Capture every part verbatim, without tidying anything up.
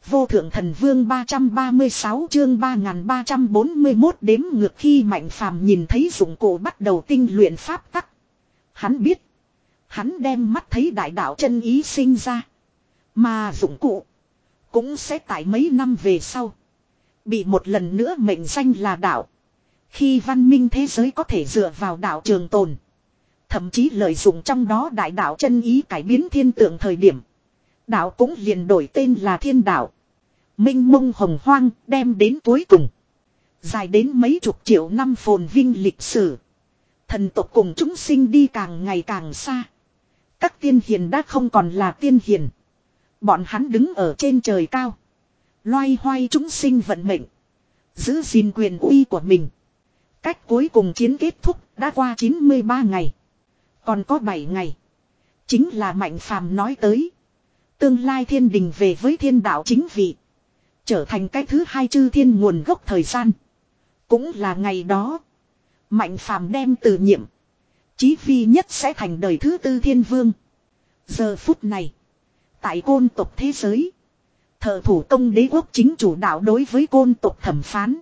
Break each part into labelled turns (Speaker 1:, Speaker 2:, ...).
Speaker 1: Vô thượng thần vương ba trăm ba mươi sáu chương ba nghìn ba trăm bốn mươi mốt đếm ngược khi Mạnh Phàm nhìn thấy dụng cụ bắt đầu tinh luyện pháp tắc. Hắn biết. Hắn đem mắt thấy đại đạo chân ý sinh ra. Mà dụng cụ. Cũng sẽ tại mấy năm về sau. Bị một lần nữa mệnh danh là đạo. Khi văn minh thế giới có thể dựa vào đạo trường tồn. Thậm chí lợi dụng trong đó đại đạo chân ý cải biến thiên tượng thời điểm. Đạo cũng liền đổi tên là thiên đạo. Minh mông hồng hoang đem đến cuối cùng. Dài đến mấy chục triệu năm phồn vinh lịch sử. Thần tộc cùng chúng sinh đi càng ngày càng xa. Các tiên hiền đã không còn là tiên hiền. Bọn hắn đứng ở trên trời cao. Loay hoay chúng sinh vận mệnh. Giữ gìn quyền uy của mình. Cách cuối cùng chiến kết thúc đã qua chín mươi ba ngày. Còn có bảy ngày. Chính là Mạnh Phàm nói tới. Tương lai thiên đình về với thiên đạo chính vị. Trở thành cái thứ hai chư thiên nguồn gốc thời gian. Cũng là ngày đó. Mạnh Phàm đem từ nhiệm. Chí phi nhất sẽ thành đời thứ tư thiên vương. Giờ phút này. Tại côn tộc thế giới. Thợ thủ công đế quốc chính chủ đạo đối với côn tộc thẩm phán.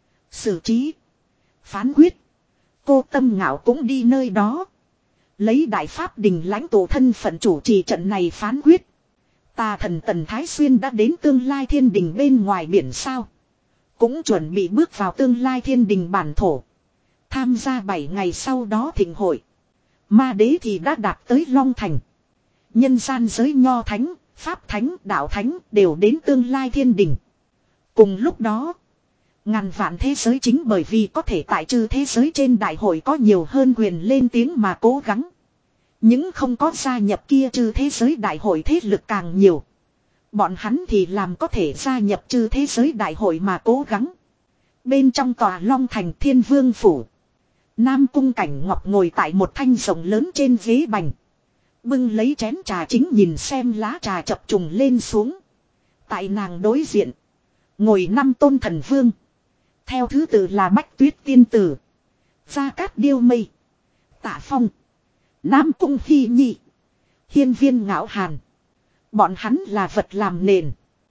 Speaker 1: Xử trí. Phán quyết. Cô Tâm Ngạo cũng đi nơi đó. Lấy đại pháp đình lãnh tụ thân phận chủ trì trận này phán quyết. Tà thần Tần Thái Xuyên đã đến tương lai thiên đình bên ngoài biển sao. Cũng chuẩn bị bước vào tương lai thiên đình bản thổ. Tham gia bảy ngày sau đó thịnh hội. Ma đế thì đã đạt tới Long Thành. Nhân gian giới nho thánh, pháp thánh, đạo thánh đều đến tương lai thiên đình. Cùng lúc đó, ngàn vạn thế giới chính bởi vì có thể tại trừ thế giới trên đại hội có nhiều hơn quyền lên tiếng mà cố gắng. Những không có gia nhập kia trừ thế giới đại hội thế lực càng nhiều. Bọn hắn thì làm có thể gia nhập trừ thế giới đại hội mà cố gắng. Bên trong tòa Long Thành Thiên Vương Phủ. Nam Cung Cảnh Ngọc ngồi tại một thanh rộng lớn trên ghế bành. Bưng lấy chén trà chính nhìn xem lá trà chập trùng lên xuống. Tại nàng đối diện. Ngồi năm tôn thần vương. Theo thứ tự là Bách Tuyết Tiên Tử. Gia Cát Điêu Mây. Tạ Phong. Nam Cung Hy Nhi. Hiên Viên Ngạo Hàn. Bọn hắn là vật làm nền.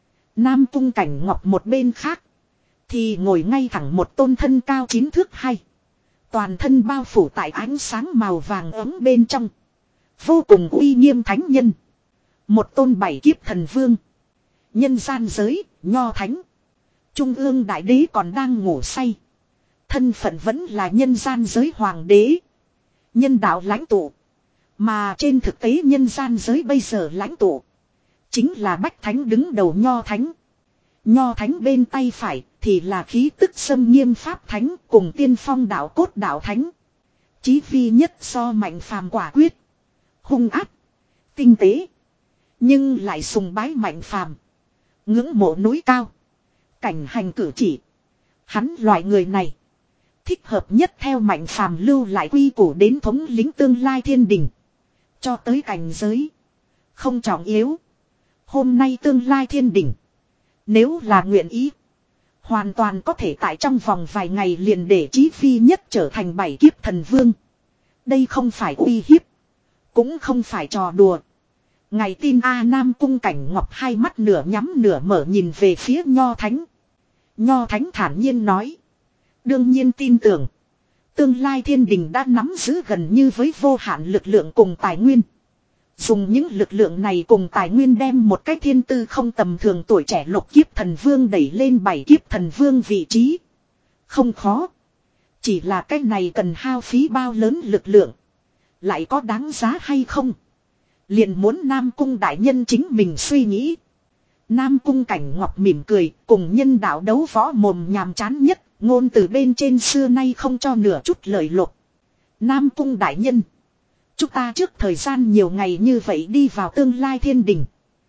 Speaker 1: Nam Cung Cảnh Ngọc một bên khác. Thì ngồi ngay thẳng một tôn thân cao chín thước hai. Toàn thân bao phủ tại ánh sáng màu vàng ấm bên trong. Vô cùng uy nghiêm thánh nhân. Một tôn bảy kiếp thần vương. Nhân gian giới, nho thánh. Trung ương đại đế còn đang ngủ say. Thân phận vẫn là nhân gian giới hoàng đế. Nhân đạo lãnh tụ. Mà trên thực tế nhân gian giới bây giờ lãnh tụ. Chính là Bách Thánh đứng đầu nho thánh. Nho thánh bên tay phải thì là khí tức xâm nghiêm pháp thánh cùng tiên phong đạo cốt đạo thánh. Chí vi nhất so Mạnh Phàm quả quyết. Hung ác. Tinh tế. Nhưng lại sùng bái Mạnh Phàm. Ngưỡng mộ núi cao. Cảnh hành cử chỉ. Hắn loại người này. Thích hợp nhất theo Mạnh Phàm lưu lại quy củ đến thống lĩnh tương lai thiên đình. Cho tới cảnh giới. Không trọng yếu. Hôm nay tương lai thiên đình. Nếu là nguyện ý. Hoàn toàn có thể tại trong vòng vài ngày liền để Chí phi nhất trở thành bảy kiếp thần vương. Đây không phải uy hiếp. Cũng không phải trò đùa. Ngày tin A Nam Cung Cảnh Ngọc hai mắt nửa nhắm nửa mở nhìn về phía Nho Thánh. Nho Thánh thản nhiên nói. Đương nhiên tin tưởng. Tương lai thiên đình đã nắm giữ gần như với vô hạn lực lượng cùng tài nguyên. Dùng những lực lượng này cùng tài nguyên đem một cái thiên tư không tầm thường tuổi trẻ lục kiếp thần vương đẩy lên bảy kiếp thần vương vị trí. Không khó. Chỉ là cái này cần hao phí bao lớn lực lượng. Lại có đáng giá hay không? Liền muốn Nam Cung đại nhân chính mình suy nghĩ. Nam Cung Cảnh Ngọc mỉm cười, cùng nhân đạo đấu võ mồm nhàm chán nhất, ngôn từ bên trên xưa nay không cho nửa chút lời lột. Nam Cung đại nhân. Chúng ta trước thời gian nhiều ngày như vậy đi vào tương lai thiên đình.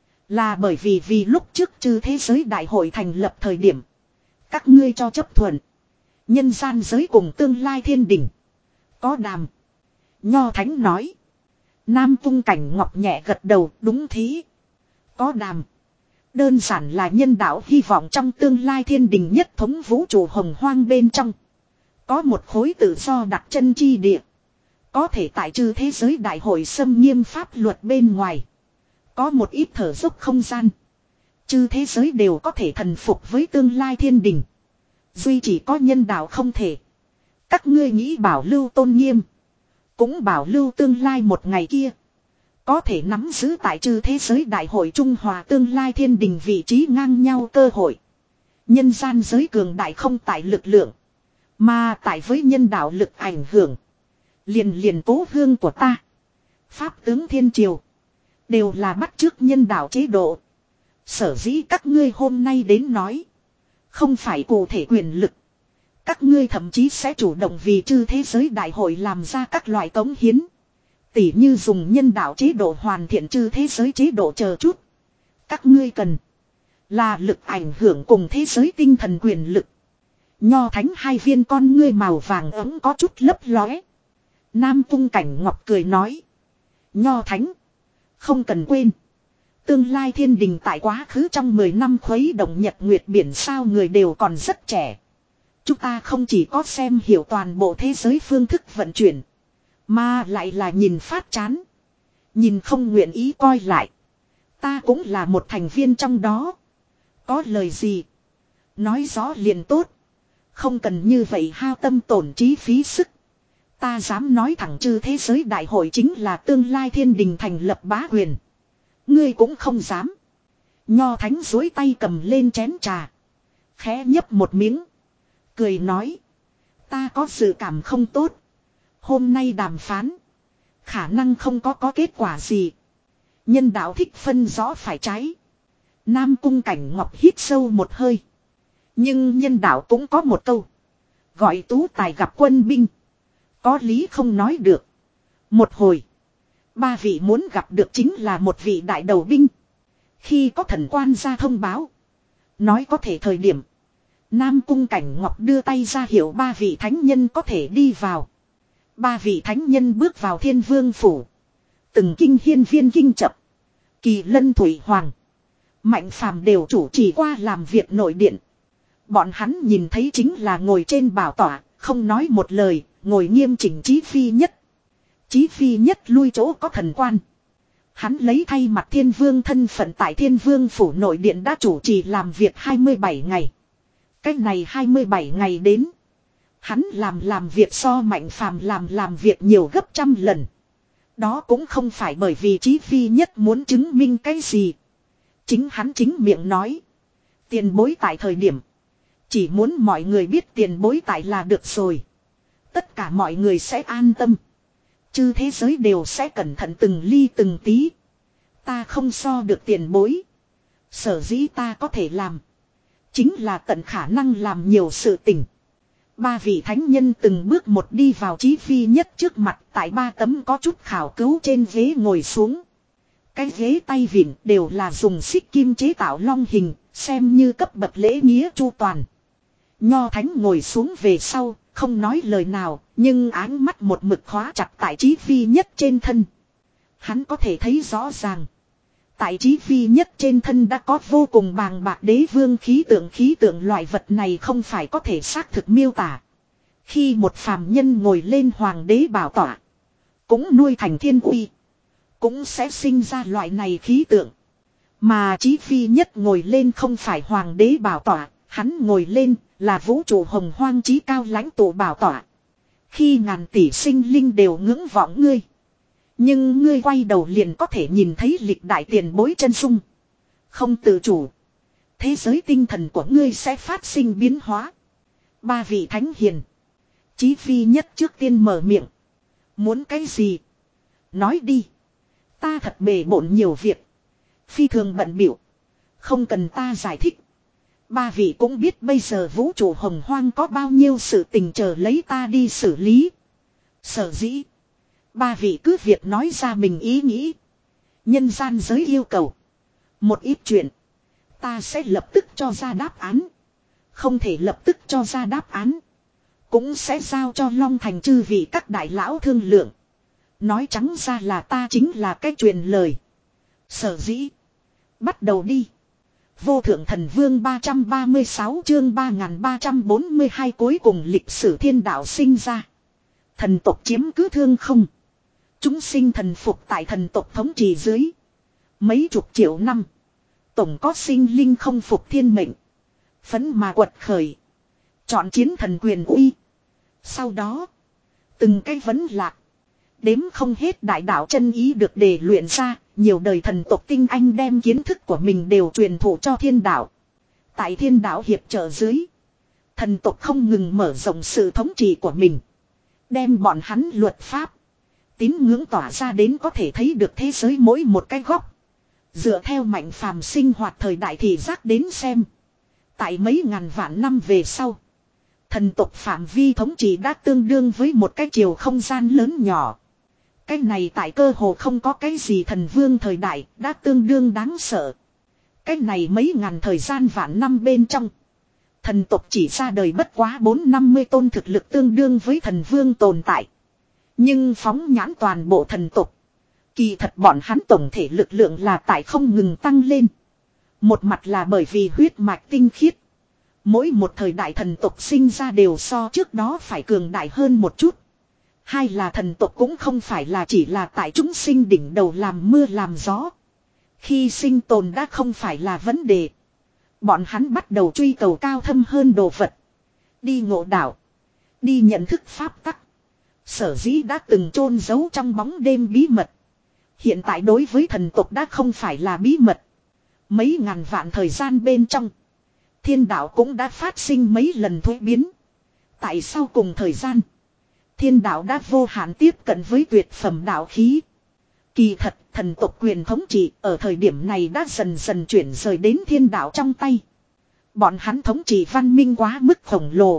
Speaker 1: Là bởi vì vì lúc trước chư thế giới đại hội thành lập thời điểm. Các ngươi cho chấp thuận. Nhân gian giới cùng tương lai thiên đình. Có đàm. Nho Thánh nói. Nam Cung Cảnh Ngọc nhẹ gật đầu, đúng thế. Có đàm. Đơn giản là nhân đạo hy vọng trong tương lai thiên đình nhất thống vũ trụ hồng hoang bên trong. Có một khối tự do đặt chân chi địa. Có thể tại trừ thế giới đại hội xâm nghiêm pháp luật bên ngoài. Có một ít thở dốc không gian. Chư thế giới đều có thể thần phục với tương lai thiên đình. Duy chỉ có nhân đạo không thể. Các ngươi nghĩ bảo lưu tôn nghiêm. Cũng bảo lưu tương lai một ngày kia. Có thể nắm giữ tại chư thế giới đại hội Trung Hòa tương lai thiên đình vị trí ngang nhau cơ hội. Nhân gian giới cường đại không tại lực lượng. Mà tại với nhân đạo lực ảnh hưởng. Liền liền cố hương của ta. Pháp tướng thiên triều. Đều là bắt chước nhân đạo chế độ. Sở dĩ các ngươi hôm nay đến nói. Không phải cụ thể quyền lực. Các ngươi thậm chí sẽ chủ động vì chư thế giới đại hội làm ra các loại cống hiến. Tỉ như dùng nhân đạo chế độ hoàn thiện chư thế giới chế độ chờ chút. Các ngươi cần. Là lực ảnh hưởng cùng thế giới tinh thần quyền lực. Nho thánh hai viên con ngươi màu vàng ấm có chút lấp lóe. Nam Cung Cảnh Ngọc cười nói. Nho thánh. Không cần quên. Tương lai thiên đình tại quá khứ trong mười năm khuấy động nhật nguyệt biển sao người đều còn rất trẻ. Chúng ta không chỉ có xem hiểu toàn bộ thế giới phương thức vận chuyển. Mà lại là nhìn phát chán. Nhìn không nguyện ý coi lại. Ta cũng là một thành viên trong đó. Có lời gì. Nói rõ liền tốt. Không cần như vậy hao tâm tổn trí phí sức. Ta dám nói thẳng chư thế giới đại hội chính là tương lai thiên đình thành lập bá quyền. Ngươi cũng không dám. Nho thánh duỗi tay cầm lên chén trà. Khẽ nhấp một miếng. Cười nói. Ta có dự cảm không tốt. Hôm nay đàm phán. Khả năng không có có kết quả gì. Nhân đạo thích phân rõ phải trái. Nam Cung Cảnh Ngọc hít sâu một hơi. Nhưng nhân đạo cũng có một câu. Gọi tú tài gặp quân binh. Có lý không nói được. Một hồi. Ba vị muốn gặp được chính là một vị đại đầu binh. Khi có thần quan ra thông báo. Nói có thể thời điểm. Nam Cung Cảnh Ngọc đưa tay ra hiệu ba vị thánh nhân có thể đi vào. Ba vị thánh nhân bước vào Thiên Vương phủ. Từng kinh hiên viên kinh chập. Kỳ Lân Thủy Hoàng. Mạnh Phàm đều chủ trì qua làm việc nội điện. Bọn hắn nhìn thấy chính là ngồi trên bảo tọa, không nói một lời, ngồi nghiêm chỉnh Chí Phi Nhất. Chí Phi Nhất lui chỗ có thần quan. Hắn lấy thay mặt Thiên Vương thân phận tại Thiên Vương phủ nội điện đã chủ trì làm việc hai mươi bảy ngày. Cách này hai mươi bảy ngày đến. Hắn làm làm việc so Mạnh Phàm làm làm việc nhiều gấp trăm lần. Đó cũng không phải bởi vì Chí Phi Nhất muốn chứng minh cái gì. Chính hắn chính miệng nói. Tiền bối tại thời điểm. Chỉ muốn mọi người biết tiền bối tại là được rồi. Tất cả mọi người sẽ an tâm. Chư thế giới đều sẽ cẩn thận từng ly từng tí. Ta không so được tiền bối. Sở dĩ ta có thể làm. Chính là tận khả năng làm nhiều sự tình. Ba vị thánh nhân từng bước một đi vào Chí Phi Nhất trước mặt tại ba tấm có chút khảo cứu trên ghế ngồi xuống. Cái ghế tay vịn đều là dùng xích kim chế tạo long hình, xem như cấp bậc lễ nghĩa chu toàn. Nho thánh ngồi xuống về sau, không nói lời nào, nhưng áng mắt một mực khóa chặt tại Chí Phi Nhất trên thân. Hắn có thể thấy rõ ràng. Tại Chí Phi Nhất trên thân đã có vô cùng bàng bạc đế vương khí tượng khí tượng loại vật này không phải có thể xác thực miêu tả. Khi một phàm nhân ngồi lên hoàng đế bảo tọa, cũng nuôi thành thiên uy, cũng sẽ sinh ra loại này khí tượng. Mà Chí Phi Nhất ngồi lên không phải hoàng đế bảo tọa, hắn ngồi lên là vũ trụ hồng hoang chí cao lãnh tụ bảo tọa. Khi ngàn tỷ sinh linh đều ngưỡng vọng ngươi. Nhưng ngươi quay đầu liền có thể nhìn thấy lịch đại tiền bối chân dung. Không tự chủ. Thế giới tinh thần của ngươi sẽ phát sinh biến hóa. Ba vị thánh hiền. Chí Phi Nhất trước tiên mở miệng. Muốn cái gì? Nói đi. Ta thật bề bộn nhiều việc. Phi thường bận bịu. Không cần ta giải thích. Ba vị cũng biết bây giờ vũ trụ hồng hoang có bao nhiêu sự tình chờ lấy ta đi xử lý. Sở dĩ. Ba vị cứ việc nói ra mình ý nghĩ. Nhân gian giới yêu cầu. Một ít chuyện. Ta sẽ lập tức cho ra đáp án. Không thể lập tức cho ra đáp án. Cũng sẽ giao cho Long Thành chư vị các đại lão thương lượng. Nói trắng ra là ta chính là cái truyền lời. Sở dĩ. Bắt đầu đi. Vô thượng thần vương ba trăm ba mươi sáu chương ba nghìn ba trăm bốn mươi hai cuối cùng lịch sử thiên đạo sinh ra. Thần tộc chiếm cứ thương không. Chúng sinh thần phục tại thần tộc thống trị dưới. Mấy chục triệu năm. Tổng có sinh linh không phục thiên mệnh. Phấn mà quật khởi. Chọn chiến thần quyền uy. Sau đó. Từng cái vấn lạc. Đếm không hết đại đạo chân ý được đề luyện ra. Nhiều đời thần tộc tinh anh đem kiến thức của mình đều truyền thụ cho thiên đạo. Tại thiên đạo hiệp trợ dưới. Thần tộc không ngừng mở rộng sự thống trị của mình. Đem bọn hắn luật pháp. Tín ngưỡng tỏa ra đến có thể thấy được thế giới mỗi một cái góc. Dựa theo mạnh phàm sinh hoạt thời đại thị giác đến xem. Tại mấy ngàn vạn năm về sau. Thần tộc phạm vi thống trị đã tương đương với một cái chiều không gian lớn nhỏ. Cái này tại cơ hồ không có cái gì thần vương thời đại đã tương đương đáng sợ. Cái này mấy ngàn thời gian vạn năm bên trong. Thần tộc chỉ ra đời bất quá bốn năm mươi tôn thực lực tương đương với thần vương tồn tại. Nhưng phóng nhãn toàn bộ thần tộc. Kỳ thật bọn hắn tổng thể lực lượng là tại không ngừng tăng lên. Một mặt là bởi vì huyết mạch tinh khiết. Mỗi một thời đại thần tộc sinh ra đều so trước đó phải cường đại hơn một chút. Hai là thần tộc cũng không phải là chỉ là tại chúng sinh đỉnh đầu làm mưa làm gió. Khi sinh tồn đã không phải là vấn đề. Bọn hắn bắt đầu truy cầu cao thâm hơn đồ vật. Đi ngộ đạo. Đi nhận thức pháp tắc. Sở dĩ đã từng chôn giấu trong bóng đêm bí mật. Hiện tại đối với thần tộc đã không phải là bí mật. Mấy ngàn vạn thời gian bên trong. Thiên đạo cũng đã phát sinh mấy lần thuế biến. Tại sau cùng thời gian. Thiên đạo đã vô hạn tiếp cận với tuyệt phẩm đạo khí. Kỳ thật, thần tộc quyền thống trị ở thời điểm này đã dần dần chuyển rời đến thiên đạo trong tay. Bọn hắn thống trị văn minh quá mức khổng lồ.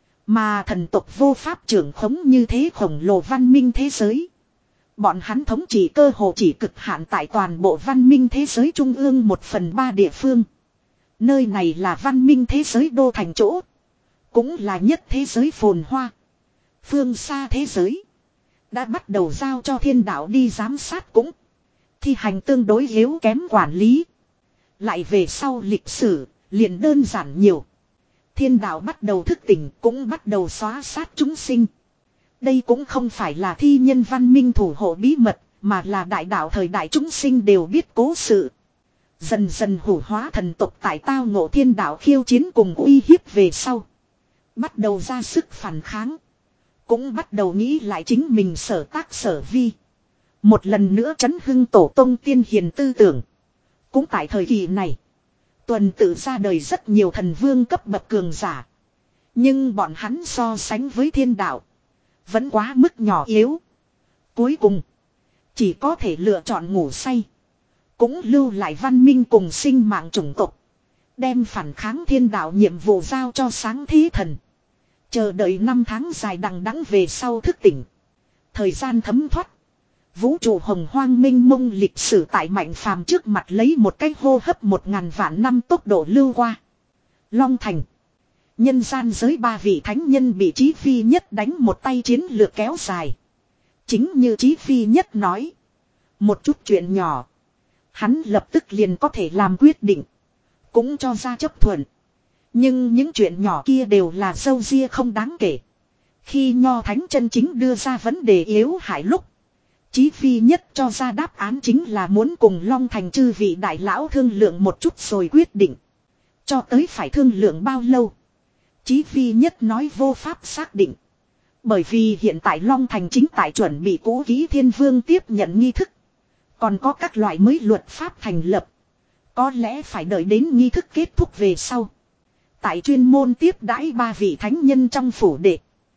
Speaker 1: Mà thần tộc vô pháp trưởng khống như thế khổng lồ văn minh thế giới. Bọn hắn thống trị cơ hồ chỉ cực hạn tại toàn bộ văn minh thế giới trung ương một phần ba địa phương. Nơi này là văn minh thế giới đô thành chỗ. Cũng là nhất thế giới phồn hoa. Phương xa thế giới. Đã bắt đầu giao cho thiên đạo đi giám sát cũng. Thi hành tương đối yếu kém quản lý. Lại về sau lịch sử, liền đơn giản nhiều. Thiên đạo bắt đầu thức tỉnh cũng bắt đầu xóa sát chúng sinh. Đây cũng không phải là thi nhân văn minh thủ hộ bí mật, mà là đại đạo thời đại chúng sinh đều biết cố sự. Dần dần hủ hóa thần tộc tại tao ngộ thiên đạo khiêu chiến cùng uy hiếp về sau. Bắt đầu ra sức phản kháng. Cũng bắt đầu nghĩ lại chính mình sở tác sở vi. Một lần nữa chấn hưng tổ tông tiên hiền tư tưởng. Cũng tại thời kỳ này. Tuần tự ra đời rất nhiều thần vương cấp bậc cường giả. Nhưng bọn hắn so sánh với thiên đạo. Vẫn quá mức nhỏ yếu. Cuối cùng. Chỉ có thể lựa chọn ngủ say. Cũng lưu lại văn minh cùng sinh mạng chủng tộc. Đem phản kháng thiên đạo nhiệm vụ giao cho sáng thí thần. Chờ đợi năm tháng dài đằng đẵng về sau thức tỉnh. Thời gian thấm thoát. Vũ trụ hồng hoang minh mông lịch sử tại mạnh phàm trước mặt lấy một cái hô hấp một ngàn vạn năm tốc độ lưu qua. Long Thành. Nhân gian giới ba vị thánh nhân bị Chí Phi Nhất đánh một tay chiến lược kéo dài. Chính như Chí Phi Nhất nói. Một chút chuyện nhỏ. Hắn lập tức liền có thể làm quyết định. Cũng cho ra chấp thuận. Nhưng những chuyện nhỏ kia đều là dâu ria không đáng kể. Khi Nho Thánh chân chính đưa ra vấn đề yếu hại lúc. Chí Phi Nhất cho ra đáp án chính là muốn cùng Long Thành chư vị đại lão thương lượng một chút rồi quyết định. Cho tới phải thương lượng bao lâu. Chí Phi Nhất nói vô pháp xác định. Bởi vì hiện tại Long Thành chính tại chuẩn bị cũ kỹ thiên vương tiếp nhận nghi thức. Còn có các loại mới luật pháp thành lập. Có lẽ phải đợi đến nghi thức kết thúc về sau. Tại chuyên môn tiếp đãi ba vị thánh nhân trong phủ đệ.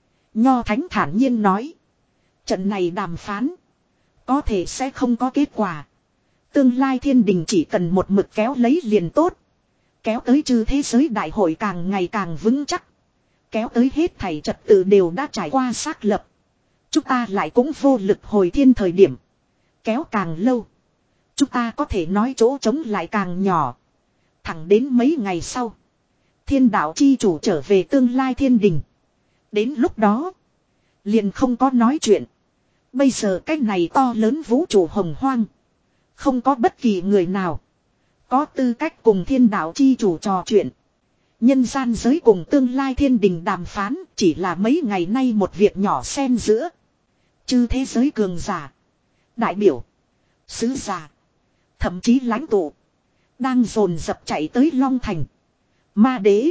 Speaker 1: Nho Thánh thản nhiên nói. Trận này đàm phán. Có thể sẽ không có kết quả. Tương lai thiên đình chỉ cần một mực kéo lấy liền tốt. Kéo tới chư thế giới đại hội càng ngày càng vững chắc. Kéo tới hết thảy trật tự đều đã trải qua xác lập. Chúng ta lại cũng vô lực hồi thiên thời điểm. Kéo càng lâu. Chúng ta có thể nói chỗ trống lại càng nhỏ. Thẳng đến mấy ngày sau. Thiên đạo chi chủ trở về tương lai thiên đình. Đến lúc đó. Liền không có nói chuyện. Bây giờ cái này to lớn vũ trụ hồng hoang. Không có bất kỳ người nào. Có tư cách cùng thiên đạo chi chủ trò chuyện. Nhân gian giới cùng tương lai thiên đình đàm phán. Chỉ là mấy ngày nay một việc nhỏ xen giữa. Chư thế giới cường giả. Đại biểu. Sứ giả. Thậm chí lãnh tụ. đang dồn dập chạy tới Long Thành. Ma đế.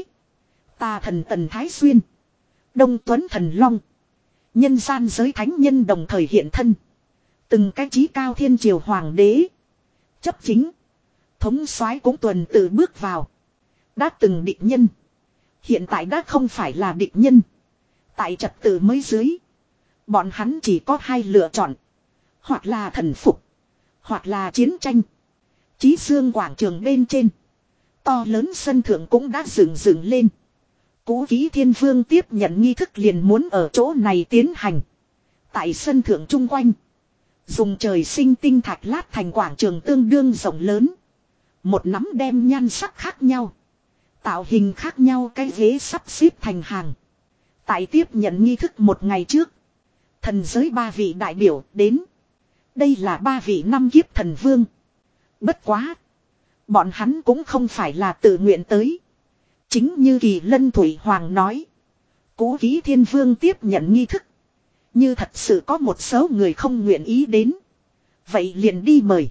Speaker 1: Tà thần Tần Thái Xuyên. Đông Tuấn Thần Long. Nhân gian giới thánh nhân đồng thời hiện thân. Từng cái chí cao thiên triều hoàng đế. Chấp chính. Thống soái cũng tuần tự bước vào. Đã từng địch nhân. Hiện tại đã không phải là địch nhân. Tại trật tự mới dưới. Bọn hắn chỉ có hai lựa chọn. Hoặc là thần phục. Hoặc là chiến tranh. Chí Dương quảng trường bên trên. To lớn sân thượng cũng đã dựng dựng lên. Cũ ký thiên vương tiếp nhận nghi thức liền muốn ở chỗ này tiến hành. Tại sân thượng chung quanh. Dùng trời sinh tinh thạch lát thành quảng trường tương đương rộng lớn. Một nắm đem nhan sắc khác nhau. Tạo hình khác nhau cái ghế sắp xếp thành hàng. Tại tiếp nhận nghi thức một ngày trước. Thần giới ba vị đại biểu đến. Đây là ba vị năm kiếp thần vương. Bất quá. Bọn hắn cũng không phải là tự nguyện tới. Chính như Kỳ Lân Thủy Hoàng nói. Cũ ký thiên vương tiếp nhận nghi thức. Như thật sự có một số người không nguyện ý đến. Vậy liền đi mời.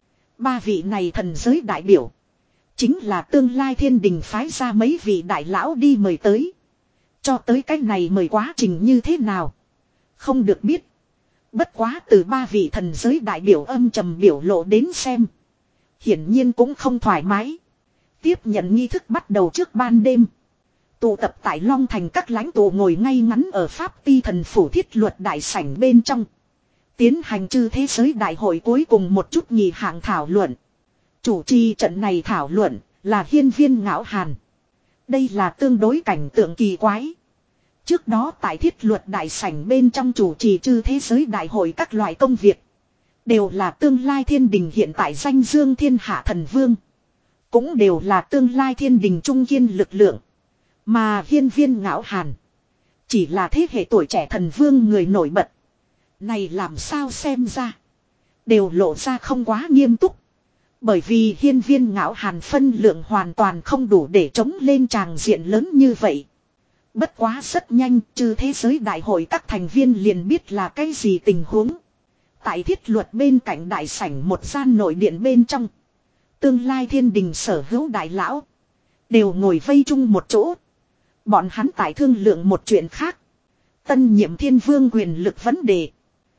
Speaker 1: Ba vị này thần giới đại biểu. Chính là tương lai thiên đình phái ra mấy vị đại lão đi mời tới. Cho tới cách này mời quá trình như thế nào. Không được biết. Bất quá từ ba vị thần giới đại biểu âm trầm biểu lộ đến xem. Hiển nhiên cũng không thoải mái. Tiếp nhận nghi thức bắt đầu trước ban đêm. Tụ tập tại Long Thành các lãnh tụ ngồi ngay ngắn ở Pháp Ti thần phủ thiết luật đại sảnh bên trong. Tiến hành chư thế giới đại hội cuối cùng một chút nhì hạng thảo luận. Chủ trì trận này thảo luận là Hiên Viên Ngạo Hàn. Đây là tương đối cảnh tượng kỳ quái. Trước đó tại thiết luật đại sảnh bên trong chủ trì chư thế giới đại hội các loại công việc. Đều là tương lai thiên đình hiện tại danh dương thiên hạ thần vương. Cũng đều là tương lai thiên đình trung kiên lực lượng. Mà Hiên Viên Ngạo Hàn. Chỉ là thế hệ tuổi trẻ thần vương người nổi bật. Này làm sao xem ra. Đều lộ ra không quá nghiêm túc. Bởi vì Hiên Viên Ngạo Hàn phân lượng hoàn toàn không đủ để chống lên tràng diện lớn như vậy. Bất quá rất nhanh, trừ thế giới đại hội các thành viên liền biết là cái gì tình huống. Tại thiết luật bên cạnh đại sảnh một gian nội điện bên trong. Tương lai thiên đình sở hữu đại lão. Đều ngồi vây chung một chỗ. Bọn hắn tại thương lượng một chuyện khác. Tân nhiệm thiên vương quyền lực vấn đề.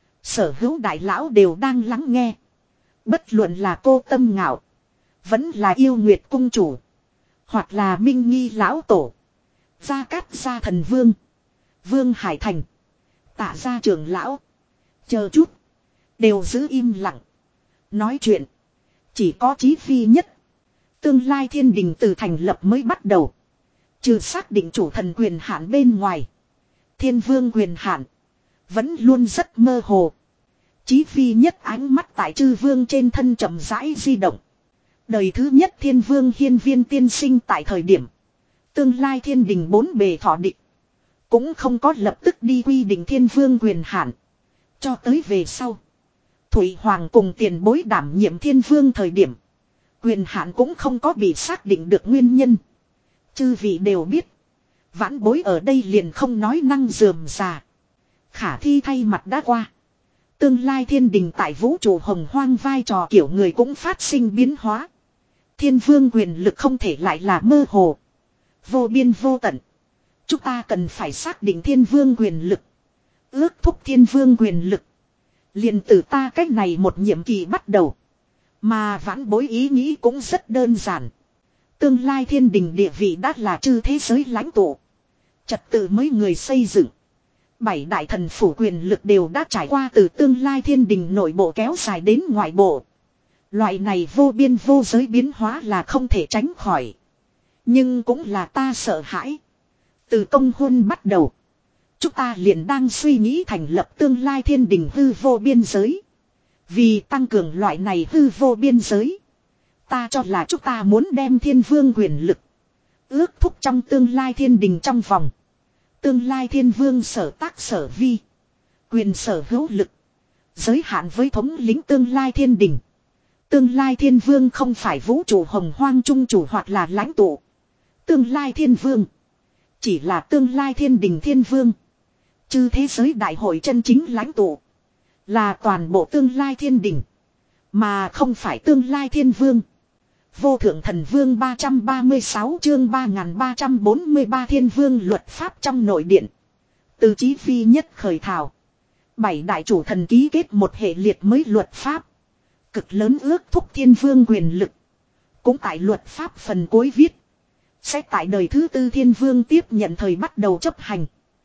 Speaker 1: Sở hữu đại lão đều đang lắng nghe. Bất luận là Cô Tâm Ngạo. Vẫn là Yêu Nguyệt cung chủ. Hoặc là Minh Nghi lão tổ. Gia Cát Gia thần vương. Vương Hải Thành. Tạ gia trưởng lão. Chờ chút. Đều giữ im lặng. Nói chuyện. Chỉ có Chí Phi nhất. Tương lai thiên đình từ thành lập mới bắt đầu. Trừ xác định chủ thần quyền hạn bên ngoài. Thiên vương quyền hạn. Vẫn luôn rất mơ hồ. Chí Phi nhất ánh mắt tại chư vương trên thân chậm rãi di động. Đời thứ nhất thiên vương Hiên Viên tiên sinh tại thời điểm. Tương lai thiên đình bốn bề thọ định. Cũng không có lập tức đi quy định thiên vương quyền hạn. Cho tới về sau. Thủy Hoàng cùng tiền bối đảm nhiệm thiên vương thời điểm. Quyền hạn cũng không có bị xác định được nguyên nhân. Chư vị đều biết. Vãn bối ở đây liền không nói năng dườm già. Khả thi thay mặt đã qua. Tương lai thiên đình tại vũ trụ hồng hoang vai trò kiểu người cũng phát sinh biến hóa. Thiên vương quyền lực không thể lại là mơ hồ. Vô biên vô tận. Chúng ta cần phải xác định thiên vương quyền lực. Ước thúc thiên vương quyền lực. Liền từ ta cách này một nhiệm kỳ bắt đầu. Mà vãn bối ý nghĩ cũng rất đơn giản. Tương lai thiên đình địa vị đã là chư thế giới lãnh tụ. Trật tự mới người xây dựng. Bảy đại thần phủ quyền lực đều đã trải qua từ tương lai thiên đình nội bộ kéo dài đến ngoại bộ. Loại này vô biên vô giới biến hóa là không thể tránh khỏi. Nhưng cũng là ta sợ hãi. Từ công hôn bắt đầu. Chúng ta liền đang suy nghĩ thành lập tương lai thiên đình hư vô biên giới. Vì tăng cường loại này hư vô biên giới. Ta cho là chúng ta muốn đem thiên vương quyền lực. Ước thúc trong tương lai thiên đình trong vòng. Tương lai thiên vương sở tác sở vi. Quyền sở hữu lực. Giới hạn với thống lĩnh tương lai thiên đình. Tương lai thiên vương không phải vũ trụ hồng hoang trung chủ hoặc là lãnh tụ. Tương lai thiên vương. Chỉ là tương lai thiên đình thiên vương. Chư thế giới đại hội chân chính lãnh tụ. Là toàn bộ tương lai thiên đình. Mà không phải tương lai thiên vương. Vô thượng thần vương ba trăm ba mươi sáu chương ba nghìn ba trăm bốn mươi ba thiên vương luật pháp trong nội điện. Từ chí phi nhất khởi thảo. Bảy đại chủ thần ký kết một hệ liệt mới luật pháp. Cực lớn ước thúc thiên vương quyền lực. Cũng tại luật pháp phần cuối viết. Sẽ tại đời thứ tư thiên vương tiếp nhận thời bắt đầu chấp hành.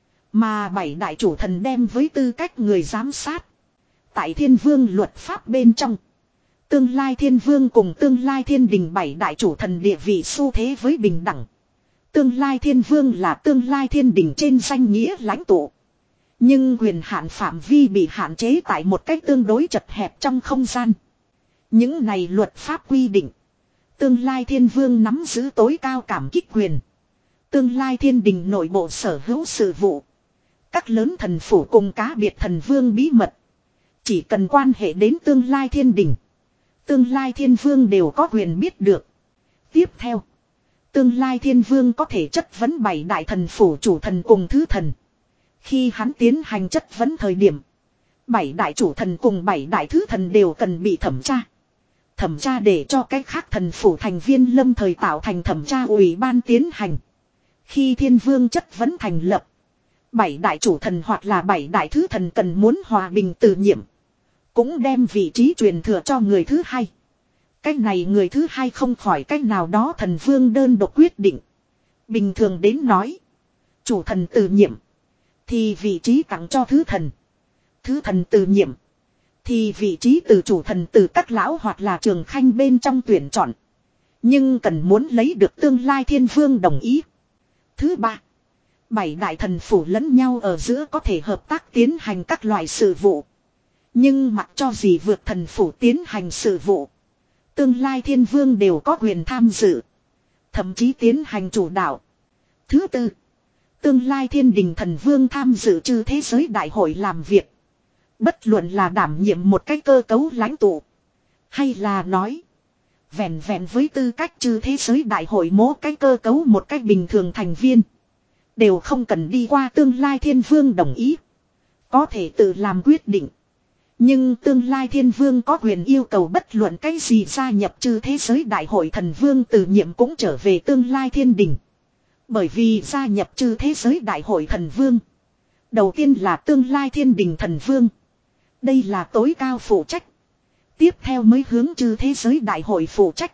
Speaker 1: Mà bảy đại chủ thần đem với tư cách người giám sát. Tại thiên vương luật pháp bên trong. Tương lai thiên vương cùng tương lai thiên đình bảy đại chủ thần địa vị xu thế với bình đẳng. Tương lai thiên vương là tương lai thiên đình trên danh nghĩa lãnh tụ. Nhưng quyền hạn phạm vi bị hạn chế tại một cách tương đối chật hẹp trong không gian. Những này luật pháp quy định. Tương lai thiên vương nắm giữ tối cao cảm kích quyền. Tương lai thiên đình nội bộ sở hữu sự vụ. Các lớn thần phủ cùng cá biệt thần vương bí mật. Chỉ cần quan hệ đến tương lai thiên đình. Tương lai thiên vương đều có quyền biết được. Tiếp theo. Tương lai thiên vương có thể chất vấn bảy đại thần phủ chủ thần cùng thứ thần. Khi hắn tiến hành chất vấn thời điểm. Bảy đại chủ thần cùng bảy đại thứ thần đều cần bị thẩm tra. Thẩm tra để cho cách khác thần phủ thành viên lâm thời tạo thành thẩm tra ủy ban tiến hành. Khi thiên vương chất vấn thành lập. Bảy đại chủ thần hoặc là bảy đại thứ thần cần muốn hòa bình từ nhiệm. Cũng đem vị trí truyền thừa cho người thứ hai. Cách này người thứ hai không khỏi cách nào đó thần vương đơn độc quyết định. Bình thường đến nói. Chủ thần từ nhiệm. Thì vị trí tặng cho thứ thần. Thứ thần từ nhiệm. Thì vị trí từ chủ thần từ các lão hoặc là trường khanh bên trong tuyển chọn. Nhưng cần muốn lấy được tương lai thiên vương đồng ý. Thứ ba. Bảy đại thần phủ lẫn nhau ở giữa có thể hợp tác tiến hành các loại sự vụ. Nhưng mặc cho gì vượt thần phủ tiến hành sự vụ. Tương lai thiên vương đều có quyền tham dự. Thậm chí tiến hành chủ đạo. Thứ tư. Tương lai thiên đình thần vương tham dự chư thế giới đại hội làm việc. Bất luận là đảm nhiệm một cái cơ cấu lãnh tụ. Hay là nói. Vẹn vẹn với tư cách chư thế giới đại hội mố cái cơ cấu một cách bình thường thành viên. Đều không cần đi qua tương lai thiên vương đồng ý. Có thể tự làm quyết định. Nhưng tương lai thiên vương có quyền yêu cầu bất luận cái gì gia nhập chư thế giới đại hội thần vương từ nhiệm cũng trở về tương lai thiên đình. Bởi vì gia nhập chư thế giới đại hội thần vương. Đầu tiên là tương lai thiên đình thần vương. Đây là tối cao phụ trách. Tiếp theo mới hướng chư thế giới đại hội phụ trách.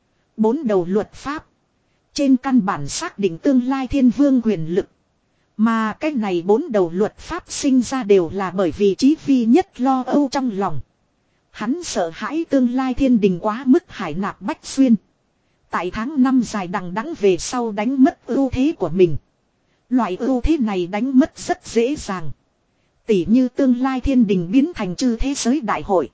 Speaker 1: Bốn đầu luật pháp. Trên căn bản xác định tương lai thiên vương quyền lực. Mà cái này bốn đầu luật pháp sinh ra đều là bởi vì chí phi nhất lo âu trong lòng. Hắn sợ hãi tương lai thiên đình quá mức hải nạp bách xuyên. Tại tháng năm dài đằng đẵng về sau đánh mất ưu thế của mình. Loại ưu thế này đánh mất rất dễ dàng. Tỉ như tương lai thiên đình biến thành chư thế giới đại hội.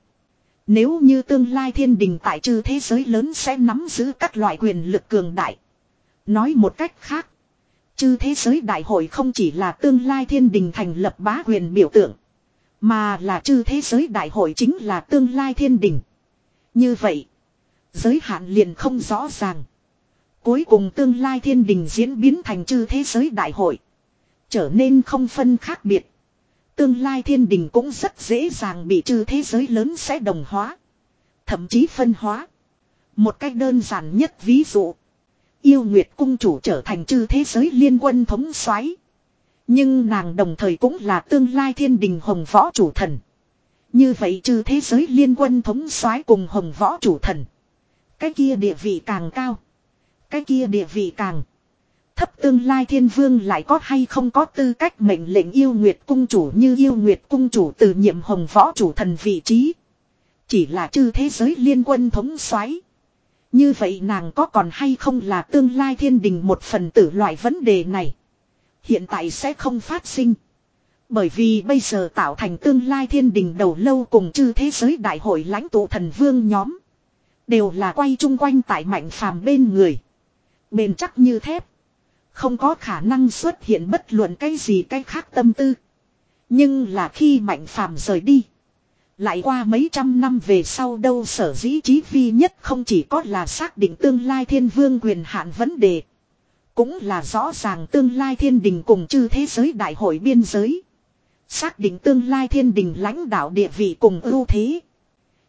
Speaker 1: Nếu như tương lai thiên đình tại chư thế giới lớn sẽ nắm giữ các loại quyền lực cường đại. Nói một cách khác. Chư thế giới đại hội không chỉ là tương lai thiên đình thành lập bá quyền biểu tượng. Mà là chư thế giới đại hội chính là tương lai thiên đình. Như vậy. Giới hạn liền không rõ ràng. Cuối cùng tương lai thiên đình diễn biến thành chư thế giới đại hội. Trở nên không phân khác biệt. Tương lai thiên đình cũng rất dễ dàng bị chư thế giới lớn sẽ đồng hóa. Thậm chí phân hóa. Một cách đơn giản nhất ví dụ. Yêu Nguyệt cung chủ trở thành chư thế giới liên quân thống soái. Nhưng nàng đồng thời cũng là tương lai thiên đình hồng võ chủ thần. Như vậy chư thế giới liên quân thống soái cùng hồng võ chủ thần. Cái kia địa vị càng cao. Cái kia địa vị càng thấp, tương lai thiên vương lại có hay không có tư cách mệnh lệnh yêu Nguyệt cung chủ như yêu Nguyệt cung chủ từ nhiệm hồng võ chủ thần vị trí. Chỉ là chư thế giới liên quân thống soái. Như vậy nàng có còn hay không là tương lai thiên đình một phần tử, loại vấn đề này hiện tại sẽ không phát sinh. Bởi vì bây giờ tạo thành tương lai thiên đình đầu lâu cùng chư thế giới đại hội lãnh tụ thần vương nhóm. Đều là quay chung quanh tại Mạnh Phàm bên người. Bền chắc như thép. Không có khả năng xuất hiện bất luận cái gì cái khác tâm tư. Nhưng là khi Mạnh Phàm rời đi. Lại qua mấy trăm năm về sau đâu, sở dĩ chí phi nhất không chỉ có là xác định tương lai thiên vương quyền hạn vấn đề. Cũng là rõ ràng tương lai thiên đình cùng chư thế giới đại hội biên giới. Xác định tương lai thiên đình lãnh đạo địa vị cùng ưu thế.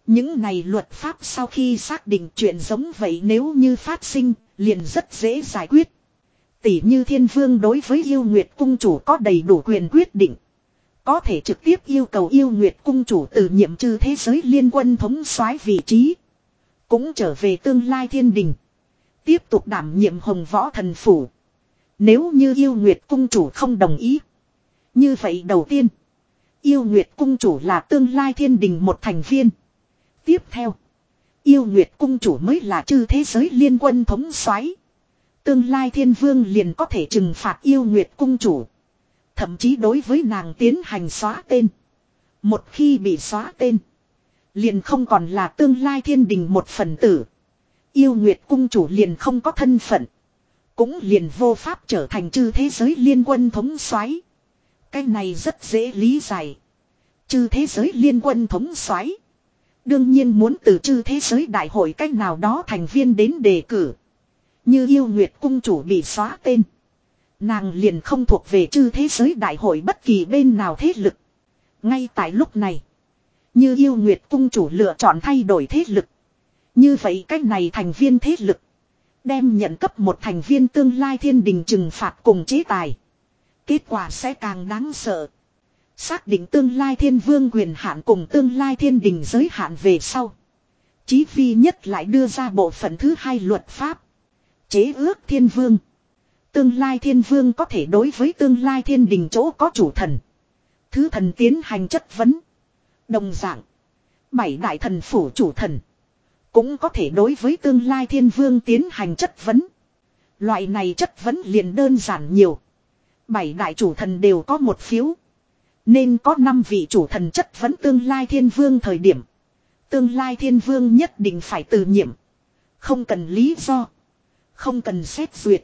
Speaker 1: Những này luật pháp sau khi xác định chuyện giống vậy nếu như phát sinh, liền rất dễ giải quyết. Tỷ như thiên vương đối với yêu nguyệt cung chủ có đầy đủ quyền quyết định. Có thể trực tiếp yêu cầu yêu nguyệt cung chủ từ nhiệm chư thế giới liên quân thống soái vị trí. Cũng trở về tương lai thiên đình. Tiếp tục đảm nhiệm hồng võ thần phủ. Nếu như yêu nguyệt cung chủ không đồng ý. Như vậy đầu tiên. Yêu nguyệt cung chủ là tương lai thiên đình một thành viên. Tiếp theo. Yêu nguyệt cung chủ mới là chư thế giới liên quân thống soái. Tương lai thiên vương liền có thể trừng phạt yêu nguyệt cung chủ. Thậm chí đối với nàng tiến hành xóa tên. Một khi bị xóa tên. Liền không còn là tương lai thiên đình một phần tử. Yêu nguyệt cung chủ liền không có thân phận. Cũng liền vô pháp trở thành chư thế giới liên quân thống soái. Cái này rất dễ lý giải. Chư thế giới liên quân thống soái đương nhiên muốn từ chư thế giới đại hội cách nào đó thành viên đến đề cử. Như yêu nguyệt cung chủ bị xóa tên. Nàng liền không thuộc về chư thế giới đại hội bất kỳ bên nào thế lực. Ngay tại lúc này. Như yêu nguyệt cung chủ lựa chọn thay đổi thế lực. Như vậy cách này thành viên thế lực. Đem nhận cấp một thành viên tương lai thiên đình trừng phạt cùng chế tài. Kết quả sẽ càng đáng sợ. Xác định tương lai thiên vương quyền hạn cùng tương lai thiên đình giới hạn về sau. Chí phi nhất lại đưa ra bộ phận thứ hai luật pháp. Chế ước thiên vương. Tương lai thiên vương có thể đối với tương lai thiên đình chỗ có chủ thần. Thứ thần tiến hành chất vấn. Đồng dạng. Bảy đại thần phủ chủ thần. Cũng có thể đối với tương lai thiên vương tiến hành chất vấn. Loại này chất vấn liền đơn giản nhiều. Bảy đại chủ thần đều có một phiếu. Nên có năm vị chủ thần chất vấn tương lai thiên vương thời điểm. Tương lai thiên vương nhất định phải từ nhiệm. Không cần lý do. Không cần xét duyệt.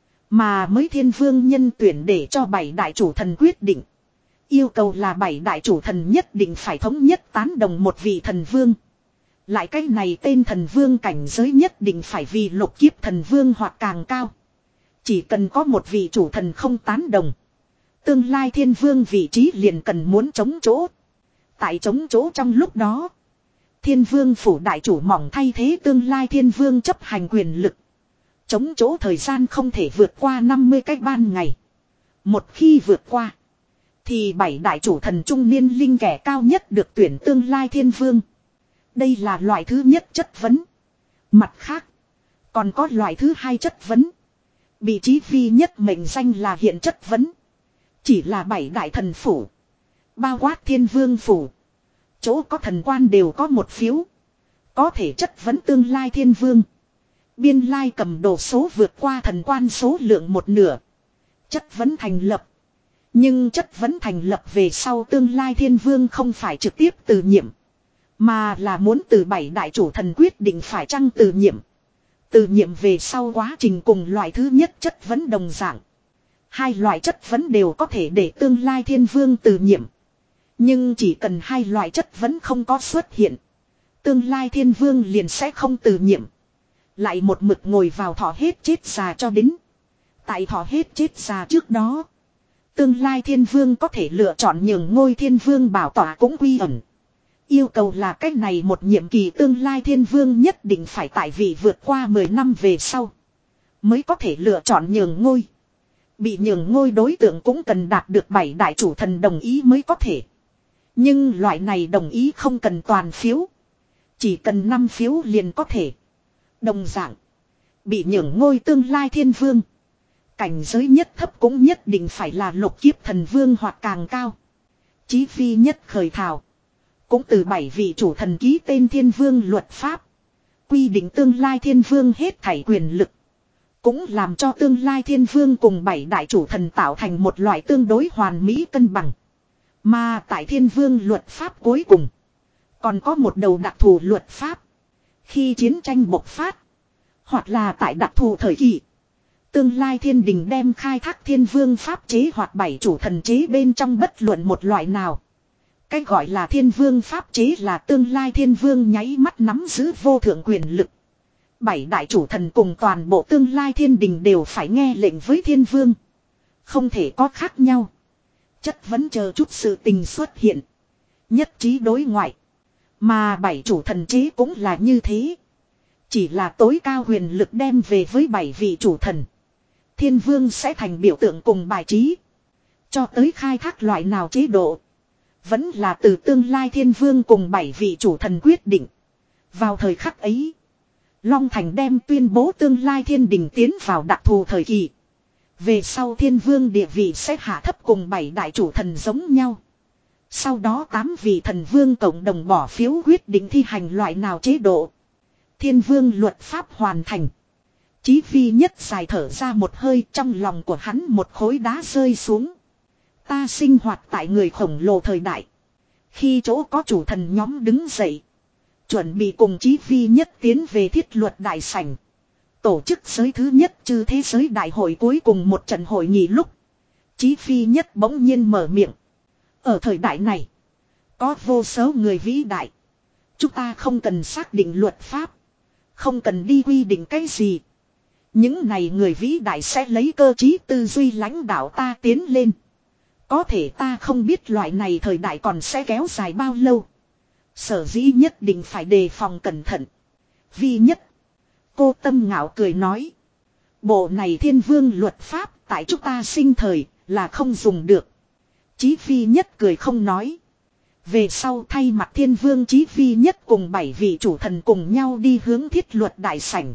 Speaker 1: Mà mới thiên vương nhân tuyển để cho bảy đại chủ thần quyết định. Yêu cầu là bảy đại chủ thần nhất định phải thống nhất tán đồng một vị thần vương. Lại cái này tên thần vương cảnh giới nhất định phải vì lục kiếp thần vương hoặc càng cao. Chỉ cần có một vị chủ thần không tán đồng. Tương lai thiên vương vị trí liền cần muốn chống chỗ. Tại chống chỗ trong lúc đó. Thiên vương phủ đại chủ mỏng thay thế tương lai thiên vương chấp hành quyền lực. Chống chỗ thời gian không thể vượt qua năm mươi cái ban ngày. Một khi vượt qua. Thì bảy đại chủ thần trung niên linh kẻ cao nhất được tuyển tương lai thiên vương. Đây là loại thứ nhất chất vấn. Mặt khác. Còn có loại thứ hai chất vấn. Bị chí phi nhất mệnh danh là hiện chất vấn. Chỉ là bảy đại thần phủ. Bao quát thiên vương phủ. Chỗ có thần quan đều có một phiếu. Có thể chất vấn tương lai thiên vương. Biên lai cầm đồ số vượt qua thần quan số lượng một nửa. Chất vấn thành lập. Nhưng chất vấn thành lập về sau tương lai thiên vương không phải trực tiếp từ nhiệm. Mà là muốn từ bảy đại chủ thần quyết định phải chăng từ nhiệm. Từ nhiệm về sau quá trình cùng loại thứ nhất chất vấn đồng dạng. Hai loại chất vấn đều có thể để tương lai thiên vương từ nhiệm. Nhưng chỉ cần hai loại chất vấn không có xuất hiện. Tương lai thiên vương liền sẽ không từ nhiệm. Lại một mực ngồi vào thọ hết chết già cho đến. Tại thọ hết chết già trước đó. Tương lai thiên vương có thể lựa chọn nhường ngôi thiên vương bảo tỏa cũng quy ẩn. Yêu cầu là cách này một nhiệm kỳ tương lai thiên vương nhất định phải tại vị vượt qua mười năm về sau. Mới có thể lựa chọn nhường ngôi. Bị nhường ngôi đối tượng cũng cần đạt được bảy đại chủ thần đồng ý mới có thể. Nhưng loại này đồng ý không cần toàn phiếu. Chỉ cần năm phiếu liền có thể. Đồng dạng. Bị nhường ngôi tương lai thiên vương. Cảnh giới nhất thấp cũng nhất định phải là lục kiếp thần vương hoặc càng cao. Chí phi nhất khởi thảo. Cũng từ bảy vị chủ thần ký tên thiên vương luật pháp. Quy định tương lai thiên vương hết thảy quyền lực. Cũng làm cho tương lai thiên vương cùng bảy đại chủ thần tạo thành một loại tương đối hoàn mỹ cân bằng. Mà tại thiên vương luật pháp cuối cùng. Còn có một đầu đặc thù luật pháp. Khi chiến tranh bộc phát. Hoặc là tại đặc thù thời kỳ. Tương lai thiên đình đem khai thác thiên vương pháp chế hoặc bảy chủ thần chế bên trong bất luận một loại nào. Cái gọi là thiên vương pháp chế là tương lai thiên vương nháy mắt nắm giữ vô thượng quyền lực. Bảy đại chủ thần cùng toàn bộ tương lai thiên đình đều phải nghe lệnh với thiên vương. Không thể có khác nhau. Chất vấn chờ chút sự tình xuất hiện. Nhất trí đối ngoại. Mà bảy chủ thần chế cũng là như thế. Chỉ là tối cao huyền lực đem về với bảy vị chủ thần. Thiên vương sẽ thành biểu tượng cùng bài trí. Cho tới khai thác loại nào chế độ. Vẫn là từ tương lai thiên vương cùng bảy vị chủ thần quyết định. Vào thời khắc ấy. Long Thành đem tuyên bố tương lai thiên đình tiến vào đặc thù thời kỳ. Về sau thiên vương địa vị sẽ hạ thấp cùng bảy đại chủ thần giống nhau. Sau đó tám vị thần vương cộng đồng bỏ phiếu quyết định thi hành loại nào chế độ. Thiên vương luật pháp hoàn thành. Chí Phi Nhất dài thở ra một hơi, trong lòng của hắn một khối đá rơi xuống. Ta sinh hoạt tại người khổng lồ thời đại. Khi chỗ có chủ thần nhóm đứng dậy. Chuẩn bị cùng Chí Phi Nhất tiến về thiết luật đại sảnh. Tổ chức giới thứ nhất chư thế giới đại hội cuối cùng một trận hội nghị lúc. Chí Phi Nhất bỗng nhiên mở miệng. Ở thời đại này. Có vô số người vĩ đại. Chúng ta không cần xác định luật pháp. Không cần đi quy định cái gì. Những này người vĩ đại sẽ lấy cơ trí tư duy lãnh đạo ta tiến lên. Có thể ta không biết loại này thời đại còn sẽ kéo dài bao lâu. Sở dĩ nhất định phải đề phòng cẩn thận. Vi Nhất. Cô Tâm Ngạo cười nói. Bộ này thiên vương luật pháp tại chúng ta sinh thời là không dùng được. Chí Phi Nhất cười không nói. Về sau thay mặt thiên vương Chí Phi Nhất cùng bảy vị chủ thần cùng nhau đi hướng thiết luật đại sảnh.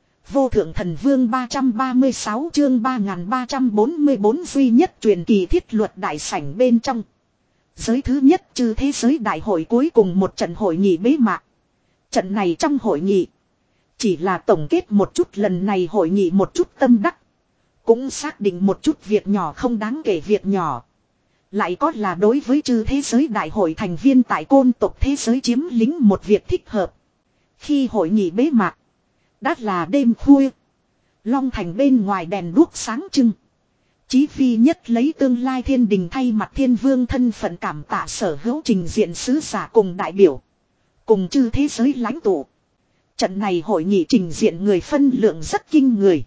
Speaker 1: Vô thượng thần vương ba trăm ba mươi sáu chương ba nghìn ba trăm bốn mươi bốn duy nhất truyền kỳ thiết luật đại sảnh bên trong. Giới thứ nhất chư thế giới đại hội cuối cùng một trận hội nghị bế mạc. Trận này trong hội nghị. Chỉ là tổng kết một chút lần này hội nghị một chút tâm đắc. Cũng xác định một chút việc nhỏ không đáng kể việc nhỏ. Lại có là đối với chư thế giới đại hội thành viên tại côn tộc thế giới chiếm lính một việc thích hợp. Khi hội nghị bế mạc. Đã là đêm khuya. Long Thành bên ngoài đèn đuốc sáng trưng. Chí Phi Nhất lấy tương lai thiên đình thay mặt thiên vương thân phận cảm tạ sở hữu trình diện sứ giả cùng đại biểu. Cùng chư thế giới lãnh tụ. Trận này hội nghị trình diện người phân lượng rất kinh người.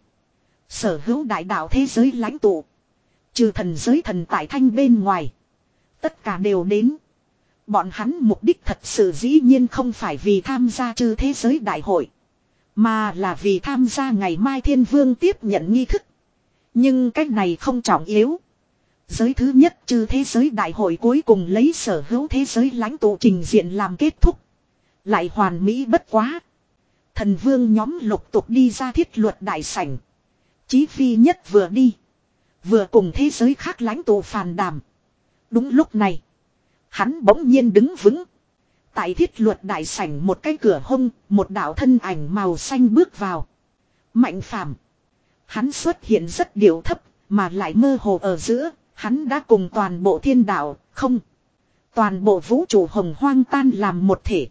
Speaker 1: Sở hữu đại đạo thế giới lãnh tụ. Trừ thần giới thần tại thanh bên ngoài. Tất cả đều đến. Bọn hắn mục đích thật sự dĩ nhiên không phải vì tham gia chư thế giới đại hội. Mà là vì tham gia ngày mai thiên vương tiếp nhận nghi thức. Nhưng cách này không trọng yếu. Giới thứ nhất chư thế giới đại hội cuối cùng lấy sở hữu thế giới lãnh tụ trình diện làm kết thúc. Lại hoàn mỹ bất quá. Thần vương nhóm lục tục đi ra thiết luật đại sảnh. Chí Phi Nhất vừa đi. Vừa cùng thế giới khác lãnh tụ phàn đàm. Đúng lúc này. Hắn bỗng nhiên đứng vững. Tại thiết luật đại sảnh một cái cửa hông. Một đạo thân ảnh màu xanh bước vào. Mạnh Phàm. Hắn xuất hiện rất điệu thấp. Mà lại mơ hồ ở giữa. Hắn đã cùng toàn bộ thiên đạo. Không. Toàn bộ vũ trụ hồng hoang tan làm một thể.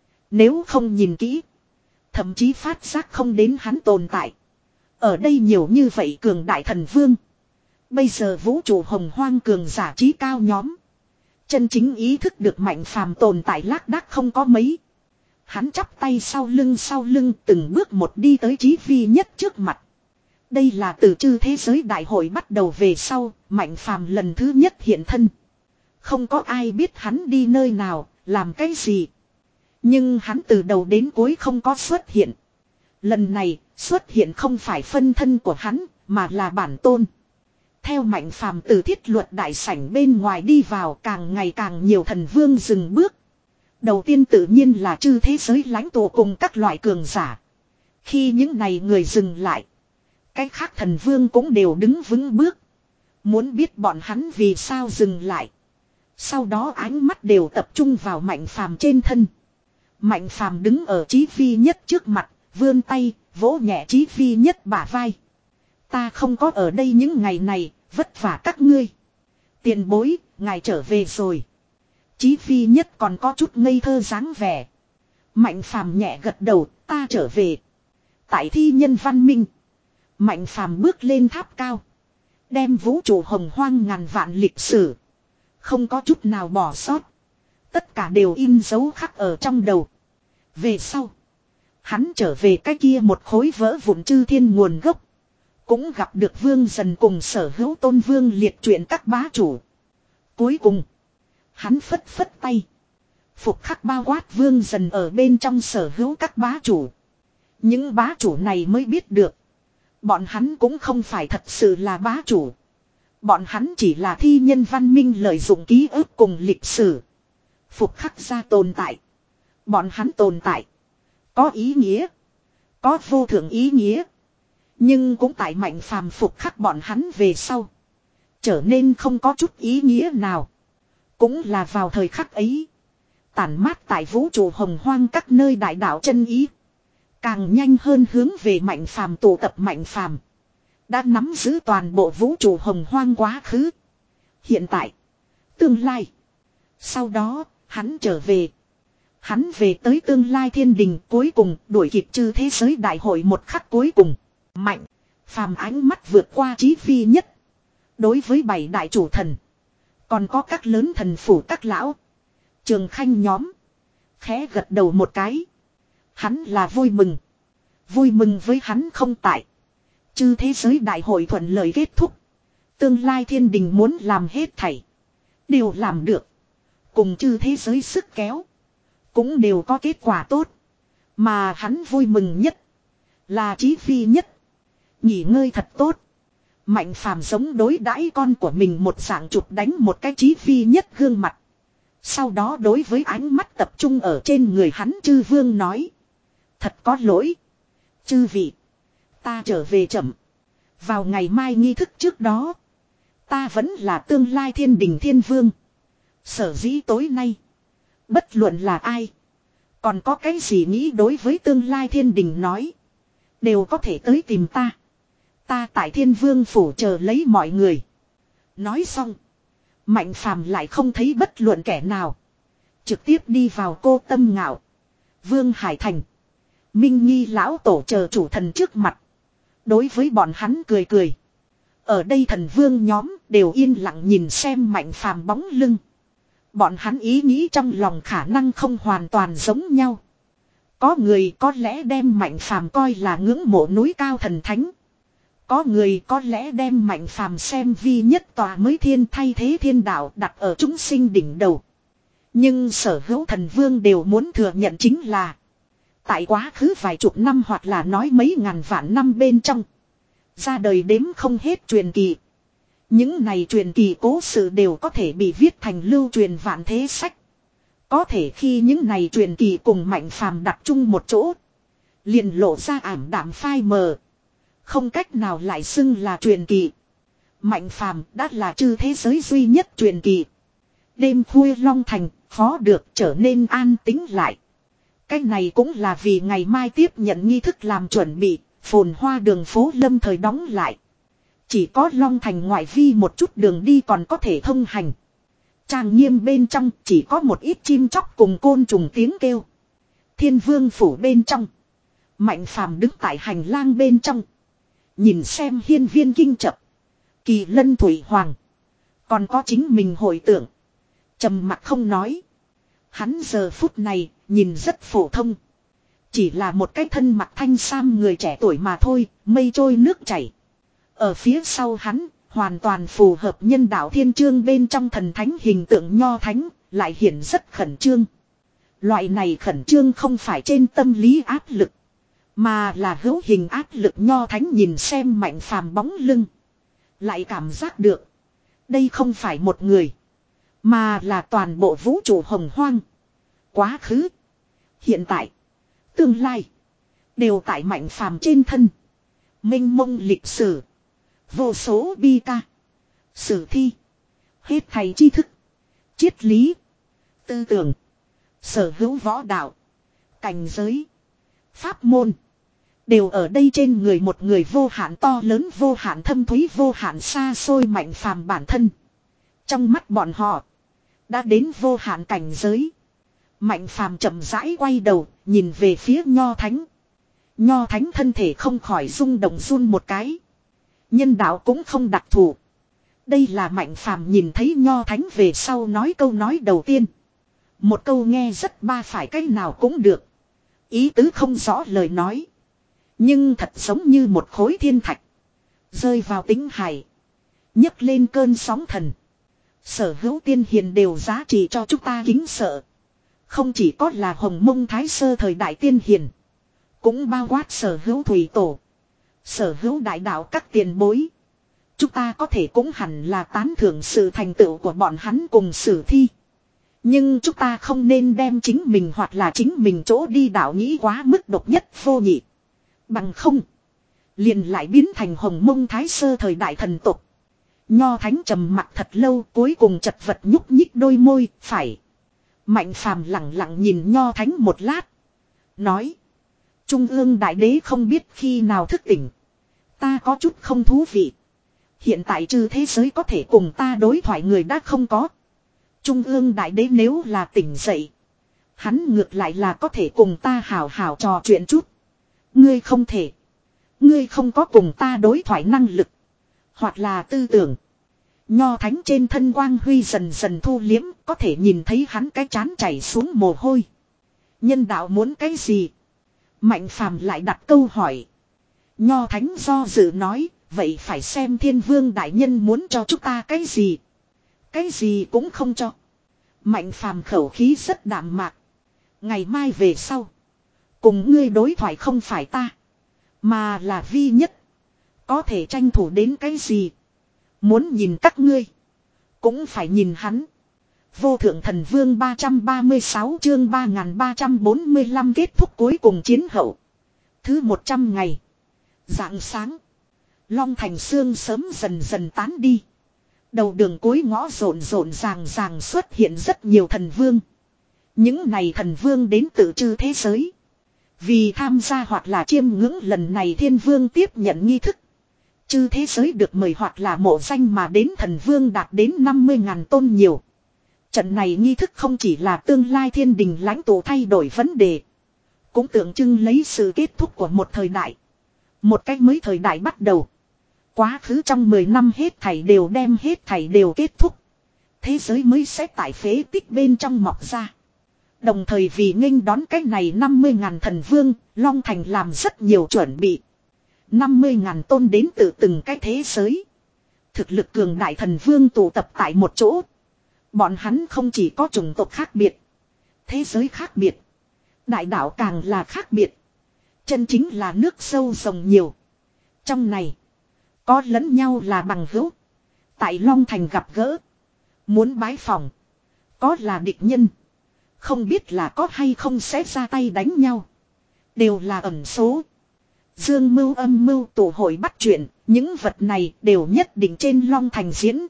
Speaker 1: Nếu không nhìn kỹ. Thậm chí phát giác không đến hắn tồn tại. Ở đây nhiều như vậy cường đại thần vương. Bây giờ vũ trụ hồng hoang cường giả trí cao nhóm. Chân chính ý thức được Mạnh Phàm tồn tại lác đác không có mấy. Hắn chắp tay sau lưng sau lưng từng bước một đi tới Chí Phi Nhất trước mặt. Đây là từ chư thế giới đại hội bắt đầu về sau, Mạnh Phàm lần thứ nhất hiện thân. Không có ai biết hắn đi nơi nào, làm cái gì. Nhưng hắn từ đầu đến cuối không có xuất hiện. Lần này, xuất hiện không phải phân thân của hắn, mà là bản tôn. Theo Mạnh Phàm từ thiết luật đại sảnh bên ngoài đi vào càng ngày càng nhiều thần vương dừng bước. Đầu tiên tự nhiên là chư thế giới lãnh tụ cùng các loại cường giả. Khi những này người dừng lại. Cái khác thần vương cũng đều đứng vững bước. Muốn biết bọn hắn vì sao dừng lại. Sau đó ánh mắt đều tập trung vào Mạnh Phàm trên thân. Mạnh Phàm đứng ở Chí Phi Nhất trước mặt, vươn tay, vỗ nhẹ Chí Phi Nhất bả vai. Ta không có ở đây những ngày này, vất vả các ngươi. Tiền bối, ngài trở về rồi. Chí Phi Nhất còn có chút ngây thơ dáng vẻ. Mạnh Phàm nhẹ gật đầu, ta trở về. Tại thi nhân văn minh. Mạnh Phàm bước lên tháp cao. Đem vũ trụ hồng hoang ngàn vạn lịch sử. Không có chút nào bỏ sót. Tất cả đều in dấu khắc ở trong đầu. Về sau. Hắn trở về cái kia một khối vỡ vụn chư thiên nguồn gốc. Cũng gặp được Vương Dần cùng sở hữu Tôn Vương liệt truyện các bá chủ. Cuối cùng. Hắn phất phất tay. Phục khắc bao quát vương dần ở bên trong sở hữu các bá chủ. Những bá chủ này mới biết được. Bọn hắn cũng không phải thật sự là bá chủ. Bọn hắn chỉ là thi nhân văn minh lợi dụng ký ức cùng lịch sử. Phục khắc ra tồn tại. Bọn hắn tồn tại. Có ý nghĩa. Có vô thượng ý nghĩa. Nhưng cũng tại mạnh phàm phục khắc bọn hắn về sau. Trở nên không có chút ý nghĩa nào. Cũng là vào thời khắc ấy. Tản mát tại vũ trụ hồng hoang các nơi đại đạo chân ý. Càng nhanh hơn hướng về mạnh phàm tụ tập mạnh phàm. Đã nắm giữ toàn bộ vũ trụ hồng hoang quá khứ. Hiện tại. Tương lai. Sau đó, hắn trở về. Hắn về tới tương lai thiên đình cuối cùng đuổi kịp chư thế giới đại hội một khắc cuối cùng. Mạnh. Phàm ánh mắt vượt qua trí phi nhất. Đối với bảy đại chủ thần. Còn có các lớn thần phủ các lão. Trường khanh nhóm. Khẽ gật đầu một cái. Hắn là vui mừng. Vui mừng với hắn không tại. Chư thế giới đại hội thuận lợi kết thúc. Tương lai thiên đình muốn làm hết thảy. Đều làm được. Cùng chư thế giới sức kéo. Cũng đều có kết quả tốt. Mà hắn vui mừng nhất. Là chí phi nhất. Nghỉ ngơi thật tốt. Mạnh phàm giống đối đãi con của mình một dạng chụp đánh một cái chí phi nhất gương mặt. Sau đó đối với ánh mắt tập trung ở trên người hắn chư vương nói. Thật có lỗi. Chư vị. Ta trở về chậm. Vào ngày mai nghi thức trước đó. Ta vẫn là tương lai thiên đình thiên vương. Sở dĩ tối nay. Bất luận là ai. Còn có cái gì nghĩ đối với tương lai thiên đình nói. Đều có thể tới tìm ta. Ta tại thiên vương phủ chờ lấy mọi người. Nói xong. Mạnh phàm lại không thấy bất luận kẻ nào. Trực tiếp đi vào cô Tâm Ngạo. Vương Hải Thành. Minh Nghi lão tổ chờ chủ thần trước mặt. Đối với bọn hắn cười cười. Ở đây thần vương nhóm đều yên lặng nhìn xem mạnh phàm bóng lưng. Bọn hắn ý nghĩ trong lòng khả năng không hoàn toàn giống nhau. Có người có lẽ đem mạnh phàm coi là ngưỡng mộ núi cao thần thánh. Có người có lẽ đem mạnh phàm xem vi nhất tòa mới thiên thay thế thiên đạo đặt ở chúng sinh đỉnh đầu. Nhưng sở hữu thần vương đều muốn thừa nhận chính là. Tại quá khứ vài chục năm hoặc là nói mấy ngàn vạn năm bên trong. Ra đời đếm không hết truyền kỳ. Những này truyền kỳ cố sự đều có thể bị viết thành lưu truyền vạn thế sách. Có thể khi những này truyền kỳ cùng mạnh phàm đặt chung một chỗ. Liền lộ ra ảm đạm phai mờ. Không cách nào lại xưng là truyền kỳ. Mạnh phàm đã là chư thế giới duy nhất truyền kỳ. Đêm khuya Long Thành khó được trở nên an tĩnh lại. Cái này cũng là vì ngày mai tiếp nhận nghi thức làm chuẩn bị. Phồn hoa đường phố lâm thời đóng lại. Chỉ có Long Thành ngoại vi một chút đường đi còn có thể thông hành. Trang nghiêm bên trong chỉ có một ít chim chóc cùng côn trùng tiếng kêu. Thiên vương phủ bên trong. Mạnh phàm đứng tại hành lang bên trong. Nhìn xem hiên viên kinh chập. Kỳ lân thủy hoàng. Còn có chính mình hồi tưởng. Trầm mặc không nói. Hắn giờ phút này nhìn rất phổ thông. Chỉ là một cái thân mặc thanh sam người trẻ tuổi mà thôi. Mây trôi nước chảy. Ở phía sau hắn hoàn toàn phù hợp nhân đạo thiên chương bên trong thần thánh hình tượng nho thánh. Lại hiện rất khẩn trương. Loại này khẩn trương không phải trên tâm lý áp lực. Mà là hữu hình áp lực nho thánh nhìn xem mạnh phàm bóng lưng. Lại cảm giác được. Đây không phải một người. Mà là toàn bộ vũ trụ hồng hoang. Quá khứ. Hiện tại. Tương lai. Đều tại mạnh phàm trên thân. Minh mông lịch sử. Vô số bi ca. Sử thi. Hết thầy tri thức. Triết lý. Tư tưởng. Sở hữu võ đạo. Cảnh giới. Pháp môn. Đều ở đây trên người một người vô hạn to lớn, vô hạn thâm thúy, vô hạn xa xôi mạnh phàm bản thân. Trong mắt bọn họ. Đã đến vô hạn cảnh giới. Mạnh phàm chậm rãi quay đầu. Nhìn về phía Nho Thánh. Nho Thánh thân thể không khỏi rung động run một cái. Nhân đạo cũng không đặc thù. Đây là mạnh phàm nhìn thấy Nho Thánh về sau nói câu nói đầu tiên. Một câu nghe rất ba phải cách nào cũng được. Ý tứ không rõ lời nói. Nhưng thật giống như một khối thiên thạch. Rơi vào tính hải. Nhấc lên cơn sóng thần. Sở hữu tiên hiền đều giá trị cho chúng ta kính sợ. Không chỉ có là Hồng Mông Thái Sơ thời đại tiên hiền. Cũng bao quát sở hữu thủy tổ. Sở hữu đại đạo các tiền bối. Chúng ta có thể cũng hẳn là tán thưởng sự thành tựu của bọn hắn cùng sử thi. Nhưng chúng ta không nên đem chính mình hoặc là chính mình chỗ đi đạo nghĩ quá mức độc nhất vô nhị. Bằng không. Liền lại biến thành Hồng Mông Thái Sơ thời đại thần tục. Nho Thánh trầm mặt thật lâu cuối cùng chật vật nhúc nhích đôi môi. Phải. Mạnh Phàm lặng lặng nhìn Nho Thánh một lát. Nói. Trung ương đại đế không biết khi nào thức tỉnh. Ta có chút không thú vị. Hiện tại trừ thế giới có thể cùng ta đối thoại người đã không có. Trung ương đại đế nếu là tỉnh dậy. Hắn ngược lại là có thể cùng ta hào hào trò chuyện chút. Ngươi không thể. Ngươi không có cùng ta đối thoại năng lực. Hoặc là tư tưởng. Nho Thánh trên thân quang huy dần dần thu liếm. Có thể nhìn thấy hắn cái chán chảy xuống mồ hôi. Nhân đạo muốn cái gì? Mạnh Phàm lại đặt câu hỏi. Nho Thánh do dự nói. Vậy phải xem Thiên Vương đại nhân muốn cho chúng ta cái gì? Cái gì cũng không cho. Mạnh Phàm khẩu khí rất đạm mạc. Ngày mai về sau. Cùng ngươi đối thoại không phải ta. Mà là vi nhất. Có thể tranh thủ đến cái gì? Muốn nhìn các ngươi. Cũng phải nhìn hắn. Vô thượng thần vương ba trăm ba mươi sáu chương ba nghìn ba trăm bốn mươi lăm kết thúc cuối cùng chiến hậu. Thứ một trăm ngày. Rạng sáng. Long Thành sương sớm dần dần tán đi. Đầu đường cuối ngõ rộn rộn ràng ràng xuất hiện rất nhiều thần vương. Những này thần vương đến từ chư thế giới. Vì tham gia hoặc là chiêm ngưỡng lần này thiên vương tiếp nhận nghi thức. Chư thế giới được mời hoặc là mộ danh mà đến thần vương đạt đến năm mươi ngàn tôn nhiều. Trận này nghi thức không chỉ là tương lai thiên đình lãnh tụ thay đổi vấn đề. Cũng tượng trưng lấy sự kết thúc của một thời đại. Một cách mới thời đại bắt đầu. Quá khứ trong mười năm hết thảy đều đem hết thảy đều kết thúc. Thế giới mới sẽ tại phế tích bên trong mọc ra. Đồng thời vì nghênh đón cái này năm mươi ngàn thần vương, Long Thành làm rất nhiều chuẩn bị. năm mươi ngàn tôn đến từ từng cái thế giới. Thực lực cường đại thần vương tụ tập tại một chỗ. Bọn hắn không chỉ có chủng tộc khác biệt. Thế giới khác biệt. Đại đạo càng là khác biệt. Chân chính là nước sâu rồng nhiều. Trong này. Có lẫn nhau là bằng hữu. Tại Long Thành gặp gỡ. Muốn bái phòng. Có là địch nhân. Không biết là có hay không sẽ ra tay đánh nhau. Đều là ẩn số. Dương mưu âm mưu tụ hội bắt chuyện. Những vật này đều nhất định trên Long Thành diễn.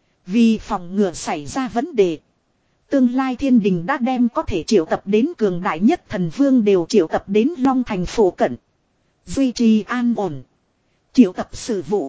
Speaker 1: Vì phòng ngừa xảy ra vấn đề. Tương lai thiên đình đã đem có thể triệu tập đến cường đại nhất thần vương đều triệu tập đến Long Thành phổ cận. Duy trì an ổn. Triệu tập sự vụ.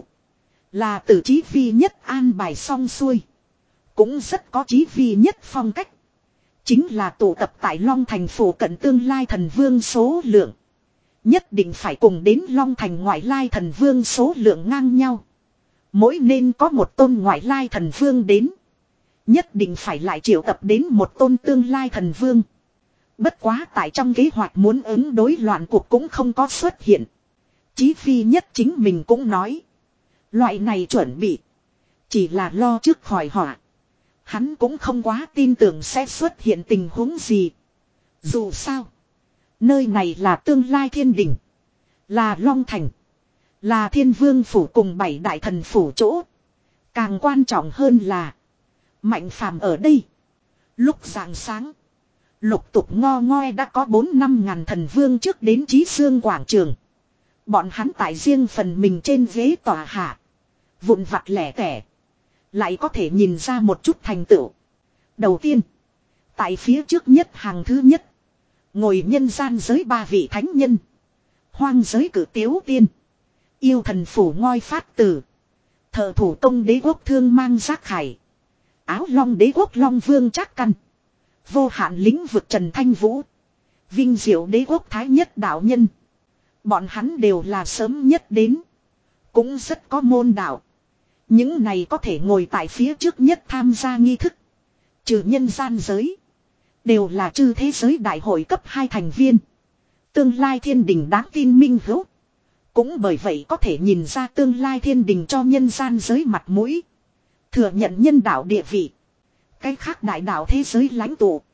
Speaker 1: Là từ chí vi nhất an bài xong xuôi. Cũng rất có chí vi nhất phong cách. Chính là tụ tập tại Long Thành phổ cận tương lai thần vương số lượng. Nhất định phải cùng đến Long Thành ngoại lai thần vương số lượng ngang nhau. Mỗi nên có một tôn ngoại lai thần vương đến. Nhất định phải lại triệu tập đến một tôn tương lai thần vương. Bất quá tại trong kế hoạch muốn ứng đối loạn cuộc cũng không có xuất hiện. Chí phi nhất chính mình cũng nói. Loại này chuẩn bị. Chỉ là lo trước khỏi họa. Hắn cũng không quá tin tưởng sẽ xuất hiện tình huống gì. Dù sao. Nơi này là tương lai thiên đỉnh. Là Long Thành. Là thiên vương phủ cùng bảy đại thần phủ chỗ. Càng quan trọng hơn là. Mạnh Phàm ở đây. Lúc rạng sáng. Lục tục ngo ngoe đã có bốn năm ngàn thần vương trước đến Chí Xương quảng trường. Bọn hắn tại riêng phần mình trên ghế tòa hạ. Vụn vặt lẻ tẻ. Lại có thể nhìn ra một chút thành tựu. Đầu tiên. Tại phía trước nhất hàng thứ nhất. Ngồi nhân gian giới ba vị thánh nhân. Hoang giới cử tiếu tiên. Yêu thần phủ ngoi phát tử. Thợ thủ công đế quốc thương mang giác khải. Áo long đế quốc long vương trác căn. Vô hạn lĩnh vực Trần Thanh Vũ. Vinh diệu đế quốc thái nhất đạo nhân. Bọn hắn đều là sớm nhất đến. Cũng rất có môn đạo. Những này có thể ngồi tại phía trước nhất tham gia nghi thức. Trừ nhân gian giới. Đều là chư thế giới đại hội cấp hai thành viên. Tương lai thiên đình đáng tin minh hữu. Cũng bởi vậy có thể nhìn ra tương lai thiên đình cho nhân gian giới mặt mũi. Thừa nhận nhân đạo địa vị. Cái khác đại đạo thế giới lãnh tụ.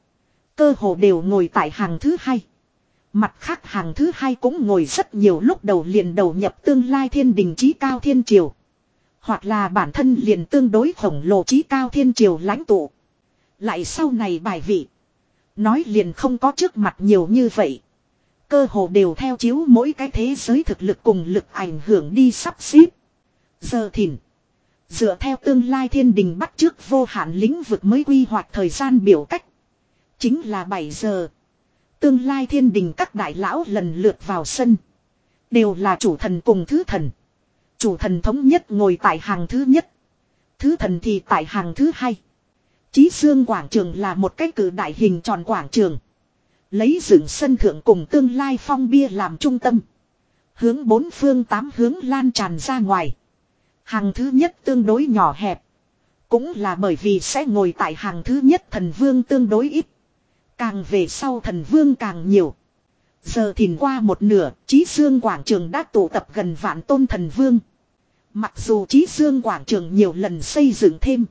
Speaker 1: Cơ hồ đều ngồi tại hàng thứ hai. Mặt khác hàng thứ hai cũng ngồi rất nhiều lúc đầu liền đầu nhập tương lai thiên đình chí cao thiên triều. Hoặc là bản thân liền tương đối khổng lồ chí cao thiên triều lãnh tụ. Lại sau này bài vị. Nói liền không có trước mặt nhiều như vậy. Cơ hồ đều theo chiếu mỗi cái thế giới thực lực cùng lực ảnh hưởng đi sắp xếp. Giờ thìn. Dựa theo tương lai thiên đình bắt trước vô hạn lĩnh vực mới quy hoạch thời gian biểu cách. Chính là bảy giờ. Tương lai thiên đình các đại lão lần lượt vào sân. Đều là chủ thần cùng thứ thần. Chủ thần thống nhất ngồi tại hàng thứ nhất. Thứ thần thì tại hàng thứ hai. Chí Dương quảng trường là một cái cử đại hình tròn quảng trường. Lấy dựng sân thượng cùng tương lai phong bia làm trung tâm. Hướng bốn phương tám hướng lan tràn ra ngoài. Hàng thứ nhất tương đối nhỏ hẹp. Cũng là bởi vì sẽ ngồi tại hàng thứ nhất thần vương tương đối ít. Càng về sau thần vương càng nhiều. Giờ thìn qua một nửa, Chí Dương quảng trường đã tụ tập gần vạn tôn thần vương. Mặc dù Chí Dương quảng trường nhiều lần xây dựng thêm.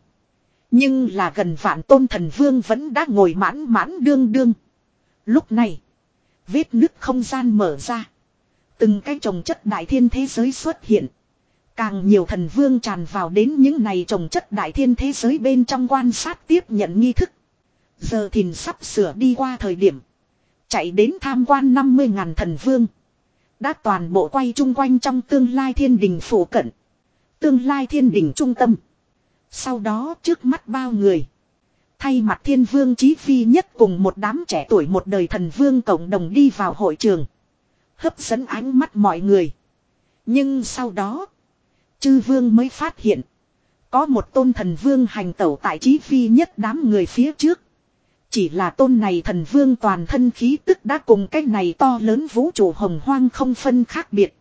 Speaker 1: Nhưng là gần vạn tôn thần vương vẫn đã ngồi mãn mãn đương đương. Lúc này, vết nứt không gian mở ra. Từng cái trồng chất đại thiên thế giới xuất hiện. Càng nhiều thần vương tràn vào đến những này trồng chất đại thiên thế giới bên trong quan sát tiếp nhận nghi thức. Giờ thìn sắp sửa đi qua thời điểm. Chạy đến tham quan năm mươi ngàn thần vương. Đã toàn bộ quay chung quanh trong tương lai thiên đình phủ cận. Tương lai thiên đình trung tâm. Sau đó trước mắt bao người. Thay mặt thiên vương chí phi nhất cùng một đám trẻ tuổi một đời thần vương cộng đồng đi vào hội trường. Hấp dẫn ánh mắt mọi người. Nhưng sau đó. Chư vương mới phát hiện. Có một tôn thần vương hành tẩu tại chí phi nhất đám người phía trước. Chỉ là tôn này thần vương toàn thân khí tức đã cùng cái này to lớn vũ trụ hồng hoang không phân khác biệt.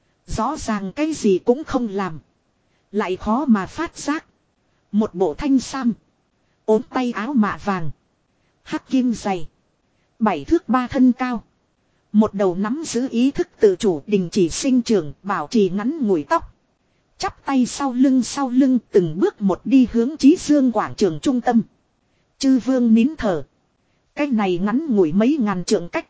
Speaker 1: Rõ ràng cái gì cũng không làm. Lại khó mà phát giác. Một bộ thanh sam. Ốm tay áo mạ vàng. Hắc kim dày. Bảy thước ba thân cao. Một đầu nắm giữ ý thức tự chủ đình chỉ sinh trưởng bảo trì ngắn ngủi tóc. Chắp tay sau lưng sau lưng từng bước một đi hướng Chí Dương quảng trường trung tâm. Chư vương nín thở. Cái này ngắn ngủi mấy ngàn trượng cách.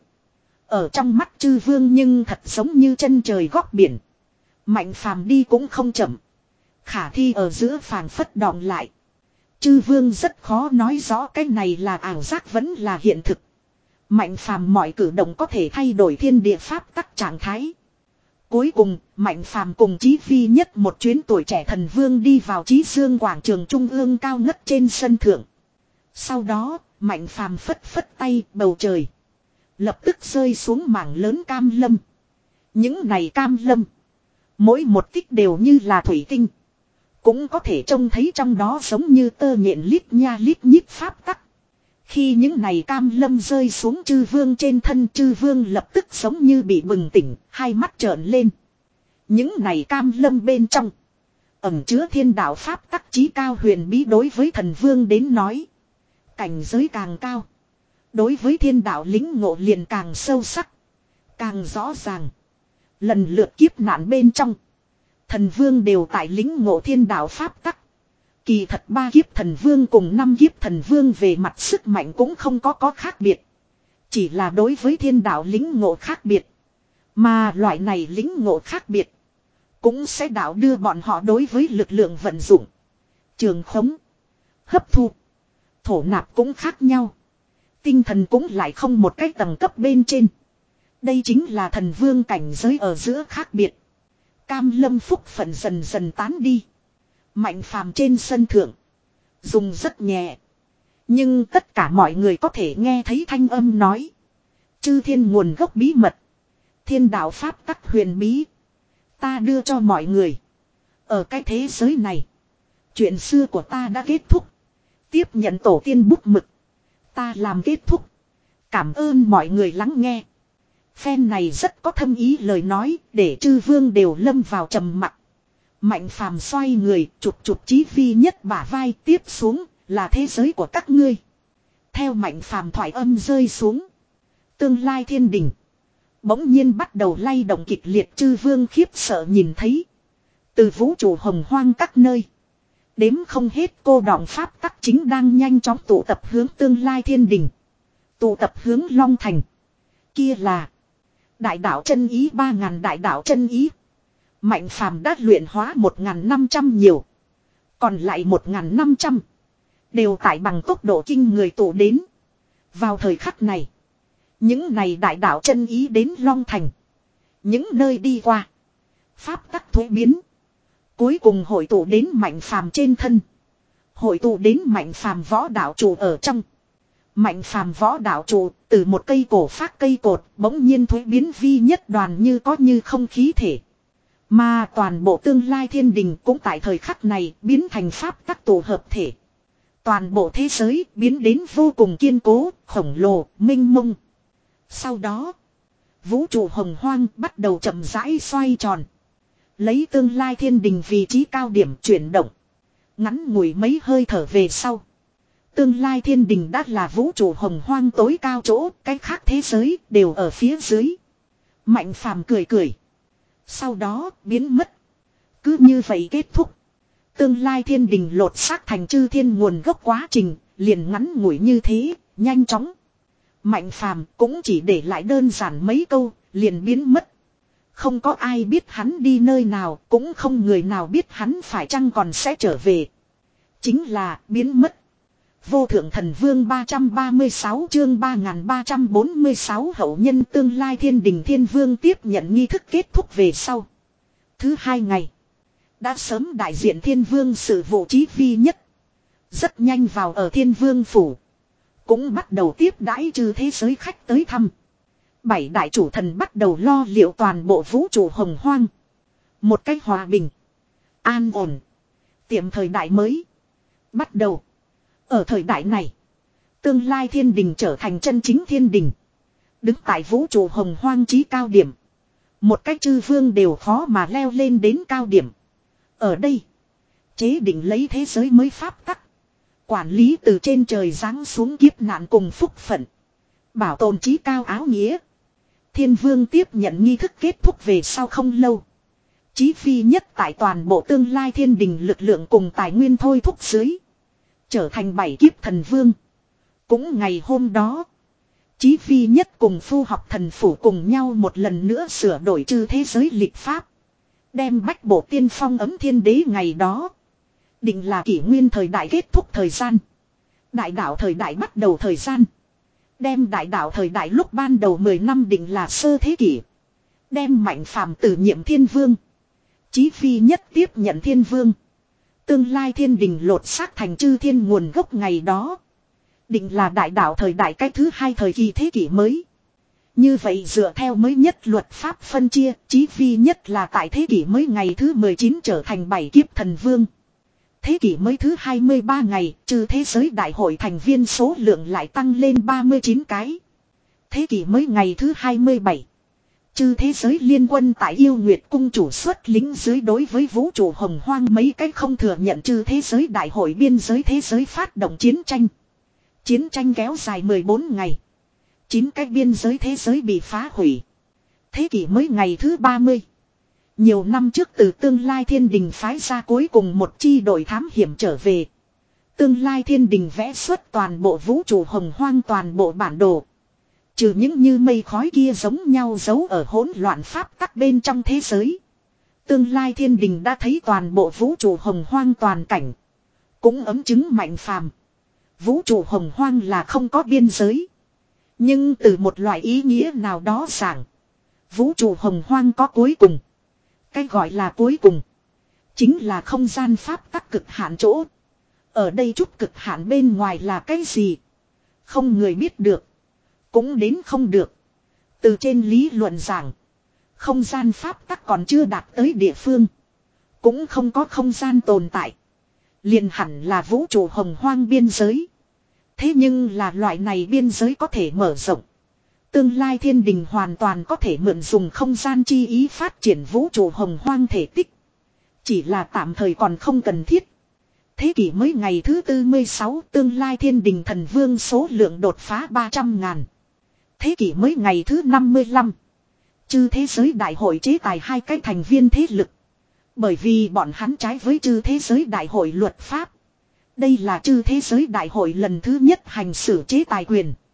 Speaker 1: Ở trong mắt chư vương nhưng thật giống như chân trời góc biển. Mạnh phàm đi cũng không chậm. Khả thi ở giữa phàng phất đọng lại. Chư vương rất khó nói rõ cái này là ảo giác vẫn là hiện thực. Mạnh phàm mọi cử động có thể thay đổi thiên địa pháp tắc trạng thái. Cuối cùng, Mạnh phàm cùng Chí Phi nhất một chuyến tuổi trẻ thần vương đi vào Chí Dương quảng trường trung ương cao ngất trên sân thượng. Sau đó, Mạnh phàm phất phất tay bầu trời. Lập tức rơi xuống mảng lớn cam lâm. Những này cam lâm. Mỗi một tích đều như là thủy tinh. Cũng có thể trông thấy trong đó giống như tơ nhện lít nha lít nhít pháp tắc. Khi những này cam lâm rơi xuống chư vương trên thân, chư vương lập tức giống như bị bừng tỉnh, hai mắt trợn lên. Những này cam lâm bên trong ẩn chứa thiên đạo pháp tắc chí cao huyền bí đối với thần vương đến nói. Cảnh giới càng cao. Đối với thiên đạo lĩnh ngộ liền càng sâu sắc. Càng rõ ràng. Lần lượt kiếp nạn bên trong. Thần vương đều tại lĩnh ngộ thiên đạo pháp tắc. Kỳ thật ba kiếp thần vương cùng năm kiếp thần vương về mặt sức mạnh cũng không có có khác biệt. Chỉ là đối với thiên đạo lĩnh ngộ khác biệt. Mà loại này lĩnh ngộ khác biệt. Cũng sẽ đạo đưa bọn họ đối với lực lượng vận dụng. Trường khống. Hấp thu. Thổ nạp cũng khác nhau. Tinh thần cũng lại không một cái tầng cấp bên trên. Đây chính là thần vương cảnh giới ở giữa khác biệt. Cam lâm phúc phận dần dần tán đi. Mạnh phàm trên sân thượng. Dùng rất nhẹ. Nhưng tất cả mọi người có thể nghe thấy thanh âm nói. Chư thiên nguồn gốc bí mật. Thiên đạo pháp tắc huyền bí. Ta đưa cho mọi người. Ở cái thế giới này. Chuyện xưa của ta đã kết thúc. Tiếp nhận tổ tiên bút mực. Ta làm kết thúc. Cảm ơn mọi người lắng nghe. Phen này rất có thâm ý lời nói. Để chư vương đều lâm vào trầm mặc. Mạnh phàm xoay người. Chụp chụp Chí Phi nhất bả vai tiếp xuống. Là thế giới của các ngươi. Theo mạnh phàm thoại âm rơi xuống. Tương lai thiên đình. Bỗng nhiên bắt đầu lay động kịch liệt, chư vương khiếp sợ nhìn thấy. Từ vũ trụ hồng hoang các nơi. Đếm không hết cô đọng pháp tắc chính đang nhanh chóng tụ tập hướng tương lai thiên đình. Tụ tập hướng Long Thành. Kia là đại đạo chân ý ba ngàn đại đạo chân ý. Mạnh phàm đã luyện hóa một ngàn năm trăm nhiều. Còn lại một ngàn năm trăm. Đều tại bằng tốc độ kinh người tụ đến. Vào thời khắc này. Những này đại đạo chân ý đến Long Thành. Những nơi đi qua. Pháp tắc thuế biến. Cuối cùng hội tụ đến mạnh phàm trên thân. Hội tụ đến mạnh phàm võ đạo chủ ở trong. Mạnh phàm võ đạo chủ từ một cây cổ phát cây cột bỗng nhiên thuế biến vi nhất đoàn như có như không khí thể. Mà toàn bộ tương lai thiên đình cũng tại thời khắc này biến thành pháp tắc tổ hợp thể. Toàn bộ thế giới biến đến vô cùng kiên cố, khổng lồ, minh mông. Sau đó, vũ trụ hồng hoang bắt đầu chậm rãi xoay tròn. Lấy tương lai thiên đình vị trí cao điểm chuyển động. Ngắn ngủi mấy hơi thở về sau. Tương lai thiên đình đã là vũ trụ hồng hoang tối cao chỗ, cái khác thế giới đều ở phía dưới. Mạnh phàm cười cười. Sau đó biến mất. Cứ như vậy kết thúc. Tương lai thiên đình lột xác thành chư thiên nguồn gốc quá trình, liền ngắn ngủi như thế, nhanh chóng. Mạnh phàm cũng chỉ để lại đơn giản mấy câu, liền biến mất. Không có ai biết hắn đi nơi nào, cũng không người nào biết hắn phải chăng còn sẽ trở về. Chính là biến mất. Vô thượng thần vương ba trăm ba mươi sáu chương ba nghìn ba trăm bốn mươi sáu hậu nhân tương lai thiên đình thiên vương tiếp nhận nghi thức kết thúc về sau. Thứ hai ngày. Đã sớm đại diện thiên vương sự vụ chí vi nhất. Rất nhanh vào ở thiên vương phủ. Cũng bắt đầu tiếp đãi trừ thế giới khách tới thăm. Bảy đại chủ thần bắt đầu lo liệu toàn bộ vũ trụ hồng hoang. Một cách hòa bình. An ổn. Tiệm thời đại mới. Bắt đầu. Ở thời đại này. Tương lai thiên đình trở thành chân chính thiên đình. Đứng tại vũ trụ hồng hoang chí cao điểm. Một cách chư vương đều khó mà leo lên đến cao điểm. Ở đây. Chế định lấy thế giới mới pháp tắc. Quản lý từ trên trời giáng xuống kiếp nạn cùng phúc phận. Bảo tồn chí cao áo nghĩa. Thiên vương tiếp nhận nghi thức kết thúc về sau không lâu. Chí phi nhất tại toàn bộ tương lai thiên đình lực lượng cùng tài nguyên thôi thúc dưới. Trở thành bảy kiếp thần vương. Cũng ngày hôm đó. Chí phi nhất cùng phu học thần phủ cùng nhau một lần nữa sửa đổi chư thế giới lịch pháp. Đem bách bộ tiên phong ấm thiên đế ngày đó. Định là kỷ nguyên thời đại kết thúc thời gian. Đại đạo thời đại bắt đầu thời gian. Đem đại đạo thời đại lúc ban đầu mười năm định là sơ thế kỷ. Đem mạnh phàm tử nhiệm thiên vương. Chí phi nhất tiếp nhận thiên vương. Tương lai thiên đình lột xác thành chư thiên nguồn gốc ngày đó. Định là đại đạo thời đại cái thứ hai thời kỳ thế kỷ mới. Như vậy dựa theo mới nhất luật pháp phân chia, chí phi nhất là tại thế kỷ mới ngày thứ mười chín trở thành bảy kiếp thần vương. Thế kỷ mới thứ hai mươi ba ngày, trừ thế giới đại hội thành viên số lượng lại tăng lên ba mươi chín cái. Thế kỷ mới ngày thứ hai mươi bảy. Trừ thế giới liên quân tại yêu nguyệt cung chủ xuất lính dưới đối với vũ trụ hồng hoang mấy cái không thừa nhận trừ thế giới đại hội biên giới thế giới phát động chiến tranh. Chiến tranh kéo dài mười bốn ngày. chín cái biên giới thế giới bị phá hủy. Thế kỷ mới ngày thứ ba mươi. Nhiều năm trước từ tương lai thiên đình phái ra cuối cùng một chi đội thám hiểm trở về. Tương lai thiên đình vẽ xuất toàn bộ vũ trụ hồng hoang toàn bộ bản đồ. Trừ những như mây khói kia giống nhau giấu ở hỗn loạn pháp tắc bên trong thế giới. Tương lai thiên đình đã thấy toàn bộ vũ trụ hồng hoang toàn cảnh. Cũng ấm chứng mạnh phàm. Vũ trụ hồng hoang là không có biên giới. Nhưng từ một loại ý nghĩa nào đó rằng. Vũ trụ hồng hoang có cuối cùng. Cái gọi là cuối cùng. Chính là không gian pháp tắc cực hạn chỗ. Ở đây chút cực hạn bên ngoài là cái gì? Không người biết được. Cũng đến không được. Từ trên lý luận giảng. Không gian pháp tắc còn chưa đạt tới địa phương. Cũng không có không gian tồn tại. Liền hẳn là vũ trụ hồng hoang biên giới. Thế nhưng là loại này biên giới có thể mở rộng. Tương lai thiên đình hoàn toàn có thể mượn dùng không gian chi ý phát triển vũ trụ hồng hoang thể tích. Chỉ là tạm thời còn không cần thiết. Thế kỷ mới ngày thứ tư mươi sáu tương lai thiên đình thần vương số lượng đột phá ba trăm ngàn. Thế kỷ mới ngày thứ năm mươi lăm. Chư thế giới đại hội chế tài hai cái thành viên thế lực. Bởi vì bọn hắn trái với chư thế giới đại hội luật pháp. Đây là chư thế giới đại hội lần thứ nhất hành xử chế tài quyền.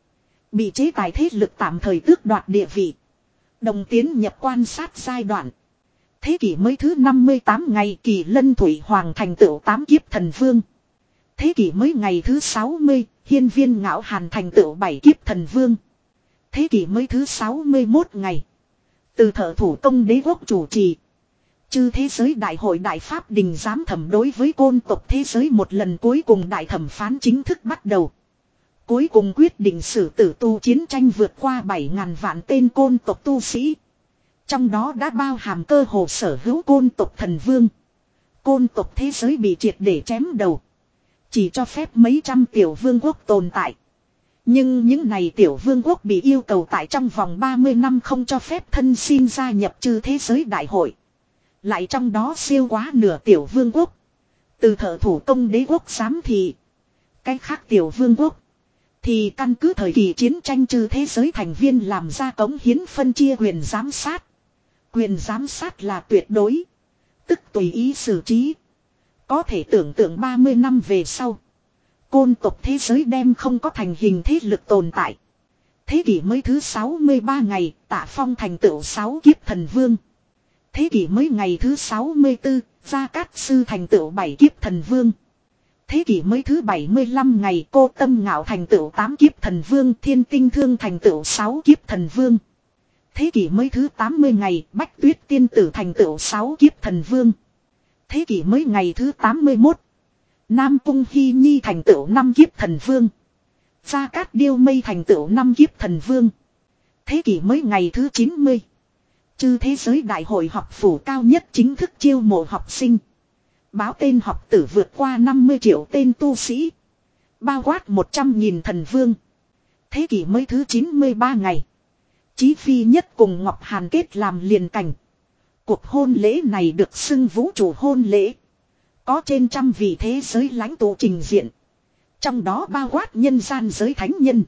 Speaker 1: Bị chế tài thế lực tạm thời tước đoạt địa vị. Đồng tiến nhập quan sát giai đoạn. Thế kỷ mới thứ năm mươi tám ngày Kỳ Lân Thủy Hoàng thành tựu tám kiếp thần vương. Thế kỷ mới ngày thứ sáu mươi, Hiên Viên Ngạo Hàn thành tựu bảy kiếp thần vương. Thế kỷ mới thứ sáu mươi mốt ngày. Từ Thợ Thủ Công Đế quốc chủ trì. Chư thế giới đại hội đại pháp đình giám thẩm đối với côn tộc thế giới một lần cuối cùng đại thẩm phán chính thức bắt đầu. Cuối cùng quyết định xử tử tu chiến tranh vượt qua bảy ngàn vạn tên côn tộc tu sĩ. Trong đó đã bao hàm cơ hồ sở hữu côn tộc thần vương. Côn tộc thế giới bị triệt để chém đầu. Chỉ cho phép mấy trăm tiểu vương quốc tồn tại. Nhưng những này tiểu vương quốc bị yêu cầu tại trong vòng ba mươi năm không cho phép thân xin gia nhập chư thế giới đại hội. Lại trong đó siêu quá nửa tiểu vương quốc. Từ Thợ Thủ Công Đế quốc giám thị. Cách khác tiểu vương quốc. Thì căn cứ thời kỳ chiến tranh chư thế giới thành viên làm ra cống hiến phân chia quyền giám sát. Quyền giám sát là tuyệt đối. Tức tùy ý xử trí. Có thể tưởng tượng ba mươi năm về sau. Côn tộc thế giới đem không có thành hình thế lực tồn tại. Thế kỷ mới thứ sáu mươi ba ngày, Tạ Phong thành tựu sáu kiếp thần vương. Thế kỷ mới ngày thứ sáu mươi tư, Gia Cát Sư thành tựu bảy kiếp thần vương. Thế kỷ mới thứ bảy mươi lăm ngày, Cô Tâm Ngạo thành tựu tám kiếp thần vương, Thiên Tinh Thương thành tựu sáu kiếp thần vương. Thế kỷ mới thứ tám mươi ngày, Bách Tuyết Tiên Tử thành tựu sáu kiếp thần vương. Thế kỷ mới ngày thứ tám mươi mốt, Nam Cung Hy Nhi thành tựu năm kiếp thần vương. Gia Cát Điêu Mây thành tựu năm kiếp thần vương. Thế kỷ mới ngày thứ chín mươi, chư thế giới đại hội học phủ cao nhất chính thức chiêu mộ học sinh. Báo tên học tử vượt qua năm mươi triệu tên tu sĩ. Bao quát một trăm nghìn thần vương. Thế kỷ mới thứ chín mươi ba ngày. Chí Phi Nhất cùng Ngọc Hàn kết làm liền cảnh. Cuộc hôn lễ này được xưng vũ trụ hôn lễ. Có trên trăm vị thế giới lãnh tụ trình diện. Trong đó bao quát nhân gian giới thánh nhân.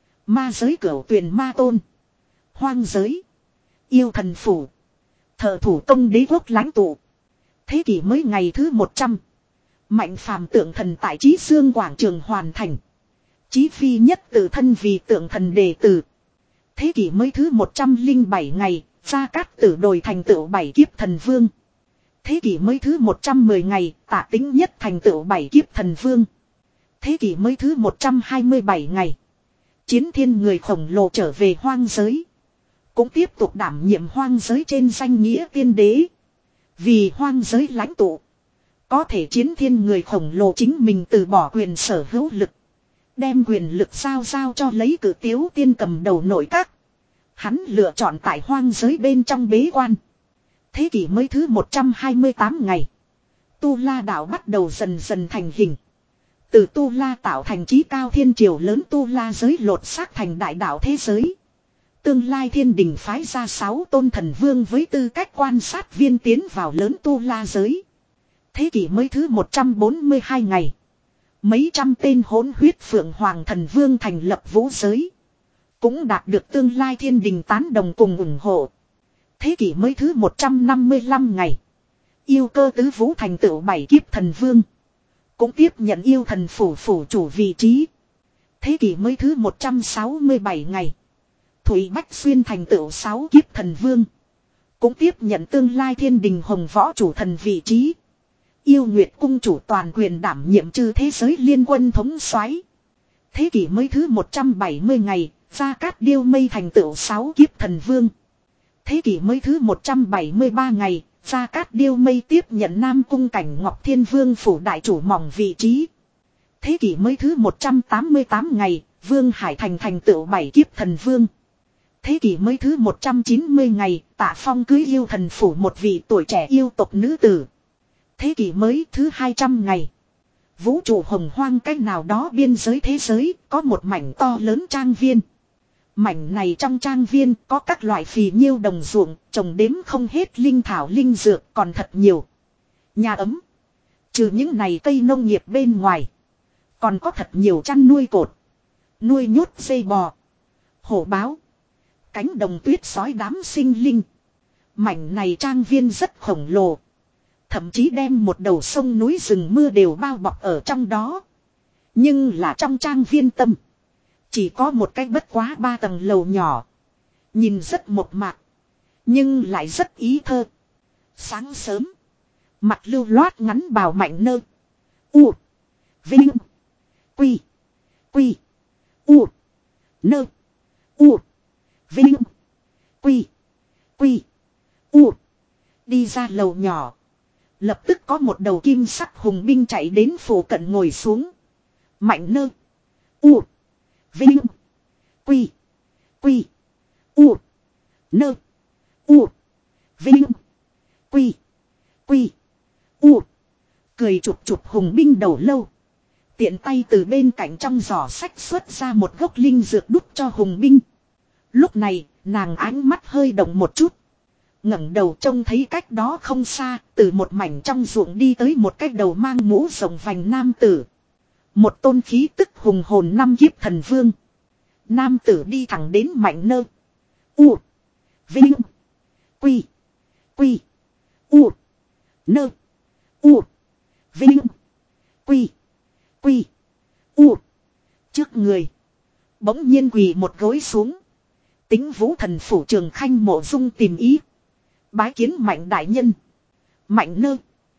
Speaker 1: Ma giới cửu tuyền ma tôn. Hoang giới. Yêu thần phủ. Thợ thủ công đế quốc lãnh tụ. Thế kỷ mới ngày thứ một trăm. Mạnh phàm tượng thần tại Chí Dương quảng trường hoàn thành. Chí Phi Nhất tự thân vì tượng thần đệ tử. Thế kỷ mới thứ một trăm lẻ bảy ngày, Gia Cát Tử đồi thành tựu bảy kiếp thần vương. Thế kỷ mới thứ một trăm mười ngày, Tạ Tĩnh Nhất thành tựu bảy kiếp thần vương. Thế kỷ mới thứ một trăm hai mươi bảy ngày, Chiến Thiên người khổng lồ trở về hoang giới. Cũng tiếp tục đảm nhiệm hoang giới trên danh nghĩa tiên đế. Vì hoang giới lãnh tụ. Có thể Chiến Thiên người khổng lồ chính mình từ bỏ quyền sở hữu lực. Đem quyền lực giao giao cho lấy Cử Tiếu Tiên cầm đầu nội các. Hắn lựa chọn tại hoang giới bên trong bế quan. Thế kỷ mới thứ một trăm hai mươi tám ngày. Tu La đảo bắt đầu dần dần thành hình. Từ Tu La tạo thành chí cao thiên triều lớn Tu La giới lột xác thành đại đảo thế giới. Tương lai thiên đình phái ra sáu tôn thần vương với tư cách quan sát viên tiến vào lớn Tu La giới. Thế kỷ mới thứ một trăm bốn mươi hai ngày. Mấy trăm tên hỗn huyết phượng hoàng thần vương thành lập vũ giới. Cũng đạt được tương lai thiên đình tán đồng cùng ủng hộ. Thế kỷ mới thứ một trăm năm mươi lăm ngày. Yêu cơ tứ vũ thành tựu bảy kiếp thần vương. Cũng tiếp nhận yêu thần phủ phủ chủ vị trí. Thế kỷ mới thứ một trăm sáu mươi bảy ngày. Thủy Bách Xuyên thành tựu sáu kiếp thần vương. Cũng tiếp nhận tương lai thiên đình hồng võ chủ thần vị trí. Yêu Nguyệt cung chủ toàn quyền đảm nhiệm chư thế giới liên quân thống soái. Thế kỷ mới thứ một trăm bảy mươi ngày, Gia Cát Điêu Mây thành tựu sáu kiếp thần vương. Thế kỷ mới thứ một trăm bảy mươi ba ngày, Gia Cát Điêu Mây tiếp nhận Nam Cung Cảnh Ngọc Thiên Vương phủ đại chủ mỏng vị trí. Thế kỷ mới thứ một trăm tám mươi tám ngày, Vương Hải Thành thành tựu bảy kiếp thần vương. Thế kỷ mới thứ một trăm chín mươi ngày, Tạ Phong cưới yêu thần phủ một vị tuổi trẻ yêu tộc nữ tử. Thế kỷ mới thứ hai trăm ngày. Vũ trụ hồng hoang cách nào đó biên giới thế giới, có một mảnh to lớn trang viên. Mảnh này trong trang viên có các loại phì nhiêu đồng ruộng, trồng đếm không hết linh thảo linh dược còn thật nhiều. Nhà ấm. Trừ những này cây nông nghiệp bên ngoài. Còn có thật nhiều chăn nuôi cột. Nuôi nhốt dây bò. Hổ báo. Cánh đồng tuyết sói đám sinh linh. Mảnh này trang viên rất khổng lồ. Thậm chí đem một đầu sông núi rừng mưa đều bao bọc ở trong đó. Nhưng là trong trang viên tâm. Chỉ có một cái bất quá ba tầng lầu nhỏ. Nhìn rất mộc mạc. Nhưng lại rất ý thơ. Sáng sớm. Mặt lưu loát ngắn bào Mạnh Nơ. U. Vinh. Quy. Quy. U. Nơ. U. Vinh. Quy. Quy. U. Đi ra lầu nhỏ. Lập tức có một đầu kim sắc hùng binh chạy đến phủ cận ngồi xuống. Mạnh Nơ. U. Vinh. Quy. Quy. U. Nơ. U. Vinh. Quy. Quy. U. Cười chụp chụp hùng binh đầu lâu. Tiện tay từ bên cạnh trong giỏ sách xuất ra một gốc linh dược đút cho hùng binh. Lúc này, nàng ánh mắt hơi động một chút. ngẩng đầu trông thấy cách đó không xa, từ một mảnh trong ruộng đi tới một cái đầu mang mũ rộng vành nam tử. Một tôn khí tức hùng hồn năm kiếp thần vương. Nam tử đi thẳng đến Mạnh Nơ. U. Vinh. Quy. Quy. U. Nơ. U. Vinh. Quy. Quy. U. Trước người. Bỗng nhiên quỳ một gối xuống. Tính vũ thần phủ Trường Khanh Mộ Dung tìm ý. Bái kiến Mạnh đại nhân. Mạnh Nơ.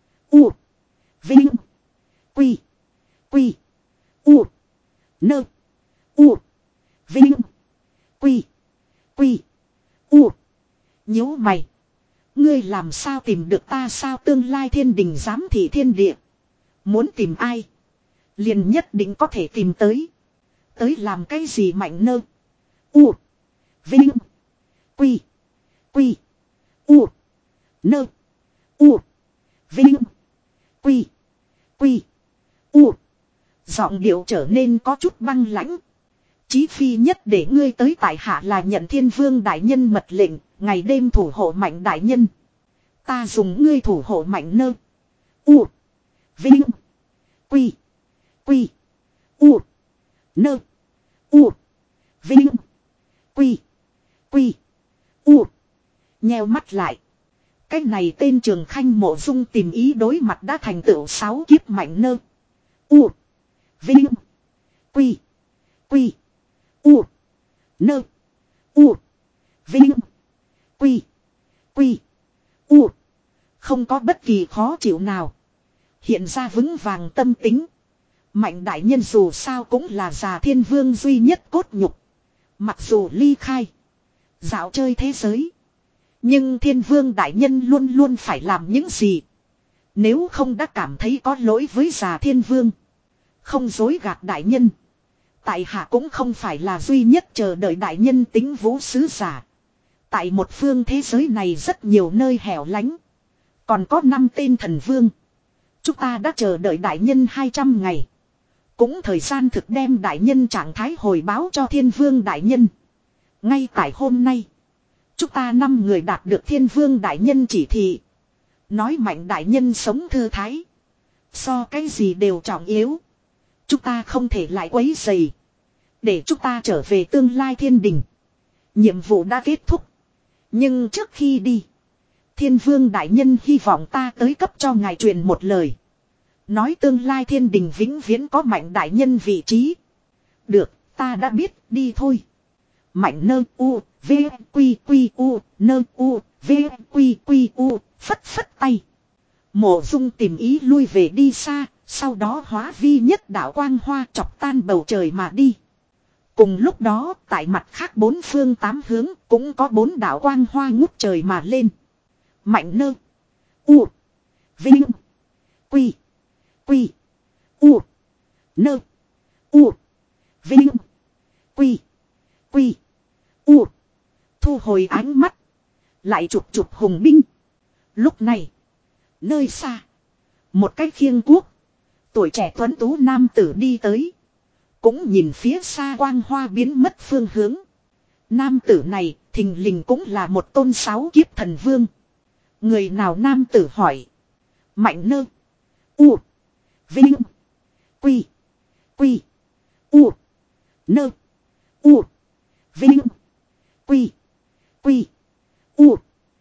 Speaker 1: U. Vinh. Quy. Quy. U. Nơ. U. Vinh. Quy. Quy. U. Nhíu mày. Ngươi làm sao tìm được ta sao tương lai thiên đình giám thị thiên địa. Muốn tìm ai. Liền nhất định có thể tìm tới. Tới làm cái gì Mạnh Nơ. U. Vinh. Quy. Quy. U. Nơ. U. Vinh. Quy. Quy. U. Giọng điệu trở nên có chút băng lãnh. Chí phi nhất để ngươi tới tại hạ là nhận Thiên Vương đại nhân mật lệnh, ngày đêm thủ hộ Mạnh đại nhân. Ta dùng ngươi thủ hộ Mạnh Nơ. U. Vinh. Quy. Quy. U. Nơ. U. Vinh. Quy. Quy. U. Nheo mắt lại. Cái này tên Trường Khanh Mộ Dung tìm ý đối mặt đã thành tựu sáu kiếp Mạnh Nơ. U. Vinh. Quy. Quy. U. Nơ. U. Vinh. Quy. Quy. U. Không có bất kỳ khó chịu nào. Hiện ra vững vàng tâm tính. Mạnh đại nhân dù sao cũng là già thiên vương duy nhất cốt nhục. Mặc dù ly khai. Dạo chơi thế giới. Nhưng thiên vương đại nhân luôn luôn phải làm những gì. Nếu không đã cảm thấy có lỗi với già thiên vương. Không dối gạt đại nhân. Tại hạ cũng không phải là duy nhất chờ đợi đại nhân tính vũ sứ giả. Tại một phương thế giới này rất nhiều nơi hẻo lánh. Còn có năm tên thần vương. Chúng ta đã chờ đợi đại nhân hai trăm ngày. Cũng thời gian thực đem đại nhân trạng thái hồi báo cho thiên vương đại nhân. Ngay tại hôm nay. Chúng ta năm người đạt được thiên vương đại nhân chỉ thị. Nói Mạnh đại nhân sống thư thái. So cái gì đều trọng yếu. Chúng ta không thể lại quấy rầy. Để chúng ta trở về tương lai thiên đình. Nhiệm vụ đã kết thúc. Nhưng trước khi đi. Thiên vương đại nhân hy vọng ta tới cấp cho ngài truyền một lời. Nói tương lai thiên đình vĩnh viễn có Mạnh đại nhân vị trí. Được, ta đã biết, đi thôi. Mạnh Nơ u, v, quy quy u, nơ u, v, quy quy u, phất phất tay. Mộ Dung tìm ý lui về đi xa, sau đó hóa vi nhất đạo quang hoa chọc tan bầu trời mà đi. Cùng lúc đó, tại mặt khác bốn phương tám hướng cũng có bốn đạo quang hoa ngút trời mà lên. Mạnh Nơ u, vinh, quy, quy, u, nơ, u, vinh, quy, quy, u. Thu hồi ánh mắt. Lại chụp chụp hùng binh. Lúc này. Nơi xa. Một cái khiêng cuốc. Tuổi trẻ tuấn tú nam tử đi tới. Cũng nhìn phía xa quang hoa biến mất phương hướng. Nam tử này thình lình cũng là một tôn sáu kiếp thần vương. Người nào nam tử hỏi. Mạnh Nơ. U. Vinh. Quy. Quy. U. Nơ. U. Vinh. Quy. Quy. U.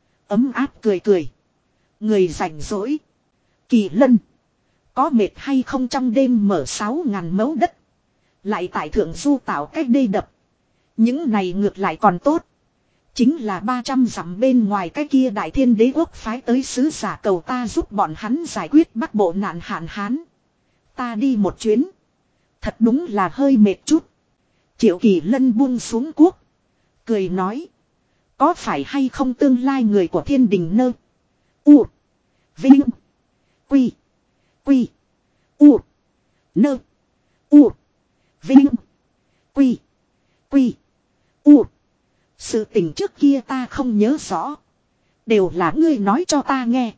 Speaker 1: Ấm áp cười cười. Người rảnh rỗi. Kỳ Lân. Có mệt hay không trong đêm mở sáu ngàn mẫu đất. Lại tại thượng du tạo cách đê đập. Những này ngược lại còn tốt. Chính là ba trăm dặm bên ngoài cái kia đại thiên đế quốc phái tới sứ giả cầu ta giúp bọn hắn giải quyết bắc bộ nạn hạn hán. Ta đi một chuyến. Thật đúng là hơi mệt chút. Triệu Kỳ Lân buông xuống cuốc. Cười nói. Có phải hay không tương lai người của thiên đình nơ. U. Vinh. Quy. Quy. U. Nơ. U. Vinh. Quy. Quy. U. Sự tình trước kia ta không nhớ rõ. Đều là ngươi nói cho ta nghe.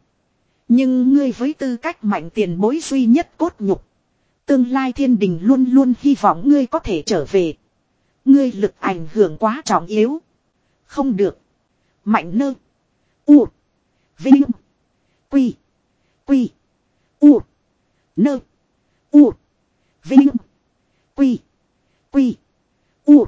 Speaker 1: Nhưng ngươi với tư cách mạnh tiền bối duy nhất cốt nhục. Tương lai thiên đình luôn luôn hy vọng ngươi có thể trở về. Ngươi lực ảnh hưởng quá trọng yếu. Không được. Mạnh nơ. U. Vinh. Quy. Quy. U. Nơ. U. Vinh. Quy. Quy. U.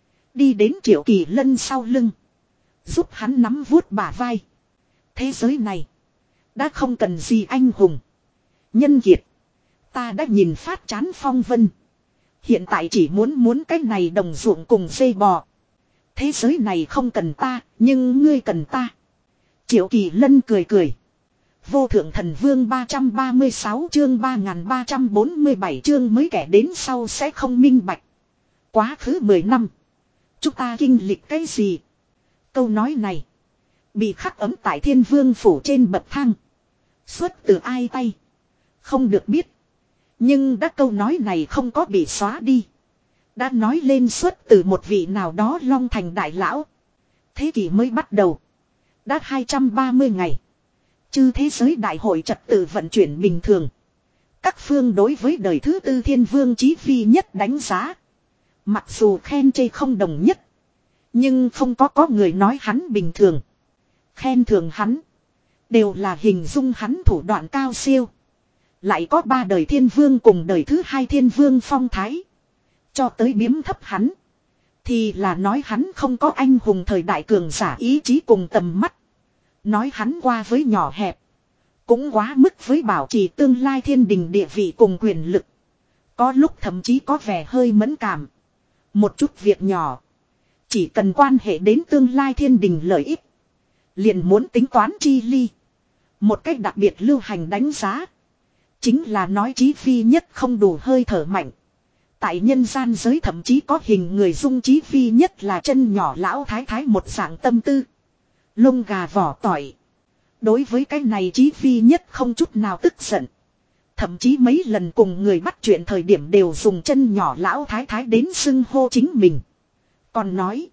Speaker 1: Đi đến Triệu Kỳ Lân sau lưng. Giúp hắn nắm vuốt bả vai. Thế giới này. Đã không cần gì anh hùng. Nhân kiệt. Ta đã nhìn phát chán phong vân. Hiện tại chỉ muốn muốn cái này đồng ruộng cùng dây bò. Thế giới này không cần ta. Nhưng ngươi cần ta. Triệu Kỳ Lân cười cười. Vô thượng thần vương ba trăm ba mươi sáu chương ba nghìn ba trăm bốn mươi bảy chương mới kẻ đến sau sẽ không minh bạch. Quá khứ mười năm. Chúng ta kinh lịch cái gì? Câu nói này. Bị khắc ấm tại thiên vương phủ trên bậc thang. Xuất từ ai tay? Không được biết. Nhưng đã câu nói này không có bị xóa đi. Đã nói lên xuất từ một vị nào đó Long Thành đại lão. Thế kỷ mới bắt đầu. Đã hai trăm ba mươi ngày. Chư thế giới đại hội trật tự vận chuyển bình thường. Các phương đối với đời thứ tư thiên vương chí phi nhất đánh giá. Mặc dù khen chê không đồng nhất. Nhưng không có có người nói hắn bình thường. Khen thường hắn. Đều là hình dung hắn thủ đoạn cao siêu. Lại có ba đời thiên vương cùng đời thứ hai thiên vương phong thái. Cho tới biếm thấp hắn. Thì là nói hắn không có anh hùng thời đại cường giả ý chí cùng tầm mắt. Nói hắn qua với nhỏ hẹp. Cũng quá mức với bảo trì tương lai thiên đình địa vị cùng quyền lực. Có lúc thậm chí có vẻ hơi mẫn cảm. Một chút việc nhỏ. Chỉ cần quan hệ đến tương lai thiên đình lợi ích. Liền muốn tính toán chi ly. Một cách đặc biệt lưu hành đánh giá. Chính là nói chí phi nhất không đủ hơi thở mạnh. Tại nhân gian giới thậm chí có hình người dung chí phi nhất là chân nhỏ lão thái thái một dạng tâm tư. Lông gà vỏ tỏi. Đối với cái này chí phi nhất không chút nào tức giận. Thậm chí mấy lần cùng người bắt chuyện thời điểm đều dùng chân nhỏ lão thái thái đến xưng hô chính mình. Còn nói.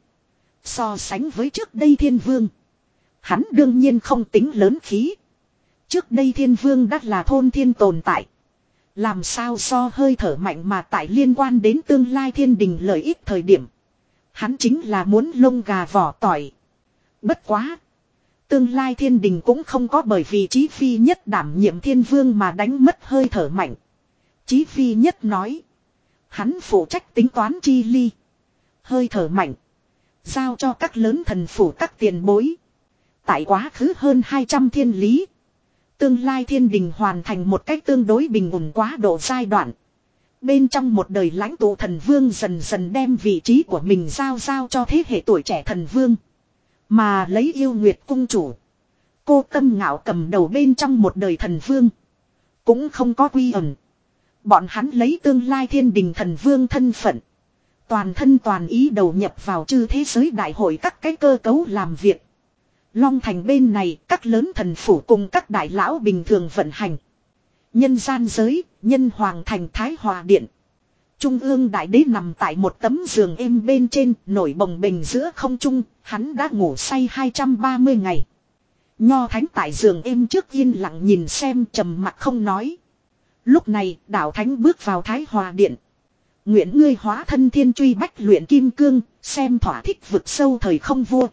Speaker 1: So sánh với trước đây thiên vương. Hắn đương nhiên không tính lớn khí. Trước đây thiên vương đã là thôn thiên tồn tại. Làm sao so hơi thở mạnh mà tại liên quan đến tương lai thiên đình lợi ích thời điểm. Hắn chính là muốn lông gà vỏ tỏi. Bất quá. Tương lai thiên đình cũng không có bởi vì chí phi nhất đảm nhiệm thiên vương mà đánh mất hơi thở mạnh. Chí phi nhất nói. Hắn phụ trách tính toán chi ly. Hơi thở mạnh. Giao cho các lớn thần phủ các tiền bối. Tại quá khứ hơn hai trăm thiên lý. Tương lai thiên đình hoàn thành một cách tương đối bình ổn quá độ giai đoạn. Bên trong một đời lãnh tụ thần vương dần dần đem vị trí của mình giao giao cho thế hệ tuổi trẻ thần vương. Mà lấy yêu nguyệt cung chủ. Cô Tâm Ngạo cầm đầu bên trong một đời thần vương. Cũng không có quy ẩn. Bọn hắn lấy tương lai thiên đình thần vương thân phận. Toàn thân toàn ý đầu nhập vào chư thế giới đại hội các cái cơ cấu làm việc. Long Thành bên này các lớn thần phủ cùng các đại lão bình thường vận hành. Nhân gian giới, nhân hoàng thành Thái Hòa Điện. Trung ương đại đế nằm tại một tấm giường êm bên trên, nổi bồng bềnh giữa không trung, hắn đã ngủ say hai trăm ba mươi ngày. Nho thánh tại giường êm trước yên lặng nhìn xem trầm mặc không nói. Lúc này, đạo thánh bước vào Thái Hòa Điện. Nguyện ngươi hóa thân thiên truy bách luyện kim cương, xem thỏa thích vực sâu thời không vua.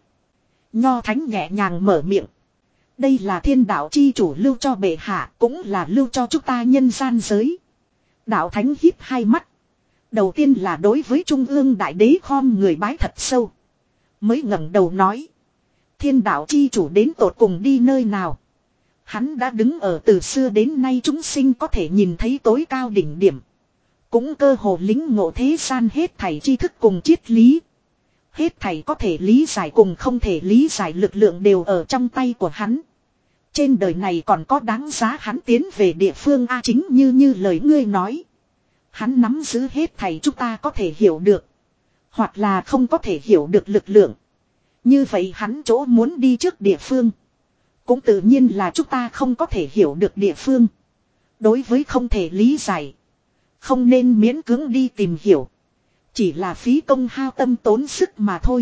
Speaker 1: Nho thánh nhẹ nhàng mở miệng. Đây là thiên đạo chi chủ lưu cho bệ hạ, cũng là lưu cho chúng ta nhân gian giới. Đạo thánh híp hai mắt. Đầu tiên là đối với trung ương đại đế khom người bái thật sâu. Mới ngẩng đầu nói. Thiên đạo chi chủ đến tột cùng đi nơi nào. Hắn đã đứng ở từ xưa đến nay chúng sinh có thể nhìn thấy tối cao đỉnh điểm. Cũng cơ hồ lính ngộ thế gian hết thảy tri thức cùng triết lý. Hết thảy có thể lý giải cùng không thể lý giải lực lượng đều ở trong tay của hắn. Trên đời này còn có đáng giá hắn tiến về địa phương A, chính như như lời ngươi nói. Hắn nắm giữ hết thảy chúng ta có thể hiểu được. Hoặc là không có thể hiểu được lực lượng. Như vậy hắn chỗ muốn đi trước địa phương. Cũng tự nhiên là chúng ta không có thể hiểu được địa phương. Đối với không thể lý giải. Không nên miễn cưỡng đi tìm hiểu. Chỉ là phí công hao tâm tốn sức mà thôi.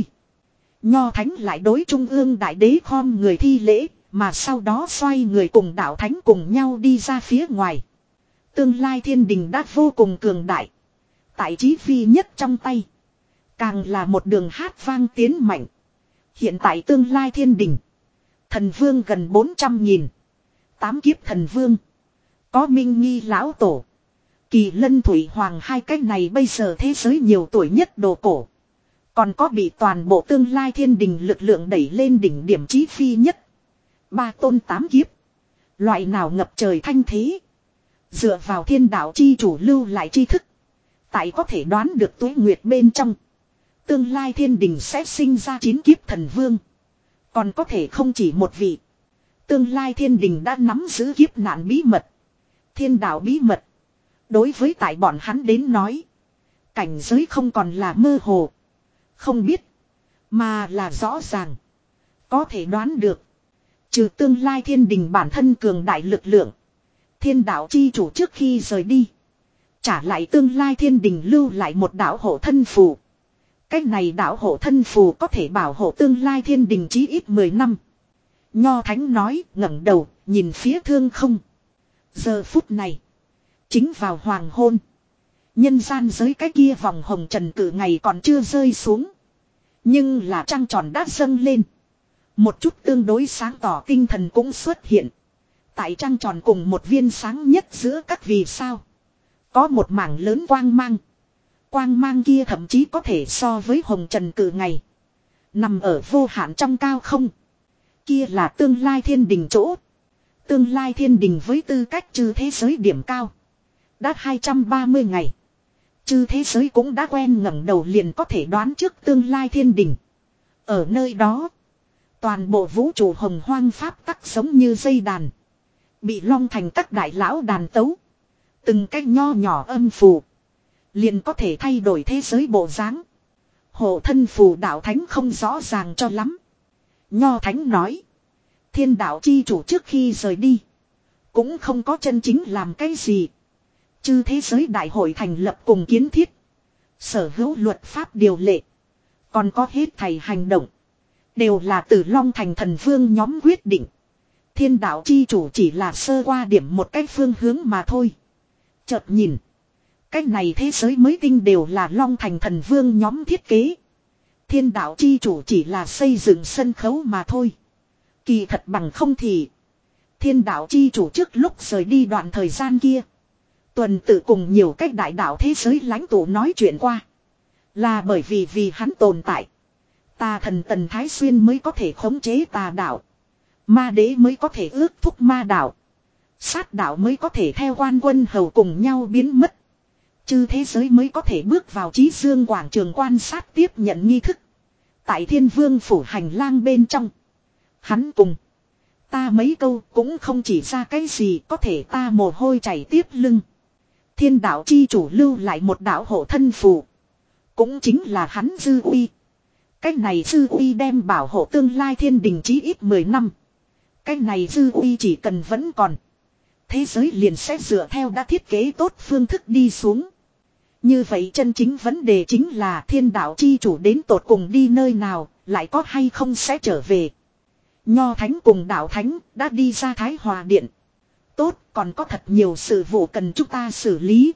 Speaker 1: Nho Thánh lại đối Trung ương Đại Đế khom người thi lễ. Mà sau đó xoay người cùng đạo thánh cùng nhau đi ra phía ngoài. Tương lai thiên đình đã vô cùng cường đại. Tại Chí Phi nhất trong tay. Càng là một đường hát vang tiến mạnh. Hiện tại tương lai thiên đình. Thần vương gần bốn trăm nghìn. Tám kiếp thần vương. Có Minh Nghi lão tổ. Kỳ Lân Thủy Hoàng hai cái này bây giờ thế giới nhiều tuổi nhất đồ cổ. Còn có bị toàn bộ tương lai thiên đình lực lượng đẩy lên đỉnh điểm Chí Phi nhất. Ba tôn tám kiếp. Loại nào ngập trời thanh thế. Dựa vào thiên đạo chi chủ lưu lại tri thức. Tại có thể đoán được tuế nguyệt bên trong. Tương lai thiên đình sẽ sinh ra chín kiếp thần vương. Còn có thể không chỉ một vị. Tương lai thiên đình đã nắm giữ kiếp nạn bí mật. Thiên đạo bí mật. Đối với tại bọn hắn đến nói. Cảnh giới không còn là mơ hồ. Không biết. Mà là rõ ràng. Có thể đoán được. Trừ tương lai thiên đình bản thân cường đại lực lượng. Thiên đạo chi chủ trước khi rời đi. Trả lại tương lai thiên đình lưu lại một đạo hộ thân phù. Cái này đạo hộ thân phù có thể bảo hộ tương lai thiên đình chí ít mười năm. Nho Thánh nói ngẩng đầu nhìn phía thương không. Giờ phút này. Chính vào hoàng hôn. Nhân gian giới cái kia vòng hồng trần cử ngày còn chưa rơi xuống. Nhưng là trăng tròn đã dâng lên. Một chút tương đối sáng tỏ tinh thần cũng xuất hiện. Tại trăng tròn cùng một viên sáng nhất giữa các vì sao. Có một mảng lớn quang mang. Quang mang kia thậm chí có thể so với hồng trần cử ngày. Nằm ở vô hạn trong cao không. Kia là tương lai thiên đình chỗ. Tương lai thiên đình với tư cách trừ thế giới điểm cao. Đã hai trăm ba mươi ngày. Trừ thế giới cũng đã quen ngẩng đầu liền có thể đoán trước tương lai thiên đình. Ở nơi đó. Toàn bộ vũ trụ hồng hoang pháp tắc giống như dây đàn. Bị long thành các đại lão đàn tấu. Từng cái nho nhỏ âm phù. Liền có thể thay đổi thế giới bộ dáng. Hộ thân phù đạo thánh không rõ ràng cho lắm. Nho thánh nói. Thiên đạo chi chủ trước khi rời đi. Cũng không có chân chính làm cái gì. Chư thế giới đại hội thành lập cùng kiến thiết. Sở hữu luật pháp điều lệ. Còn có hết thầy hành động. Đều là từ Long Thành thần vương nhóm quyết định. Thiên đạo chi chủ chỉ là sơ qua điểm một cái phương hướng mà thôi. Chợt nhìn. Cái này thế giới mới tinh đều là Long Thành thần vương nhóm thiết kế. Thiên đạo chi chủ chỉ là xây dựng sân khấu mà thôi. Kỳ thật bằng không thì. Thiên đạo chi chủ trước lúc rời đi đoạn thời gian kia. Tuần tự cùng nhiều cách đại đạo thế giới lãnh tụ nói chuyện qua. Là bởi vì vì hắn tồn tại. Tà thần Tần Thái Xuyên mới có thể khống chế tà đạo. Ma đế mới có thể ước thúc ma đạo. Sát đạo mới có thể theo quan quân hầu cùng nhau biến mất. Chư thế giới mới có thể bước vào Chí Dương quảng trường quan sát tiếp nhận nghi thức. Tại Thiên Vương phủ hành lang bên trong. Hắn cùng. Ta mấy câu cũng không chỉ ra cái gì có thể ta mồ hôi chảy tiếp lưng. Thiên đạo chi chủ lưu lại một đạo hộ thân phù. Cũng chính là hắn dư uy. Cái này dư uy đem bảo hộ tương lai thiên đình chí ít mười năm. Cái này dư uy chỉ cần vẫn còn. Thế giới liền sẽ dựa theo đã thiết kế tốt phương thức đi xuống. Như vậy chân chính vấn đề chính là thiên đạo chi chủ đến tột cùng đi nơi nào, lại có hay không sẽ trở về. Nho thánh cùng đạo thánh đã đi ra Thái Hòa Điện. Tốt, còn có thật nhiều sự vụ cần chúng ta xử lý.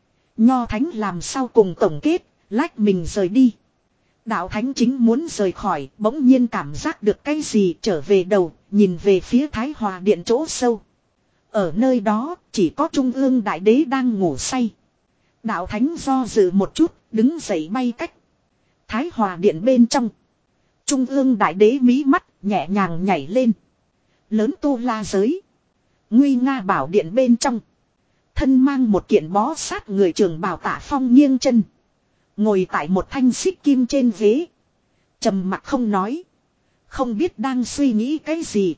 Speaker 1: Nho thánh làm sao cùng tổng kết, lách mình rời đi. Đạo thánh chính muốn rời khỏi, bỗng nhiên cảm giác được cái gì trở về đầu, nhìn về phía Thái Hòa Điện chỗ sâu. Ở nơi đó, chỉ có Trung ương Đại Đế đang ngủ say. Đạo thánh do dự một chút, đứng dậy bay cách. Thái Hòa Điện bên trong. Trung ương Đại Đế mí mắt, nhẹ nhàng nhảy lên. Lớn tu la giới. Nguy nga bảo điện bên trong. Thân mang một kiện bó sát người trường bào Tạ Phong nghiêng chân. Ngồi tại một thanh xích kim trên ghế. Trầm mặc không nói. Không biết đang suy nghĩ cái gì.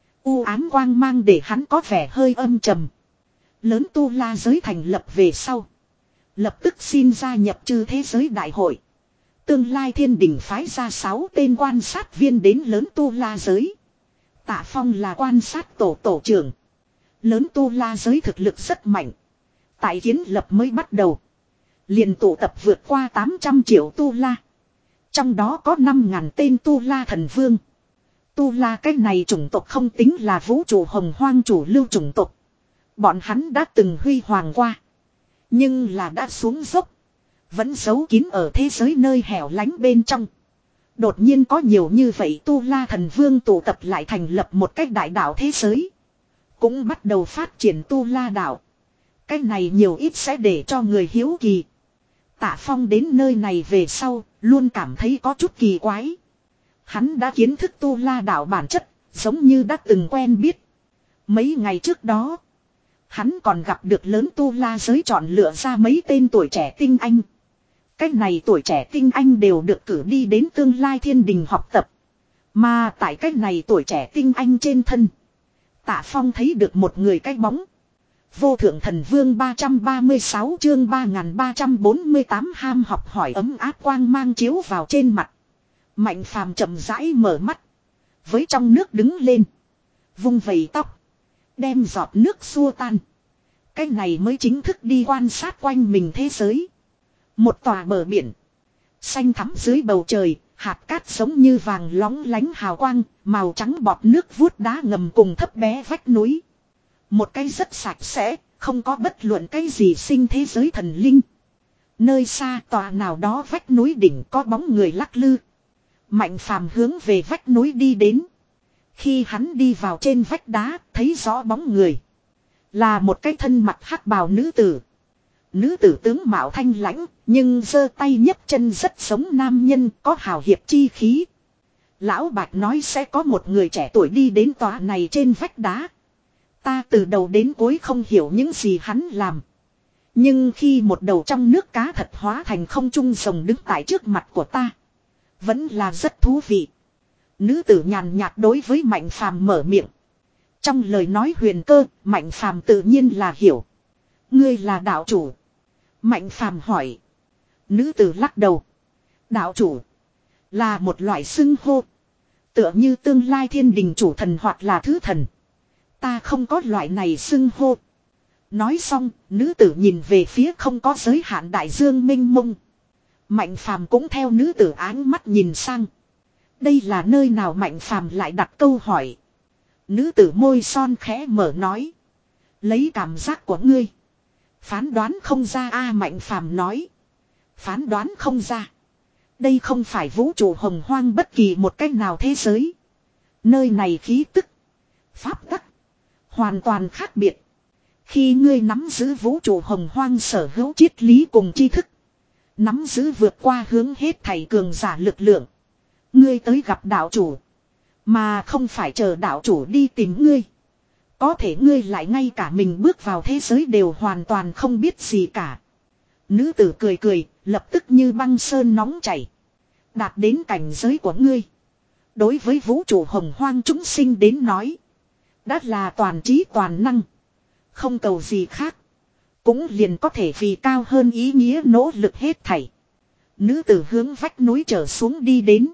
Speaker 1: U ám quang mang để hắn có vẻ hơi âm trầm. Lớn tu la giới thành lập về sau. Lập tức xin gia nhập chư thế giới đại hội. Tương lai thiên đình phái ra sáu tên quan sát viên đến lớn tu la giới. Tạ Phong là quan sát tổ tổ trưởng. Lớn tu la giới thực lực rất mạnh. Tại kiến lập mới bắt đầu. Liền tụ tập vượt qua tám trăm triệu tu la. Trong đó có năm ngàn tên tu la thần vương. Tu la cái này chủng tộc không tính là vũ trụ hồng hoang chủ lưu chủng tộc. Bọn hắn đã từng huy hoàng qua. Nhưng là đã xuống dốc. Vẫn giấu kín ở thế giới nơi hẻo lánh bên trong. Đột nhiên có nhiều như vậy tu la thần vương tụ tập lại thành lập một cách đại đảo thế giới. Cũng bắt đầu phát triển tu la đảo. Cái này nhiều ít sẽ để cho người hiếu kỳ. Tạ Phong đến nơi này về sau, luôn cảm thấy có chút kỳ quái. Hắn đã kiến thức tu la đảo bản chất, giống như đã từng quen biết. Mấy ngày trước đó, hắn còn gặp được lớn tu la giới chọn lựa ra mấy tên tuổi trẻ tinh anh. Cách này tuổi trẻ tinh anh đều được cử đi đến tương lai thiên đình học tập. Mà tại cách này tuổi trẻ tinh anh trên thân, Tạ Phong thấy được một người cái bóng. Vô thượng thần vương ba trăm ba mươi sáu chương ba nghìn ba trăm bốn mươi tám ham học hỏi ấm áp quang mang chiếu vào trên mặt. Mạnh Phàm chậm rãi mở mắt. Với trong nước đứng lên. Vung vẩy tóc. Đem giọt nước xua tan. Cái này mới chính thức đi quan sát quanh mình thế giới. Một tòa bờ biển. Xanh thắm dưới bầu trời. Hạt cát giống như vàng lóng lánh hào quang. Màu trắng bọt nước vuốt đá ngầm cùng thấp bé vách núi. Một cái rất sạch sẽ. Không có bất luận cái gì sinh thế giới thần linh. Nơi xa tòa nào đó vách núi đỉnh có bóng người lắc lư. Mạnh Phàm hướng về vách núi đi đến. Khi hắn đi vào trên vách đá, thấy rõ bóng người. Là một cái thân mặt hắc bào nữ tử. Nữ tử tướng mạo thanh lãnh, nhưng giơ tay nhấc chân rất giống nam nhân, có hào hiệp chi khí. Lão Bạch nói sẽ có một người trẻ tuổi đi đến tòa này trên vách đá. Ta từ đầu đến cuối không hiểu những gì hắn làm. Nhưng khi một đầu trong nước cá thật hóa thành không trung rồng đứng tại trước mặt của ta, vẫn là rất thú vị. Nữ tử nhàn nhạt đối với Mạnh Phàm mở miệng. Trong lời nói huyền cơ, Mạnh Phàm tự nhiên là hiểu. Ngươi là đạo chủ. Mạnh Phàm hỏi. Nữ tử lắc đầu. Đạo chủ là một loại xưng hô. Tựa như tương lai thiên đình chủ thần hoặc là thứ thần. Ta không có loại này xưng hô. Nói xong, nữ tử nhìn về phía không có giới hạn đại dương mênh mông. Mạnh Phàm cũng theo nữ tử áng mắt nhìn sang. Đây là nơi nào? Mạnh Phàm lại đặt câu hỏi. Nữ tử môi son khẽ mở nói. Lấy cảm giác của ngươi, phán đoán không ra. A Mạnh Phàm nói. Phán đoán không ra. Đây không phải vũ trụ hồng hoang bất kỳ một cách nào thế giới. Nơi này khí tức, pháp tắc hoàn toàn khác biệt. Khi ngươi nắm giữ vũ trụ hồng hoang sở hữu triết lý cùng tri thức, nắm giữ vượt qua hướng hết thảy cường giả lực lượng, ngươi tới gặp đạo chủ, mà không phải chờ đạo chủ đi tìm ngươi. Có thể ngươi lại ngay cả mình bước vào thế giới đều hoàn toàn không biết gì cả. Nữ tử cười cười, lập tức như băng sơn nóng chảy. Đạt đến cảnh giới của ngươi, đối với vũ trụ hồng hoang chúng sinh đến nói, đã là toàn trí toàn năng. Không cầu gì khác, cũng liền có thể vì cao hơn ý nghĩa nỗ lực hết thảy. Nữ tử hướng vách núi trở xuống đi đến.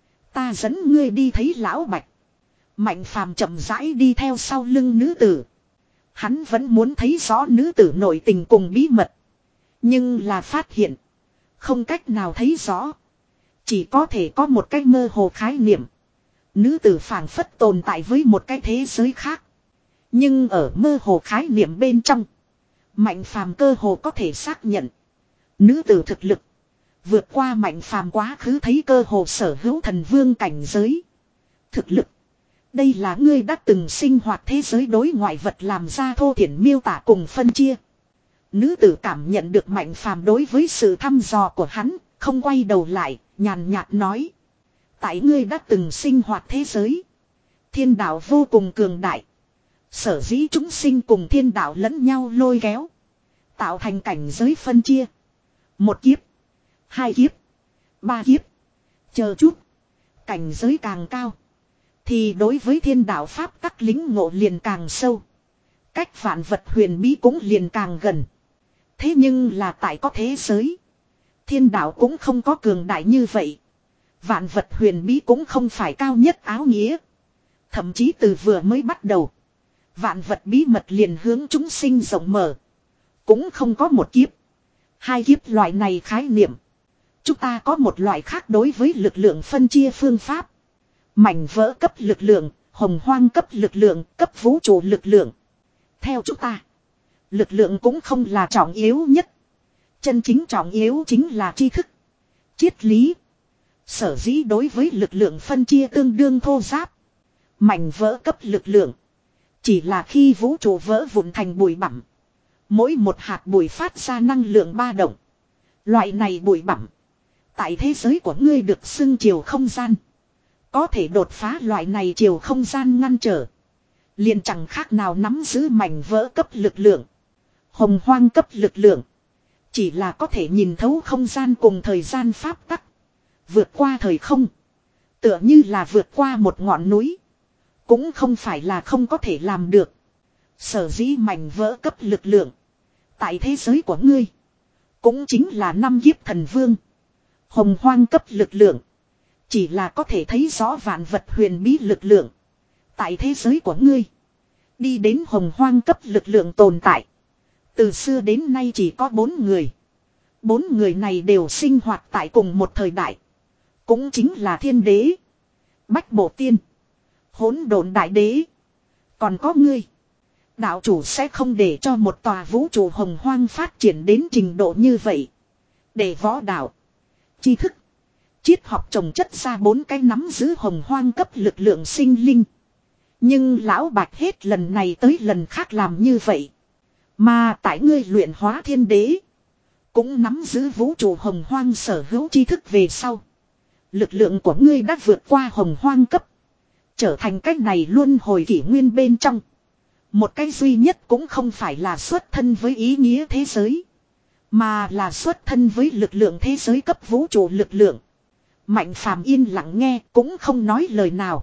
Speaker 1: Ta dẫn ngươi đi thấy Lão Bạch. Mạnh Phàm chậm rãi đi theo sau lưng nữ tử. Hắn vẫn muốn thấy rõ nữ tử nội tình cùng bí mật. Nhưng là phát hiện, không cách nào thấy rõ. Chỉ có thể có một cái mơ hồ khái niệm. Nữ tử phảng phất tồn tại với một cái thế giới khác. Nhưng ở mơ hồ khái niệm bên trong, Mạnh Phàm cơ hồ có thể xác nhận nữ tử thực lực vượt qua Mạnh Phàm quá khứ thấy cơ hồ sở hữu thần vương cảnh giới. Thực lực, đây là ngươi đã từng sinh hoạt thế giới đối ngoại vật làm ra thô thiển miêu tả cùng phân chia. Nữ tử cảm nhận được Mạnh Phàm đối với sự thăm dò của hắn, không quay đầu lại, nhàn nhạt nói. Tại ngươi đã từng sinh hoạt thế giới, thiên đạo vô cùng cường đại. Sở dĩ chúng sinh cùng thiên đạo lẫn nhau lôi kéo. Tạo thành cảnh giới phân chia. Một kiếp. Hai kiếp. Ba kiếp. Chờ chút. Cảnh giới càng cao. Thì đối với thiên đạo pháp tắc lính ngộ liền càng sâu. Cách vạn vật huyền bí cũng liền càng gần. Thế nhưng là tại có thế giới. Thiên đạo cũng không có cường đại như vậy. Vạn vật huyền bí cũng không phải cao nhất áo nghĩa. Thậm chí từ vừa mới bắt đầu. Vạn vật bí mật liền hướng chúng sinh rộng mở. Cũng không có một kiếp. Hai kiếp loại này khái niệm. Chúng ta có một loại khác đối với lực lượng phân chia phương pháp. Mảnh vỡ cấp lực lượng, hồng hoang cấp lực lượng, cấp vũ trụ lực lượng. Theo chúng ta, lực lượng cũng không là trọng yếu nhất. Chân chính trọng yếu chính là tri thức, triết lý. Sở dĩ đối với lực lượng phân chia tương đương thô giáp. Mảnh vỡ cấp lực lượng. Chỉ là khi vũ trụ vỡ vụn thành bụi bặm. Mỗi một hạt bụi phát ra năng lượng ba động. Loại này bụi bặm. Tại thế giới của ngươi được xưng chiều không gian. Có thể đột phá loại này chiều không gian ngăn trở. Liền chẳng khác nào nắm giữ mảnh vỡ cấp lực lượng. Hồng hoang cấp lực lượng. Chỉ là có thể nhìn thấu không gian cùng thời gian pháp tắc. Vượt qua thời không. Tựa như là vượt qua một ngọn núi. Cũng không phải là không có thể làm được. Sở dĩ mảnh vỡ cấp lực lượng. Tại thế giới của ngươi. Cũng chính là năm kiếp thần vương. Hồng hoang cấp lực lượng. Chỉ là có thể thấy rõ vạn vật huyền bí lực lượng. Tại thế giới của ngươi. Đi đến hồng hoang cấp lực lượng tồn tại. Từ xưa đến nay chỉ có bốn người. Bốn người này đều sinh hoạt tại cùng một thời đại. Cũng chính là thiên đế. Bách bộ tiên. Hỗn độn đại đế. Còn có ngươi. Đạo chủ sẽ không để cho một tòa vũ trụ hồng hoang phát triển đến trình độ như vậy. Để võ đạo. Tri thức. Triết học trồng chất ra bốn cái nắm giữ hồng hoang cấp lực lượng sinh linh. Nhưng lão bạch hết lần này tới lần khác làm như vậy. Mà tại ngươi luyện hóa thiên đế. Cũng nắm giữ vũ trụ hồng hoang sở hữu tri thức về sau. Lực lượng của ngươi đã vượt qua hồng hoang cấp. Trở thành cách này luôn hồi kỷ nguyên bên trong. Một cái duy nhất cũng không phải là xuất thân với ý nghĩa thế giới. Mà là xuất thân với lực lượng thế giới cấp vũ trụ lực lượng. Mạnh phàm yên lặng nghe cũng không nói lời nào.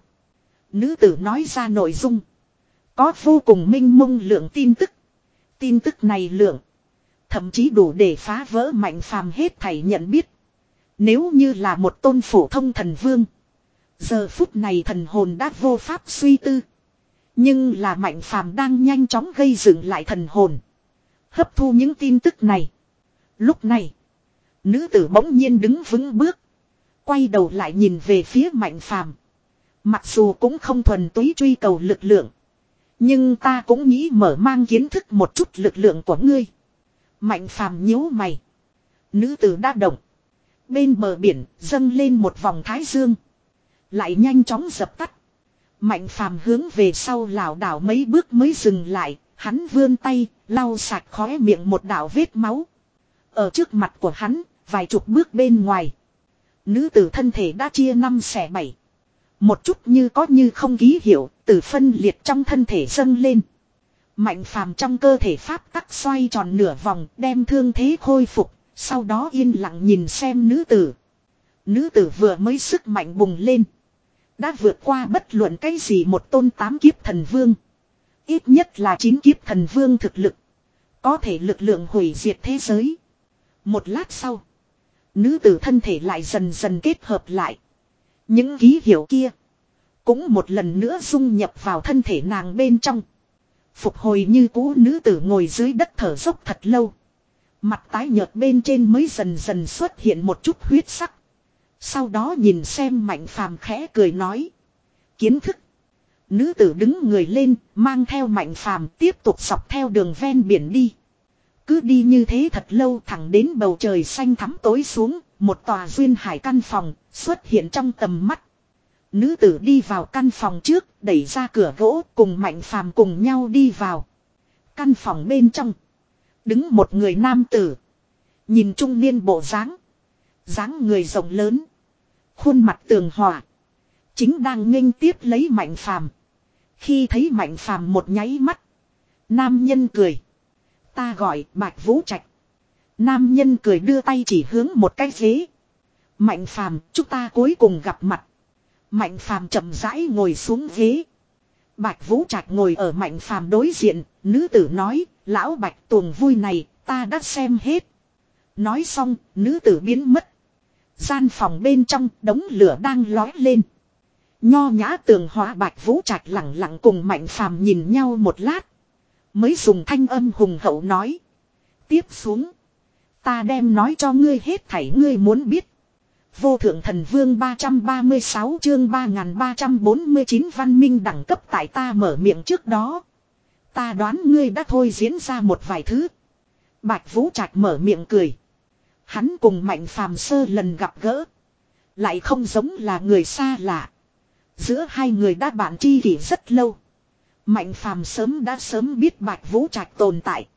Speaker 1: Nữ tử nói ra nội dung. Có vô cùng minh mông lượng tin tức. Tin tức này lượng. Thậm chí đủ để phá vỡ mạnh phàm hết thảy nhận biết. Nếu như là một tôn phổ thông thần vương. Giờ phút này thần hồn đã vô pháp suy tư. Nhưng là mạnh phàm đang nhanh chóng gây dựng lại thần hồn. Hấp thu những tin tức này. Lúc này. Nữ tử bỗng nhiên đứng vững bước. Quay đầu lại nhìn về phía mạnh phàm. Mặc dù cũng không thuần túy truy cầu lực lượng. Nhưng ta cũng nghĩ mở mang kiến thức một chút lực lượng của ngươi. Mạnh phàm nhíu mày. Nữ tử đã động. Bên bờ biển dâng lên một vòng thái dương. Lại nhanh chóng dập tắt. Mạnh phàm hướng về sau lảo đảo mấy bước mới dừng lại. Hắn vươn tay lau sạch khóe miệng một đạo vết máu. Ở trước mặt của hắn vài chục bước bên ngoài. Nữ tử thân thể đã chia năm xẻ bảy. Một chút như có như không ký hiệu, từ phân liệt trong thân thể dâng lên. Mạnh phàm trong cơ thể pháp tắc xoay tròn nửa vòng, đem thương thế khôi phục, sau đó yên lặng nhìn xem nữ tử. Nữ tử vừa mới sức mạnh bùng lên. Đã vượt qua bất luận cái gì một tôn tám kiếp thần vương. Ít nhất là chín kiếp thần vương thực lực. Có thể lực lượng hủy diệt thế giới. Một lát sau. Nữ tử thân thể lại dần dần kết hợp lại. Những ký hiệu kia. Cũng một lần nữa dung nhập vào thân thể nàng bên trong. Phục hồi như cũ nữ tử ngồi dưới đất thở dốc thật lâu. Mặt tái nhợt bên trên mới dần dần xuất hiện một chút huyết sắc. Sau đó nhìn xem mạnh phàm khẽ cười nói. Kiến thức. Nữ tử đứng người lên mang theo mạnh phàm tiếp tục dọc theo đường ven biển đi. Cứ đi như thế thật lâu thẳng đến bầu trời xanh thắm tối xuống. Một tòa duyên hải căn phòng xuất hiện trong tầm mắt. Nữ tử đi vào căn phòng trước, đẩy ra cửa gỗ cùng mạnh phàm cùng nhau đi vào. Căn phòng bên trong. Đứng một người nam tử. Nhìn trung niên bộ dáng. Dáng người rộng lớn. Khuôn mặt tường hòa. Chính đang nghênh tiếp lấy mạnh phàm. Khi thấy Mạnh Phàm một nháy mắt. Nam nhân cười. Ta gọi Bạch Vũ Trạch. Nam nhân cười đưa tay chỉ hướng một cái ghế. Mạnh Phàm, chúng ta cuối cùng gặp mặt. Mạnh Phàm chậm rãi ngồi xuống ghế. Bạch Vũ Trạch ngồi ở Mạnh Phàm đối diện, nữ tử nói, lão Bạch tuồng vui này, ta đã xem hết. Nói xong, nữ tử biến mất. Gian phòng bên trong, đống lửa đang lói lên. Nho nhã tường hóa Bạch Vũ Trạch lặng lặng cùng Mạnh Phàm nhìn nhau một lát. Mới dùng thanh âm hùng hậu nói. Tiếp xuống. Ta đem nói cho ngươi hết thảy ngươi muốn biết. Vô thượng thần vương ba trăm ba mươi sáu chương ba nghìn ba trăm bốn mươi chín văn minh đẳng cấp tại ta mở miệng trước đó. Ta đoán ngươi đã thôi diễn ra một vài thứ. Bạch Vũ Trạch mở miệng cười. Hắn cùng Mạnh Phàm sơ lần gặp gỡ. Lại không giống là người xa lạ. Giữa hai người đã bạn tri kỷ rất lâu. Mạnh Phàm sớm đã sớm biết Bạch Vũ Trạch tồn tại.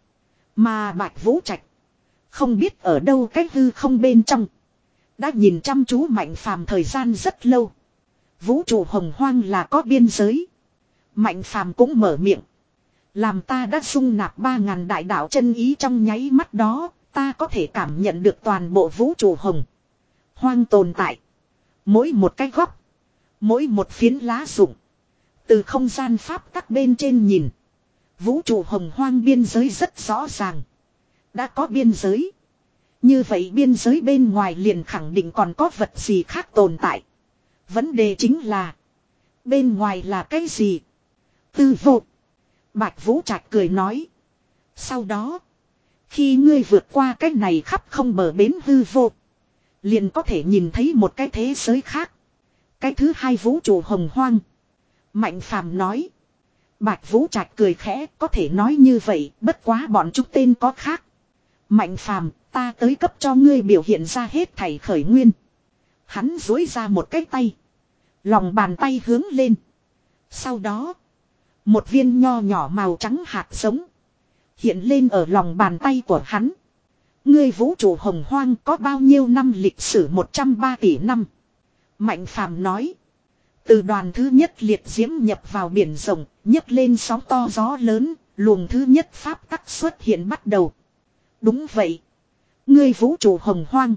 Speaker 1: Mà Bạch Vũ Trạch không biết ở đâu cái hư không bên trong. Đã nhìn chăm chú Mạnh Phàm thời gian rất lâu. Vũ trụ hồng hoang là có biên giới. Mạnh Phàm cũng mở miệng. Làm ta đã dung nạp ba ngàn đại đạo chân ý trong nháy mắt đó. Ta có thể cảm nhận được toàn bộ vũ trụ hồng hoang tồn tại. Mỗi một cái góc. Mỗi một phiến lá rụng. Từ không gian pháp tắc bên trên nhìn. Vũ trụ hồng hoang biên giới rất rõ ràng. Đã có biên giới. Như vậy biên giới bên ngoài liền khẳng định còn có vật gì khác tồn tại. Vấn đề chính là. Bên ngoài là cái gì? Tư vô. Bạch Vũ Trạch cười nói. Sau đó. Khi ngươi vượt qua cái này khắp không bờ bến hư vô. Liền có thể nhìn thấy một cái thế giới khác. Cái thứ hai vũ trụ hồng hoang. Mạnh Phàm nói. Bạch Vũ Trạch cười khẽ, có thể nói như vậy, bất quá bọn chúng tên có khác. Mạnh Phàm, ta tới cấp cho ngươi biểu hiện ra hết thảy khởi nguyên. Hắn duỗi ra một cái tay. Lòng bàn tay hướng lên. Sau đó, một viên nho nhỏ màu trắng hạt giống hiện lên ở lòng bàn tay của hắn. Ngươi vũ trụ hồng hoang có bao nhiêu năm lịch sử? một trăm ba tỷ năm. Mạnh Phàm nói. Từ đoàn thứ nhất liệt diễm nhập vào biển rộng, nhấc lên sóng to gió lớn, luồng thứ nhất pháp tắc xuất hiện bắt đầu. Đúng vậy. Ngươi vũ trụ hồng hoang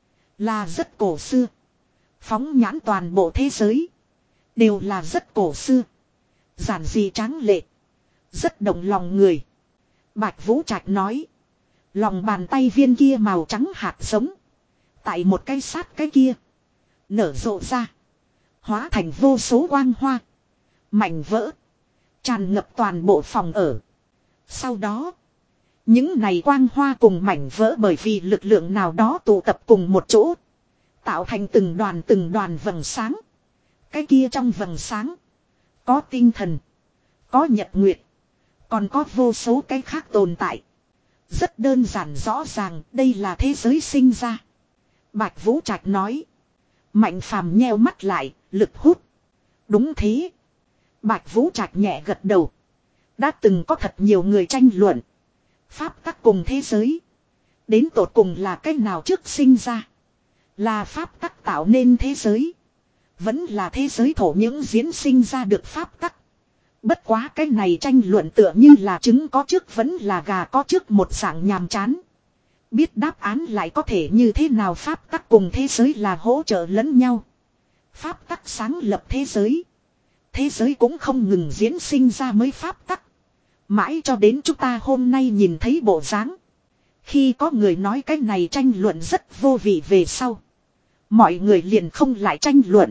Speaker 1: là rất cổ xưa. Phóng nhãn toàn bộ thế giới đều là rất cổ xưa. Giản dị tráng lệ. Rất động lòng người. Bạch Vũ Trạch nói. Lòng bàn tay viên kia màu trắng hạt giống. Tại một cái sát cái kia. Nở rộ ra. Hóa thành vô số quang hoa. Mảnh vỡ. Tràn ngập toàn bộ phòng ở. Sau đó. Những này quang hoa cùng mảnh vỡ bởi vì lực lượng nào đó tụ tập cùng một chỗ. Tạo thành từng đoàn từng đoàn vầng sáng. Cái kia trong vầng sáng. Có tinh thần. Có nhật nguyệt. Còn có vô số cái khác tồn tại. Rất đơn giản rõ ràng đây là thế giới sinh ra. Bạch Vũ Trạch nói. Mạnh Phàm nheo mắt lại, lực hút. Đúng thế. Bạch Vũ Trạch nhẹ gật đầu. Đã từng có thật nhiều người tranh luận. Pháp tắc cùng thế giới. Đến tột cùng là cái nào trước sinh ra. Là pháp tắc tạo nên thế giới. Vẫn là thế giới thổ những diễn sinh ra được pháp tắc. Bất quá cái này tranh luận tựa như là trứng có trước vẫn là gà có trước một dạng nhàm chán. Biết đáp án lại có thể như thế nào pháp tắc cùng thế giới là hỗ trợ lẫn nhau. Pháp tắc sáng lập thế giới. Thế giới cũng không ngừng diễn sinh ra mới pháp tắc. Mãi cho đến chúng ta hôm nay nhìn thấy bộ dáng. Khi có người nói cái này tranh luận rất vô vị về sau. Mọi người liền không lại tranh luận.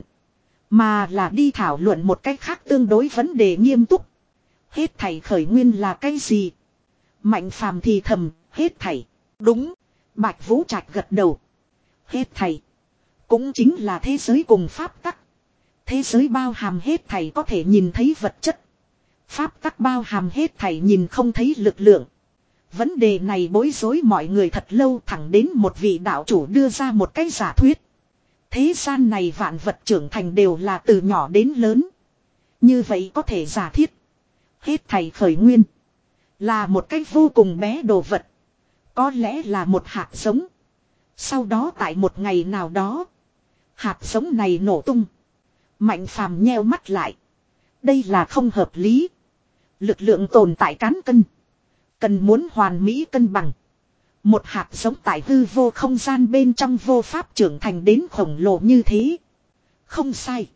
Speaker 1: Mà là đi thảo luận một cách khác tương đối vấn đề nghiêm túc. Hết thảy khởi nguyên là cái gì? Mạnh Phàm thì thầm, hết thảy. Đúng. Bạch Vũ Trạch gật đầu. Hết thảy. Cũng chính là thế giới cùng pháp tắc. Thế giới bao hàm hết thảy có thể nhìn thấy vật chất. Pháp tắc bao hàm hết thảy nhìn không thấy lực lượng. Vấn đề này bối rối mọi người thật lâu, thẳng đến một vị đạo chủ đưa ra một cái giả thuyết. Thế gian này vạn vật trưởng thành đều là từ nhỏ đến lớn. Như vậy có thể giả thiết. Hết thảy khởi nguyên. Là một cái vô cùng bé đồ vật. Có lẽ là một hạt giống. Sau đó tại một ngày nào đó. Hạt giống này nổ tung. Mạnh Phàm nheo mắt lại. Đây là không hợp lý. Lực lượng tồn tại cán cân. Cần muốn hoàn mỹ cân bằng. Một hạt giống tại hư vô không gian bên trong vô pháp trưởng thành đến khổng lồ như thế. Không sai.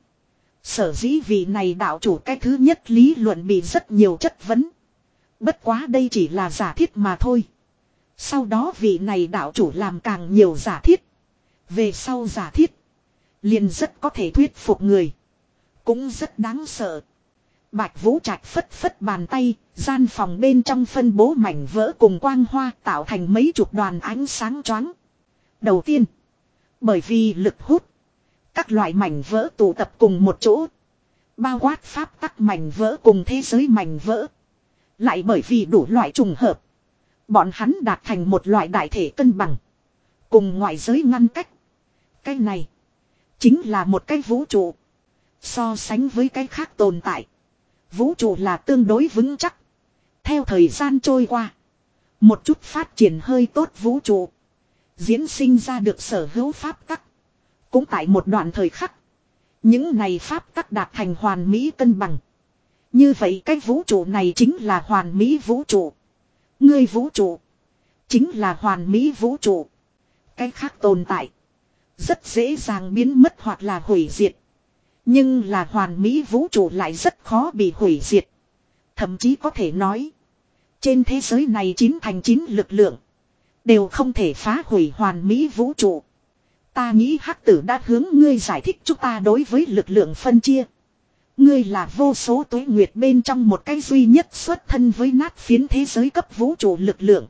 Speaker 1: Sở dĩ vị này đạo chủ cái thứ nhất lý luận bị rất nhiều chất vấn. Bất quá đây chỉ là giả thiết mà thôi. Sau đó vị này đạo chủ làm càng nhiều giả thiết. Về sau giả thiết. Liền rất có thể thuyết phục người. Cũng rất đáng sợ. Bạch Vũ Trạch phất phất bàn tay, gian phòng bên trong phân bố mảnh vỡ cùng quang hoa tạo thành mấy chục đoàn ánh sáng choáng. Đầu tiên, bởi vì lực hút, các loại mảnh vỡ tụ tập cùng một chỗ. Bao quát pháp tắc mảnh vỡ cùng thế giới mảnh vỡ. Lại bởi vì đủ loại trùng hợp. Bọn hắn đạt thành một loại đại thể cân bằng. Cùng ngoại giới ngăn cách. Cái này chính là một cái vũ trụ. So sánh với cái khác tồn tại. Vũ trụ là tương đối vững chắc. Theo thời gian trôi qua. Một chút phát triển hơi tốt vũ trụ. Diễn sinh ra được sở hữu pháp tắc. Cũng tại một đoạn thời khắc. Những này pháp tắc đạt thành hoàn mỹ cân bằng. Như vậy cái vũ trụ này chính là hoàn mỹ vũ trụ. Ngươi vũ trụ. Chính là hoàn mỹ vũ trụ. Cái khác tồn tại. Rất dễ dàng biến mất hoặc là hủy diệt. Nhưng là hoàn mỹ vũ trụ lại rất khó bị hủy diệt. Thậm chí có thể nói. Trên thế giới này chín thành chín lực lượng. Đều không thể phá hủy hoàn mỹ vũ trụ. Ta nghĩ hắc tử đã hướng ngươi giải thích chúng ta đối với lực lượng phân chia. Ngươi là vô số tuế nguyệt bên trong một cái duy nhất xuất thân với nát phiến thế giới cấp vũ trụ lực lượng.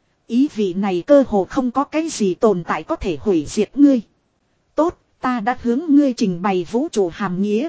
Speaker 1: Ý vị này cơ hồ không có cái gì tồn tại có thể hủy diệt ngươi. Tốt, ta đã hướng ngươi trình bày vũ trụ hàm nghĩa.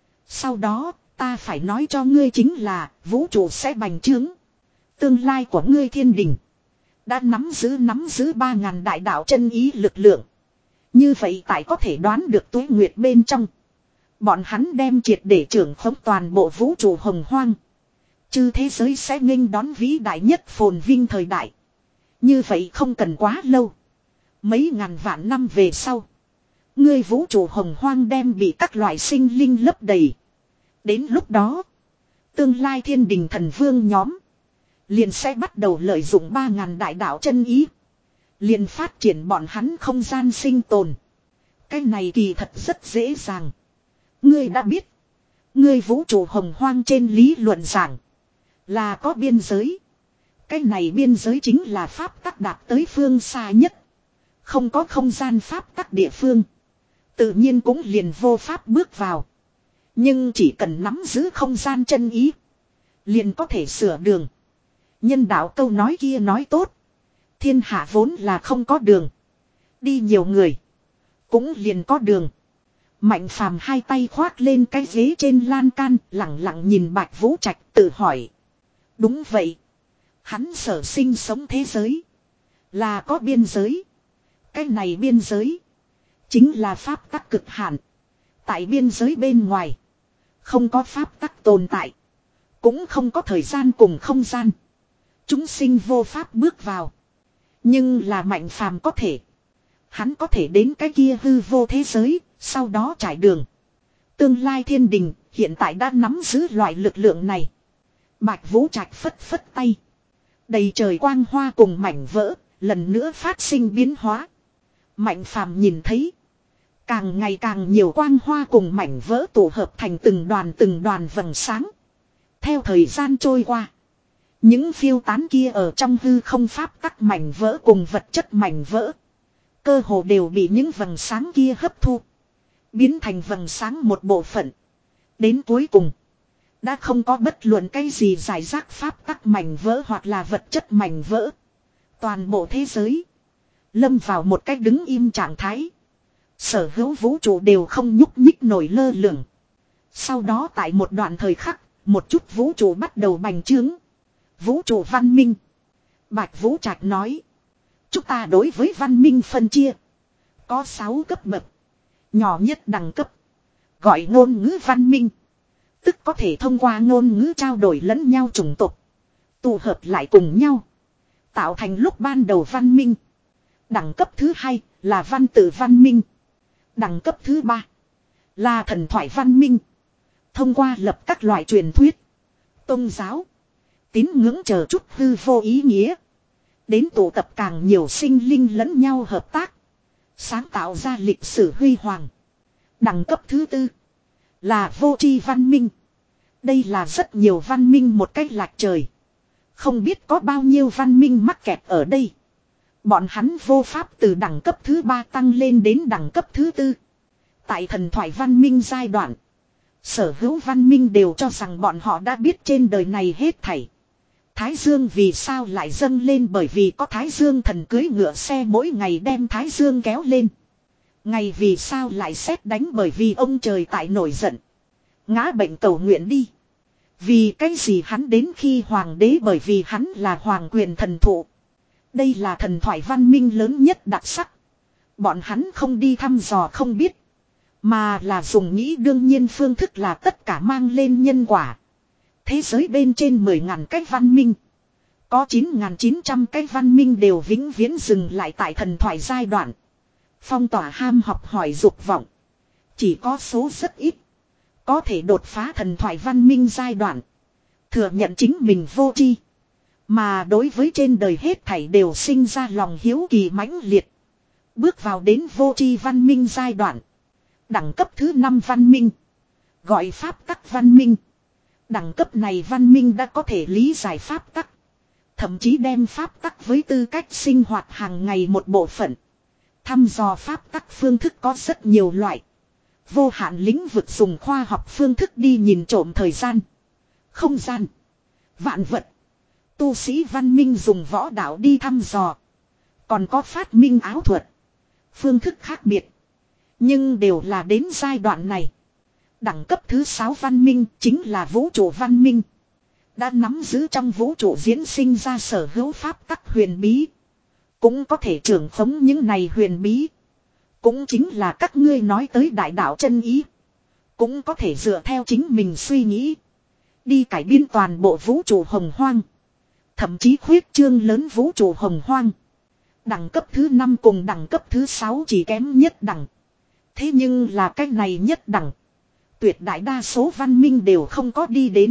Speaker 1: Sau đó, ta phải nói cho ngươi chính là vũ trụ sẽ bành trướng. Tương lai của ngươi thiên đình đã nắm giữ nắm giữ ba ngàn đại đạo chân ý lực lượng. Như vậy tại có thể đoán được tuế nguyệt bên trong. Bọn hắn đem triệt để trưởng khống toàn bộ vũ trụ hồng hoang. Chư thế giới sẽ nghênh đón vĩ đại nhất phồn vinh thời đại. Như vậy không cần quá lâu. Mấy ngàn vạn năm về sau. Ngươi vũ trụ hồng hoang đem bị các loại sinh linh lấp đầy. Đến lúc đó. Tương lai thiên đình thần vương nhóm. Liền sẽ bắt đầu lợi dụng ba ngàn đại đạo chân ý. Liền phát triển bọn hắn không gian sinh tồn. Cái này kỳ thật rất dễ dàng. Ngươi đã biết. Ngươi vũ trụ hồng hoang trên lý luận giảng. Là có biên giới. Cái này biên giới chính là pháp tắc đạt tới phương xa nhất. Không có không gian pháp tắc địa phương. Tự nhiên cũng liền vô pháp bước vào. Nhưng chỉ cần nắm giữ không gian chân ý. Liền có thể sửa đường. Nhân đạo câu nói kia nói tốt. Thiên hạ vốn là không có đường. Đi nhiều người. Cũng liền có đường. Mạnh phàm hai tay khoác lên cái ghế trên lan can. Lặng lặng nhìn Bạch Vũ Trạch tự hỏi. Đúng vậy. Hắn sở sinh sống thế giới. Là có biên giới. Cái này biên giới. Chính là pháp tắc cực hạn. Tại biên giới bên ngoài. Không có pháp tắc tồn tại. Cũng không có thời gian cùng không gian. Chúng sinh vô pháp bước vào. Nhưng là Mạnh phàm có thể. Hắn có thể đến cái kia hư vô thế giới. Sau đó trải đường. Tương lai thiên đình hiện tại đã nắm giữ loại lực lượng này. Bạch Vũ Trạch phất phất tay. Đầy trời quang hoa cùng mảnh vỡ. Lần nữa phát sinh biến hóa. Mạnh phàm nhìn thấy. Càng ngày càng nhiều quang hoa cùng mảnh vỡ tụ hợp thành từng đoàn từng đoàn vầng sáng. Theo thời gian trôi qua. Những phiêu tán kia ở trong hư không pháp tắc mảnh vỡ cùng vật chất mảnh vỡ. Cơ hồ đều bị những vầng sáng kia hấp thu. Biến thành vầng sáng một bộ phận. Đến cuối cùng. Đã không có bất luận cái gì giải rác pháp tắc mảnh vỡ hoặc là vật chất mảnh vỡ. Toàn bộ thế giới. Lâm vào một cách đứng im trạng thái. Sở hữu vũ trụ đều không nhúc nhích nổi lơ lửng. Sau đó tại một đoạn thời khắc. Một chút vũ trụ bắt đầu bành trướng. Vũ trụ văn minh. Bạch Vũ Trạch nói. Chúng ta đối với văn minh phân chia. Có sáu cấp bậc. Nhỏ nhất đẳng cấp. Gọi ngôn ngữ văn minh. Tức có thể thông qua ngôn ngữ trao đổi lẫn nhau chủng tộc. Tụ hợp lại cùng nhau. Tạo thành lúc ban đầu văn minh. Đẳng cấp thứ hai là văn tự văn minh. Đẳng cấp thứ ba là thần thoại văn minh. Thông qua lập các loại truyền thuyết, tôn giáo, tín ngưỡng chờ chút hư vô ý nghĩa. Đến tụ tập càng nhiều sinh linh lẫn nhau hợp tác. Sáng tạo ra lịch sử huy hoàng. Đẳng cấp thứ tư là vô tri văn minh. Đây là rất nhiều văn minh một cách lạc trời. Không biết có bao nhiêu văn minh mắc kẹt ở đây. Bọn hắn vô pháp từ đẳng cấp thứ ba tăng lên đến đẳng cấp thứ tư. Tại thần thoại văn minh giai đoạn, sở hữu văn minh đều cho rằng bọn họ đã biết trên đời này hết thảy. Thái Dương vì sao lại dâng lên, bởi vì có Thái Dương thần cưới ngựa xe mỗi ngày đem Thái Dương kéo lên. Ngày vì sao lại sét đánh, bởi vì ông trời tại nổi giận. Ngã bệnh cầu nguyện đi. Vì cái gì hắn đến khi hoàng đế, bởi vì hắn là hoàng quyền thần thụ. Đây là thần thoại văn minh lớn nhất đặc sắc. Bọn hắn không đi thăm dò không biết, mà là dùng nghĩ đương nhiên phương thức, là tất cả mang lên nhân quả. Thế giới bên trên mười ngàn cái văn minh, có chín nghìn chín trăm cái văn minh đều vĩnh viễn dừng lại tại thần thoại giai đoạn. Phong tỏa ham học hỏi dục vọng. Chỉ có số rất ít có thể đột phá thần thoại văn minh giai đoạn, thừa nhận chính mình vô tri, mà đối với trên đời hết thảy đều sinh ra lòng hiếu kỳ mãnh liệt. Bước vào đến vô tri văn minh giai đoạn. Đẳng cấp thứ năm văn minh, gọi pháp tắc văn minh. Đẳng cấp này văn minh đã có thể lý giải pháp tắc, thậm chí đem pháp tắc với tư cách sinh hoạt hàng ngày một bộ phận. Thăm dò pháp tắc phương thức có rất nhiều loại. Vô hạn lĩnh vực dùng khoa học phương thức đi nhìn trộm thời gian, không gian, vạn vật. Tu sĩ văn minh dùng võ đạo đi thăm dò. Còn có phát minh ảo thuật. Phương thức khác biệt, nhưng đều là đến giai đoạn này. Đẳng cấp thứ sáu văn minh chính là vũ trụ văn minh. Đã nắm giữ trong vũ trụ diễn sinh ra sở hữu pháp tắc huyền bí. Cũng có thể trưởng khống những này huyền bí. Cũng chính là các ngươi nói tới đại đạo chân ý. Cũng có thể dựa theo chính mình suy nghĩ, đi cải biên toàn bộ vũ trụ hồng hoang. Thậm chí khuyết trương lớn vũ trụ hồng hoang. Đẳng cấp thứ năm cùng đẳng cấp thứ sáu chỉ kém nhất đẳng. Thế nhưng là cái này nhất đẳng, tuyệt đại đa số văn minh đều không có đi đến.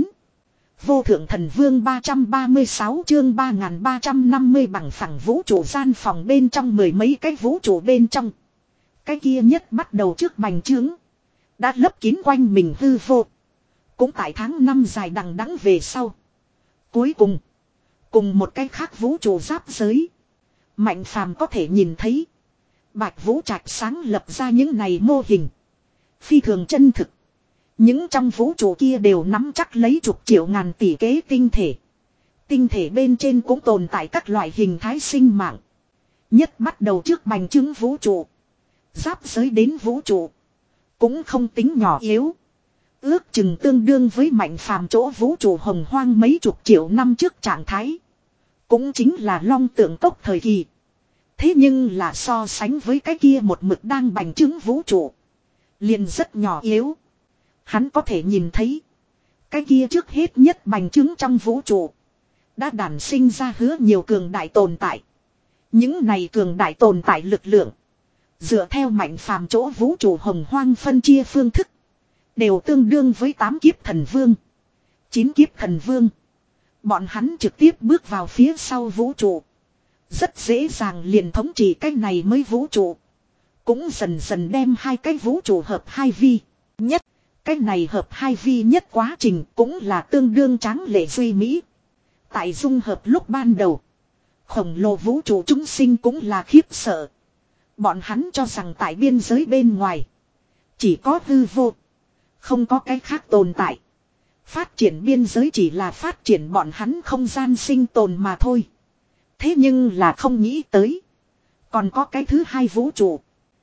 Speaker 1: Vô thượng thần vương ba trăm ba mươi sáu chương ba nghìn ba trăm năm mươi bằng phẳng vũ trụ gian phòng bên trong mười mấy cái vũ trụ bên trong. Cái kia nhất bắt đầu trước bành trướng, đã lấp kín quanh mình hư vô. Cũng tại tháng năm dài đằng đẵng về sau, cuối cùng cùng một cái khác vũ trụ giáp giới. Mạnh phàm có thể nhìn thấy Bạch Vũ Trạch sáng lập ra những này mô hình, phi thường chân thực. Những trong vũ trụ kia đều nắm chắc lấy chục triệu ngàn tỷ kế tinh thể. Tinh thể bên trên cũng tồn tại các loại hình thái sinh mạng. Nhất bắt đầu trước bành trướng vũ trụ, giáp giới đến vũ trụ, cũng không tính nhỏ yếu. Ước chừng tương đương với mạnh phàm chỗ vũ trụ hồng hoang mấy chục triệu năm trước trạng thái. Cũng chính là long tượng cốc thời kỳ. Thế nhưng là so sánh với cái kia một mực đang bành trướng vũ trụ, liền rất nhỏ yếu. Hắn có thể nhìn thấy, cái kia trước hết nhất bành trướng trong vũ trụ, đã đản sinh ra hứa nhiều cường đại tồn tại. Những này cường đại tồn tại lực lượng, dựa theo mạnh phàm chỗ vũ trụ hồng hoang phân chia phương thức, đều tương đương với tám kiếp thần vương, chín kiếp thần vương. Bọn hắn trực tiếp bước vào phía sau vũ trụ, rất dễ dàng liền thống trị cái này mới vũ trụ. Cũng dần dần đem hai cái vũ trụ hợp hai vi nhất. Cái này hợp hai vi nhất quá trình cũng là tương đương tráng lệ duy mỹ. Tại dung hợp lúc ban đầu, khổng lồ vũ trụ chúng sinh cũng là khiếp sợ. Bọn hắn cho rằng tại biên giới bên ngoài chỉ có hư vô, không có cái khác tồn tại. Phát triển biên giới chỉ là phát triển bọn hắn không gian sinh tồn mà thôi. Thế nhưng là không nghĩ tới, còn có cái thứ hai vũ trụ.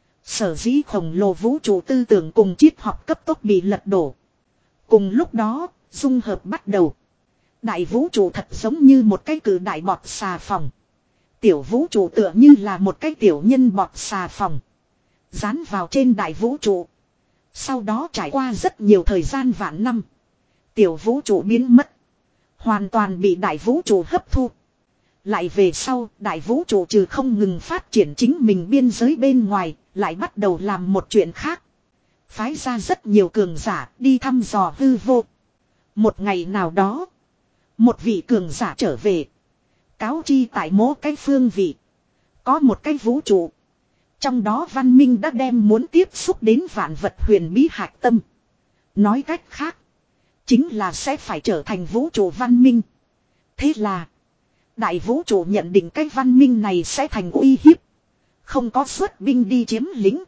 Speaker 1: Sở dĩ khổng lồ vũ trụ tư tưởng cùng triết học cấp tốc bị lật đổ. Cùng lúc đó, dung hợp bắt đầu. Đại vũ trụ thật giống như một cái cử đại bọt xà phòng. Tiểu vũ trụ tựa như là một cái tiểu nhân bọt xà phòng, dán vào trên đại vũ trụ. Sau đó trải qua rất nhiều thời gian vạn năm, tiểu vũ trụ biến mất, hoàn toàn bị đại vũ trụ hấp thu. Lại về sau, đại vũ trụ trừ không ngừng phát triển chính mình biên giới bên ngoài, lại bắt đầu làm một chuyện khác. phái ra rất nhiều cường giả đi thăm dò hư vô. Một ngày nào đó, một vị cường giả trở về, cáo chi tại mỗi cái phương vị có một cái vũ trụ. Trong đó văn minh đã đem muốn tiếp xúc đến vạn vật huyền bí hạch tâm. Nói cách khác, chính là sẽ phải trở thành vũ trụ văn minh. Thế là, đại vũ trụ nhận định cái văn minh này sẽ thành uy hiếp. Không có xuất binh đi chiếm lĩnh,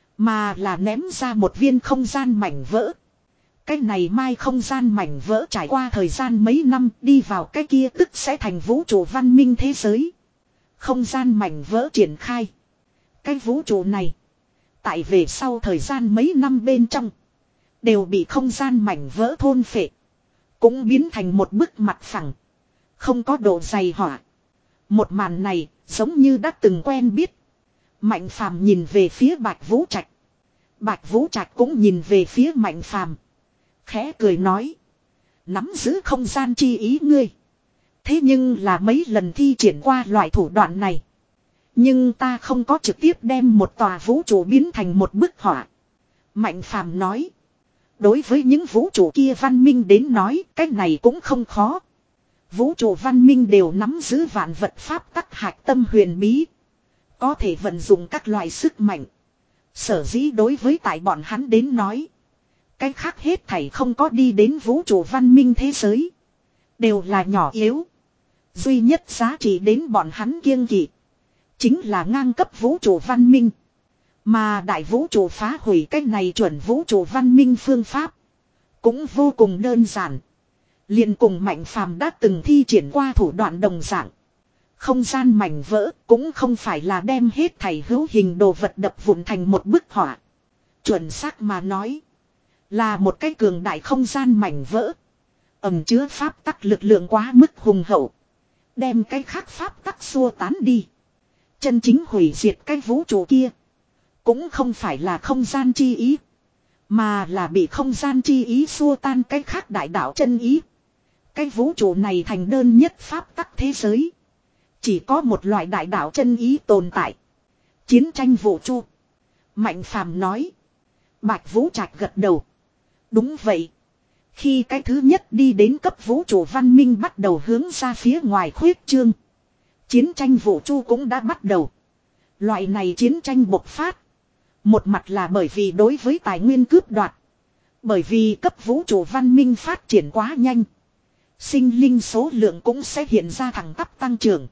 Speaker 1: mà là ném ra một viên không gian mảnh vỡ. Cái này mai không gian mảnh vỡ trải qua thời gian mấy năm đi vào cái kia tức sẽ thành vũ trụ văn minh thế giới. Không gian mảnh vỡ triển khai. Cái vũ trụ này, tại về sau thời gian mấy năm bên trong, đều bị không gian mảnh vỡ thôn phệ. Cũng biến thành một bức mặt phẳng, không có độ dày hỏa. Một màn này giống như đã từng quen biết. Mạnh Phàm nhìn về phía Bạch Vũ Trạch. Bạch Vũ Trạch cũng nhìn về phía Mạnh Phàm, khẽ cười nói: nắm giữ không gian chi ý ngươi, thế nhưng là mấy lần thi triển qua loại thủ đoạn này. Nhưng ta không có trực tiếp đem một tòa vũ trụ biến thành một bức họa. Mạnh Phàm nói: đối với những vũ trụ kia văn minh đến nói, cái này cũng không khó. Vũ trụ văn minh đều nắm giữ vạn vật pháp tắc hạch tâm huyền bí, có thể vận dụng các loại sức mạnh. Sở dĩ đối với tại bọn hắn đến nói, cái khác hết thảy không có đi đến vũ trụ văn minh thế giới, đều là nhỏ yếu. Duy nhất giá trị đến bọn hắn kiêng kỵ, chính là ngang cấp vũ trụ văn minh. Mà đại vũ trụ phá hủy cái này chuẩn vũ trụ văn minh phương pháp, cũng vô cùng đơn giản. Liền cùng Mạnh Phàm đã từng thi triển qua thủ đoạn đồng dạng. Không gian mảnh vỡ cũng không phải là đem hết thảy hữu hình đồ vật đập vụn thành một bức họa. Chuẩn xác mà nói, là một cái cường đại không gian mảnh vỡ, ẩn chứa pháp tắc lực lượng quá mức hùng hậu, đem cái khác pháp tắc xua tán đi. Chân chính hủy diệt cái vũ trụ kia, cũng không phải là không gian chi ý, mà là bị không gian chi ý xua tan cái khác đại đạo chân ý. Cái vũ trụ này thành đơn nhất pháp tắc thế giới, chỉ có một loại đại đạo chân ý tồn tại. Chiến tranh vũ trụ. Mạnh Phàm nói. Bạch Vũ Trạch gật đầu. Đúng vậy. Khi cái thứ nhất đi đến cấp vũ trụ văn minh bắt đầu hướng ra phía ngoài khuyết trương, chiến tranh vũ trụ cũng đã bắt đầu. Loại này chiến tranh bộc phát, một mặt là bởi vì đối với tài nguyên cướp đoạt, bởi vì cấp vũ trụ văn minh phát triển quá nhanh, sinh linh số lượng cũng sẽ hiện ra thẳng tắp tăng trưởng.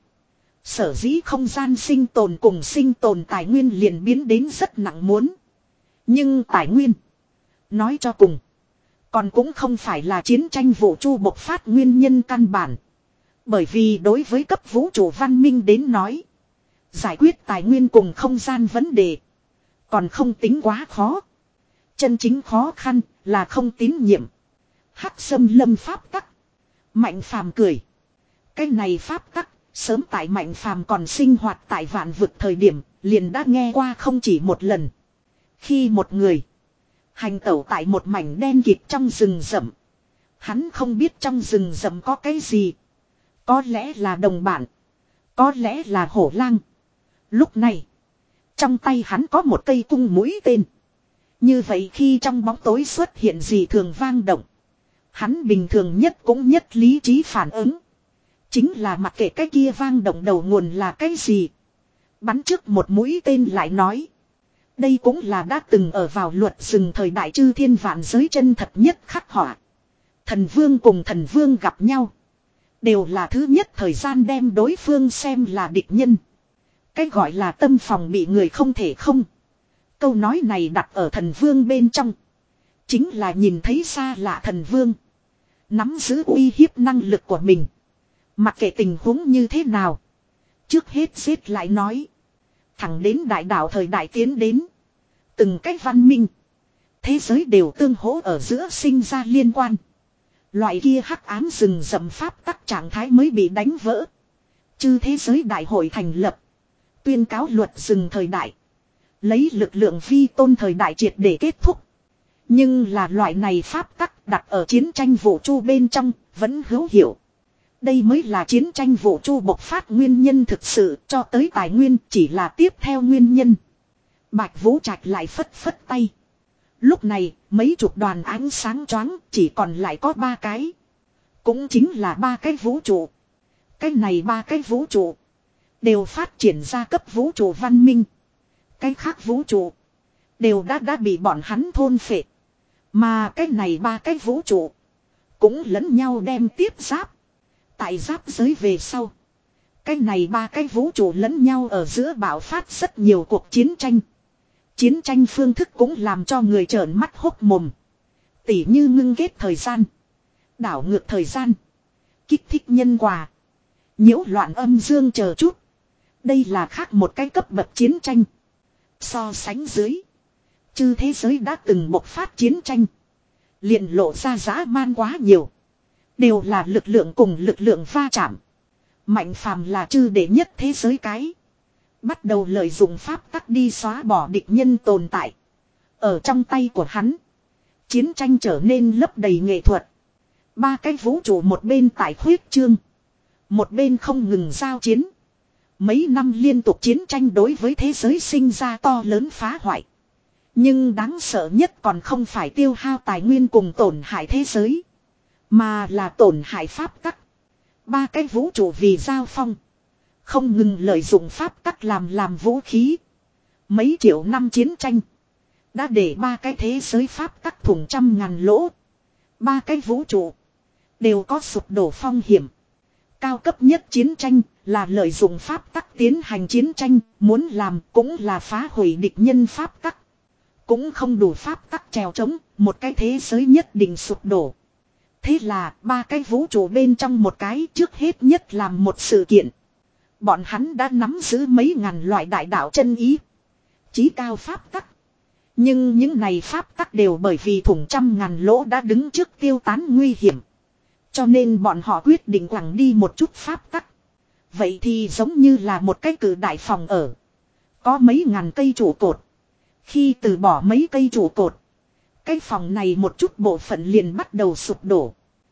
Speaker 1: Sở dĩ không gian sinh tồn cùng sinh tồn tài nguyên liền biến đến rất nặng muốn. Nhưng tài nguyên, nói cho cùng, còn cũng không phải là chiến tranh vũ trụ bộc phát nguyên nhân căn bản. Bởi vì đối với cấp vũ trụ văn minh đến nói, giải quyết tài nguyên cùng không gian vấn đề còn không tính quá khó. Chân chính khó khăn là không tín nhiệm. Hắc xâm lâm pháp tắc. Mạnh Phàm cười. Cái này pháp tắc, sớm tại Mạnh Phàm còn sinh hoạt tại vạn vực thời điểm, liền đã nghe qua không chỉ một lần. Khi một người hành tẩu tại một mảnh đen kịt trong rừng rậm, hắn không biết trong rừng rậm có cái gì. Có lẽ là đồng bạn, có lẽ là hổ lang. Lúc này, trong tay hắn có một cây cung mũi tên. Như vậy khi trong bóng tối xuất hiện gì thường vang động, hắn bình thường nhất cũng nhất lý trí phản ứng, chính là mặc kệ cái kia vang động đầu nguồn là cái gì, bắn trước một mũi tên lại nói. Đây cũng là đã từng ở vào luật rừng thời đại chư thiên vạn giới chân thật nhất khắc họa. Thần vương cùng thần vương gặp nhau, đều là thứ nhất thời gian đem đối phương xem là địch nhân. Cái gọi là tâm phòng bị người không thể không. Câu nói này đặt ở thần vương bên trong, chính là nhìn thấy xa lạ thần vương, nắm giữ uy hiếp năng lực của mình. Mặc kệ tình huống như thế nào, trước hết giết lại nói. Thẳng đến đại đạo thời đại tiến đến, từng cái văn minh, thế giới đều tương hỗ ở giữa sinh ra liên quan. Loại kia hắc ám rừng rậm pháp tắc trạng thái mới bị đánh vỡ. Chư thế giới đại hội thành lập, tuyên cáo luật rừng thời đại, lấy lực lượng vi tôn thời đại triệt để kết thúc. Nhưng là loại này pháp tắc đặt ở chiến tranh vũ trụ bên trong vẫn hữu hiệu. Đây mới là chiến tranh vũ trụ bộc phát nguyên nhân thực sự, cho tới tài nguyên chỉ là tiếp theo nguyên nhân. Bạch Vũ Trạch lại phất phất tay. Lúc này, mấy chục đoàn ánh sáng choáng chỉ còn lại có ba cái. Cũng chính là ba cái vũ trụ. Cái này ba cái vũ trụ đều phát triển ra cấp vũ trụ văn minh. Cái khác vũ trụ đều đã đã bị bọn hắn thôn phệ. Mà cái này ba cái vũ trụ cũng lẫn nhau đem tiếp giáp. Tại giáp giới về sau, cái này ba cái vũ trụ lẫn nhau ở giữa bạo phát rất nhiều cuộc chiến tranh. Chiến tranh phương thức cũng làm cho người trợn mắt hốc mồm. Tỉ như ngưng kết thời gian, đảo ngược thời gian, kích thích nhân quả, nhiễu loạn âm dương chờ chút. Đây là khác một cái cấp bậc chiến tranh. So sánh dưới, chư thế giới đã từng bộc phát chiến tranh, liền lộ ra dã man quá nhiều. Đều là lực lượng cùng lực lượng va chạm. Mạnh phàm là chư đệ nhất thế giới cái. Bắt đầu lợi dụng pháp tắc đi xóa bỏ địch nhân tồn tại. Ở trong tay của hắn, chiến tranh trở nên lấp đầy nghệ thuật. Ba cái vũ trụ một bên tại khuyết trương, một bên không ngừng giao chiến. Mấy năm liên tục chiến tranh đối với thế giới sinh ra to lớn phá hoại. Nhưng đáng sợ nhất còn không phải tiêu hao tài nguyên cùng tổn hại thế giới, mà là tổn hại pháp tắc. Ba cái vũ trụ vì giao phong, không ngừng lợi dụng pháp tắc làm làm vũ khí. Mấy triệu năm chiến tranh đã để ba cái thế giới pháp tắc thủng trăm ngàn lỗ. Ba cái vũ trụ đều có sụp đổ phong hiểm. Cao cấp nhất chiến tranh là lợi dụng pháp tắc tiến hành chiến tranh, muốn làm cũng là phá hủy địch nhân pháp tắc. Cũng không đủ pháp tắc trèo trống, một cái thế giới nhất định sụp đổ. Thế là ba cái vũ trụ bên trong một cái trước hết nhất làm một sự kiện. Bọn hắn đã nắm giữ mấy ngàn loại đại đạo chân ý, chí cao pháp tắc. Nhưng những này pháp tắc đều bởi vì thủng trăm ngàn lỗ đã đứng trước tiêu tán nguy hiểm. Cho nên bọn họ quyết định quẳng đi một chút pháp tắc. Vậy thì giống như là một cái cử đại phòng ở, có mấy ngàn cây trụ cột. Khi từ bỏ mấy cây trụ cột, cái phòng này một chút bộ phận liền bắt đầu sụp đổ.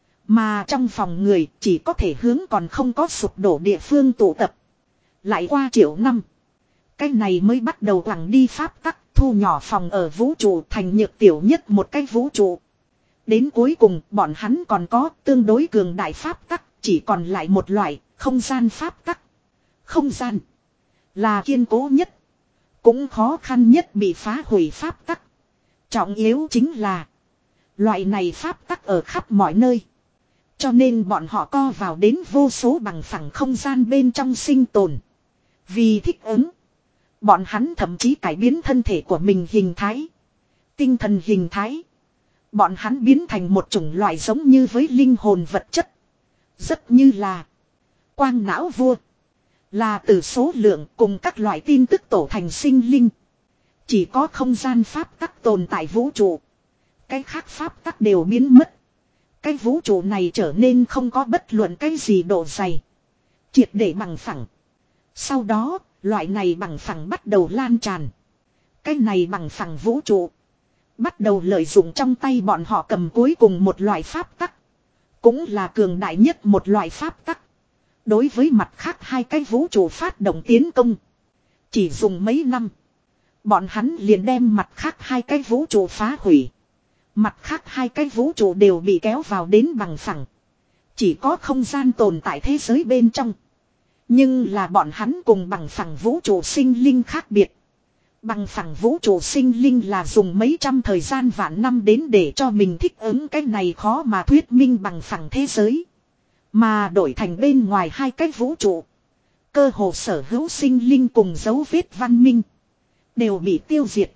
Speaker 1: Mà trong phòng người chỉ có thể hướng còn không có sụp đổ địa phương tụ tập. Lại qua triệu năm, cái này mới bắt đầu quẳng đi pháp tắc, thu nhỏ phòng ở vũ trụ thành nhược tiểu nhất một cái vũ trụ. Đến cuối cùng bọn hắn còn có tương đối cường đại pháp tắc, chỉ còn lại một loại, không gian pháp tắc. Không gian là kiên cố nhất, cũng khó khăn nhất bị phá hủy pháp tắc. Trọng yếu chính là loại này pháp tắc ở khắp mọi nơi. Cho nên bọn họ co vào đến vô số bằng phẳng không gian bên trong sinh tồn. Vì thích ứng, bọn hắn thậm chí cải biến thân thể của mình hình thái, tinh thần hình thái. Bọn hắn biến thành một chủng loại giống như với linh hồn vật chất. Rất như là quang não vua. Là từ số lượng cùng các loại tin tức tổ thành sinh linh. Chỉ có không gian pháp tắc tồn tại vũ trụ. Cái khác pháp tắc đều biến mất. Cái vũ trụ này trở nên không có bất luận cái gì độ dày. Triệt để bằng phẳng. Sau đó, loại này bằng phẳng bắt đầu lan tràn. Cái này bằng phẳng vũ trụ bắt đầu lợi dụng trong tay bọn họ cầm cuối cùng một loại pháp tắc. Cũng là cường đại nhất một loại pháp tắc. Đối với mặt khác hai cái vũ trụ phát động tiến công. Chỉ dùng mấy năm, bọn hắn liền đem mặt khác hai cái vũ trụ phá hủy. Mặt khác hai cái vũ trụ đều bị kéo vào đến bằng phẳng. Chỉ có không gian tồn tại thế giới bên trong. Nhưng là bọn hắn cùng bằng phẳng vũ trụ sinh linh khác biệt. Bằng phẳng vũ trụ sinh linh là dùng mấy trăm thời gian vạn năm đến để cho mình thích ứng cái này khó mà thuyết minh bằng phẳng thế giới. Mà đổi thành bên ngoài hai cái vũ trụ, cơ hồ sở hữu sinh linh cùng dấu vết văn minh đều bị tiêu diệt.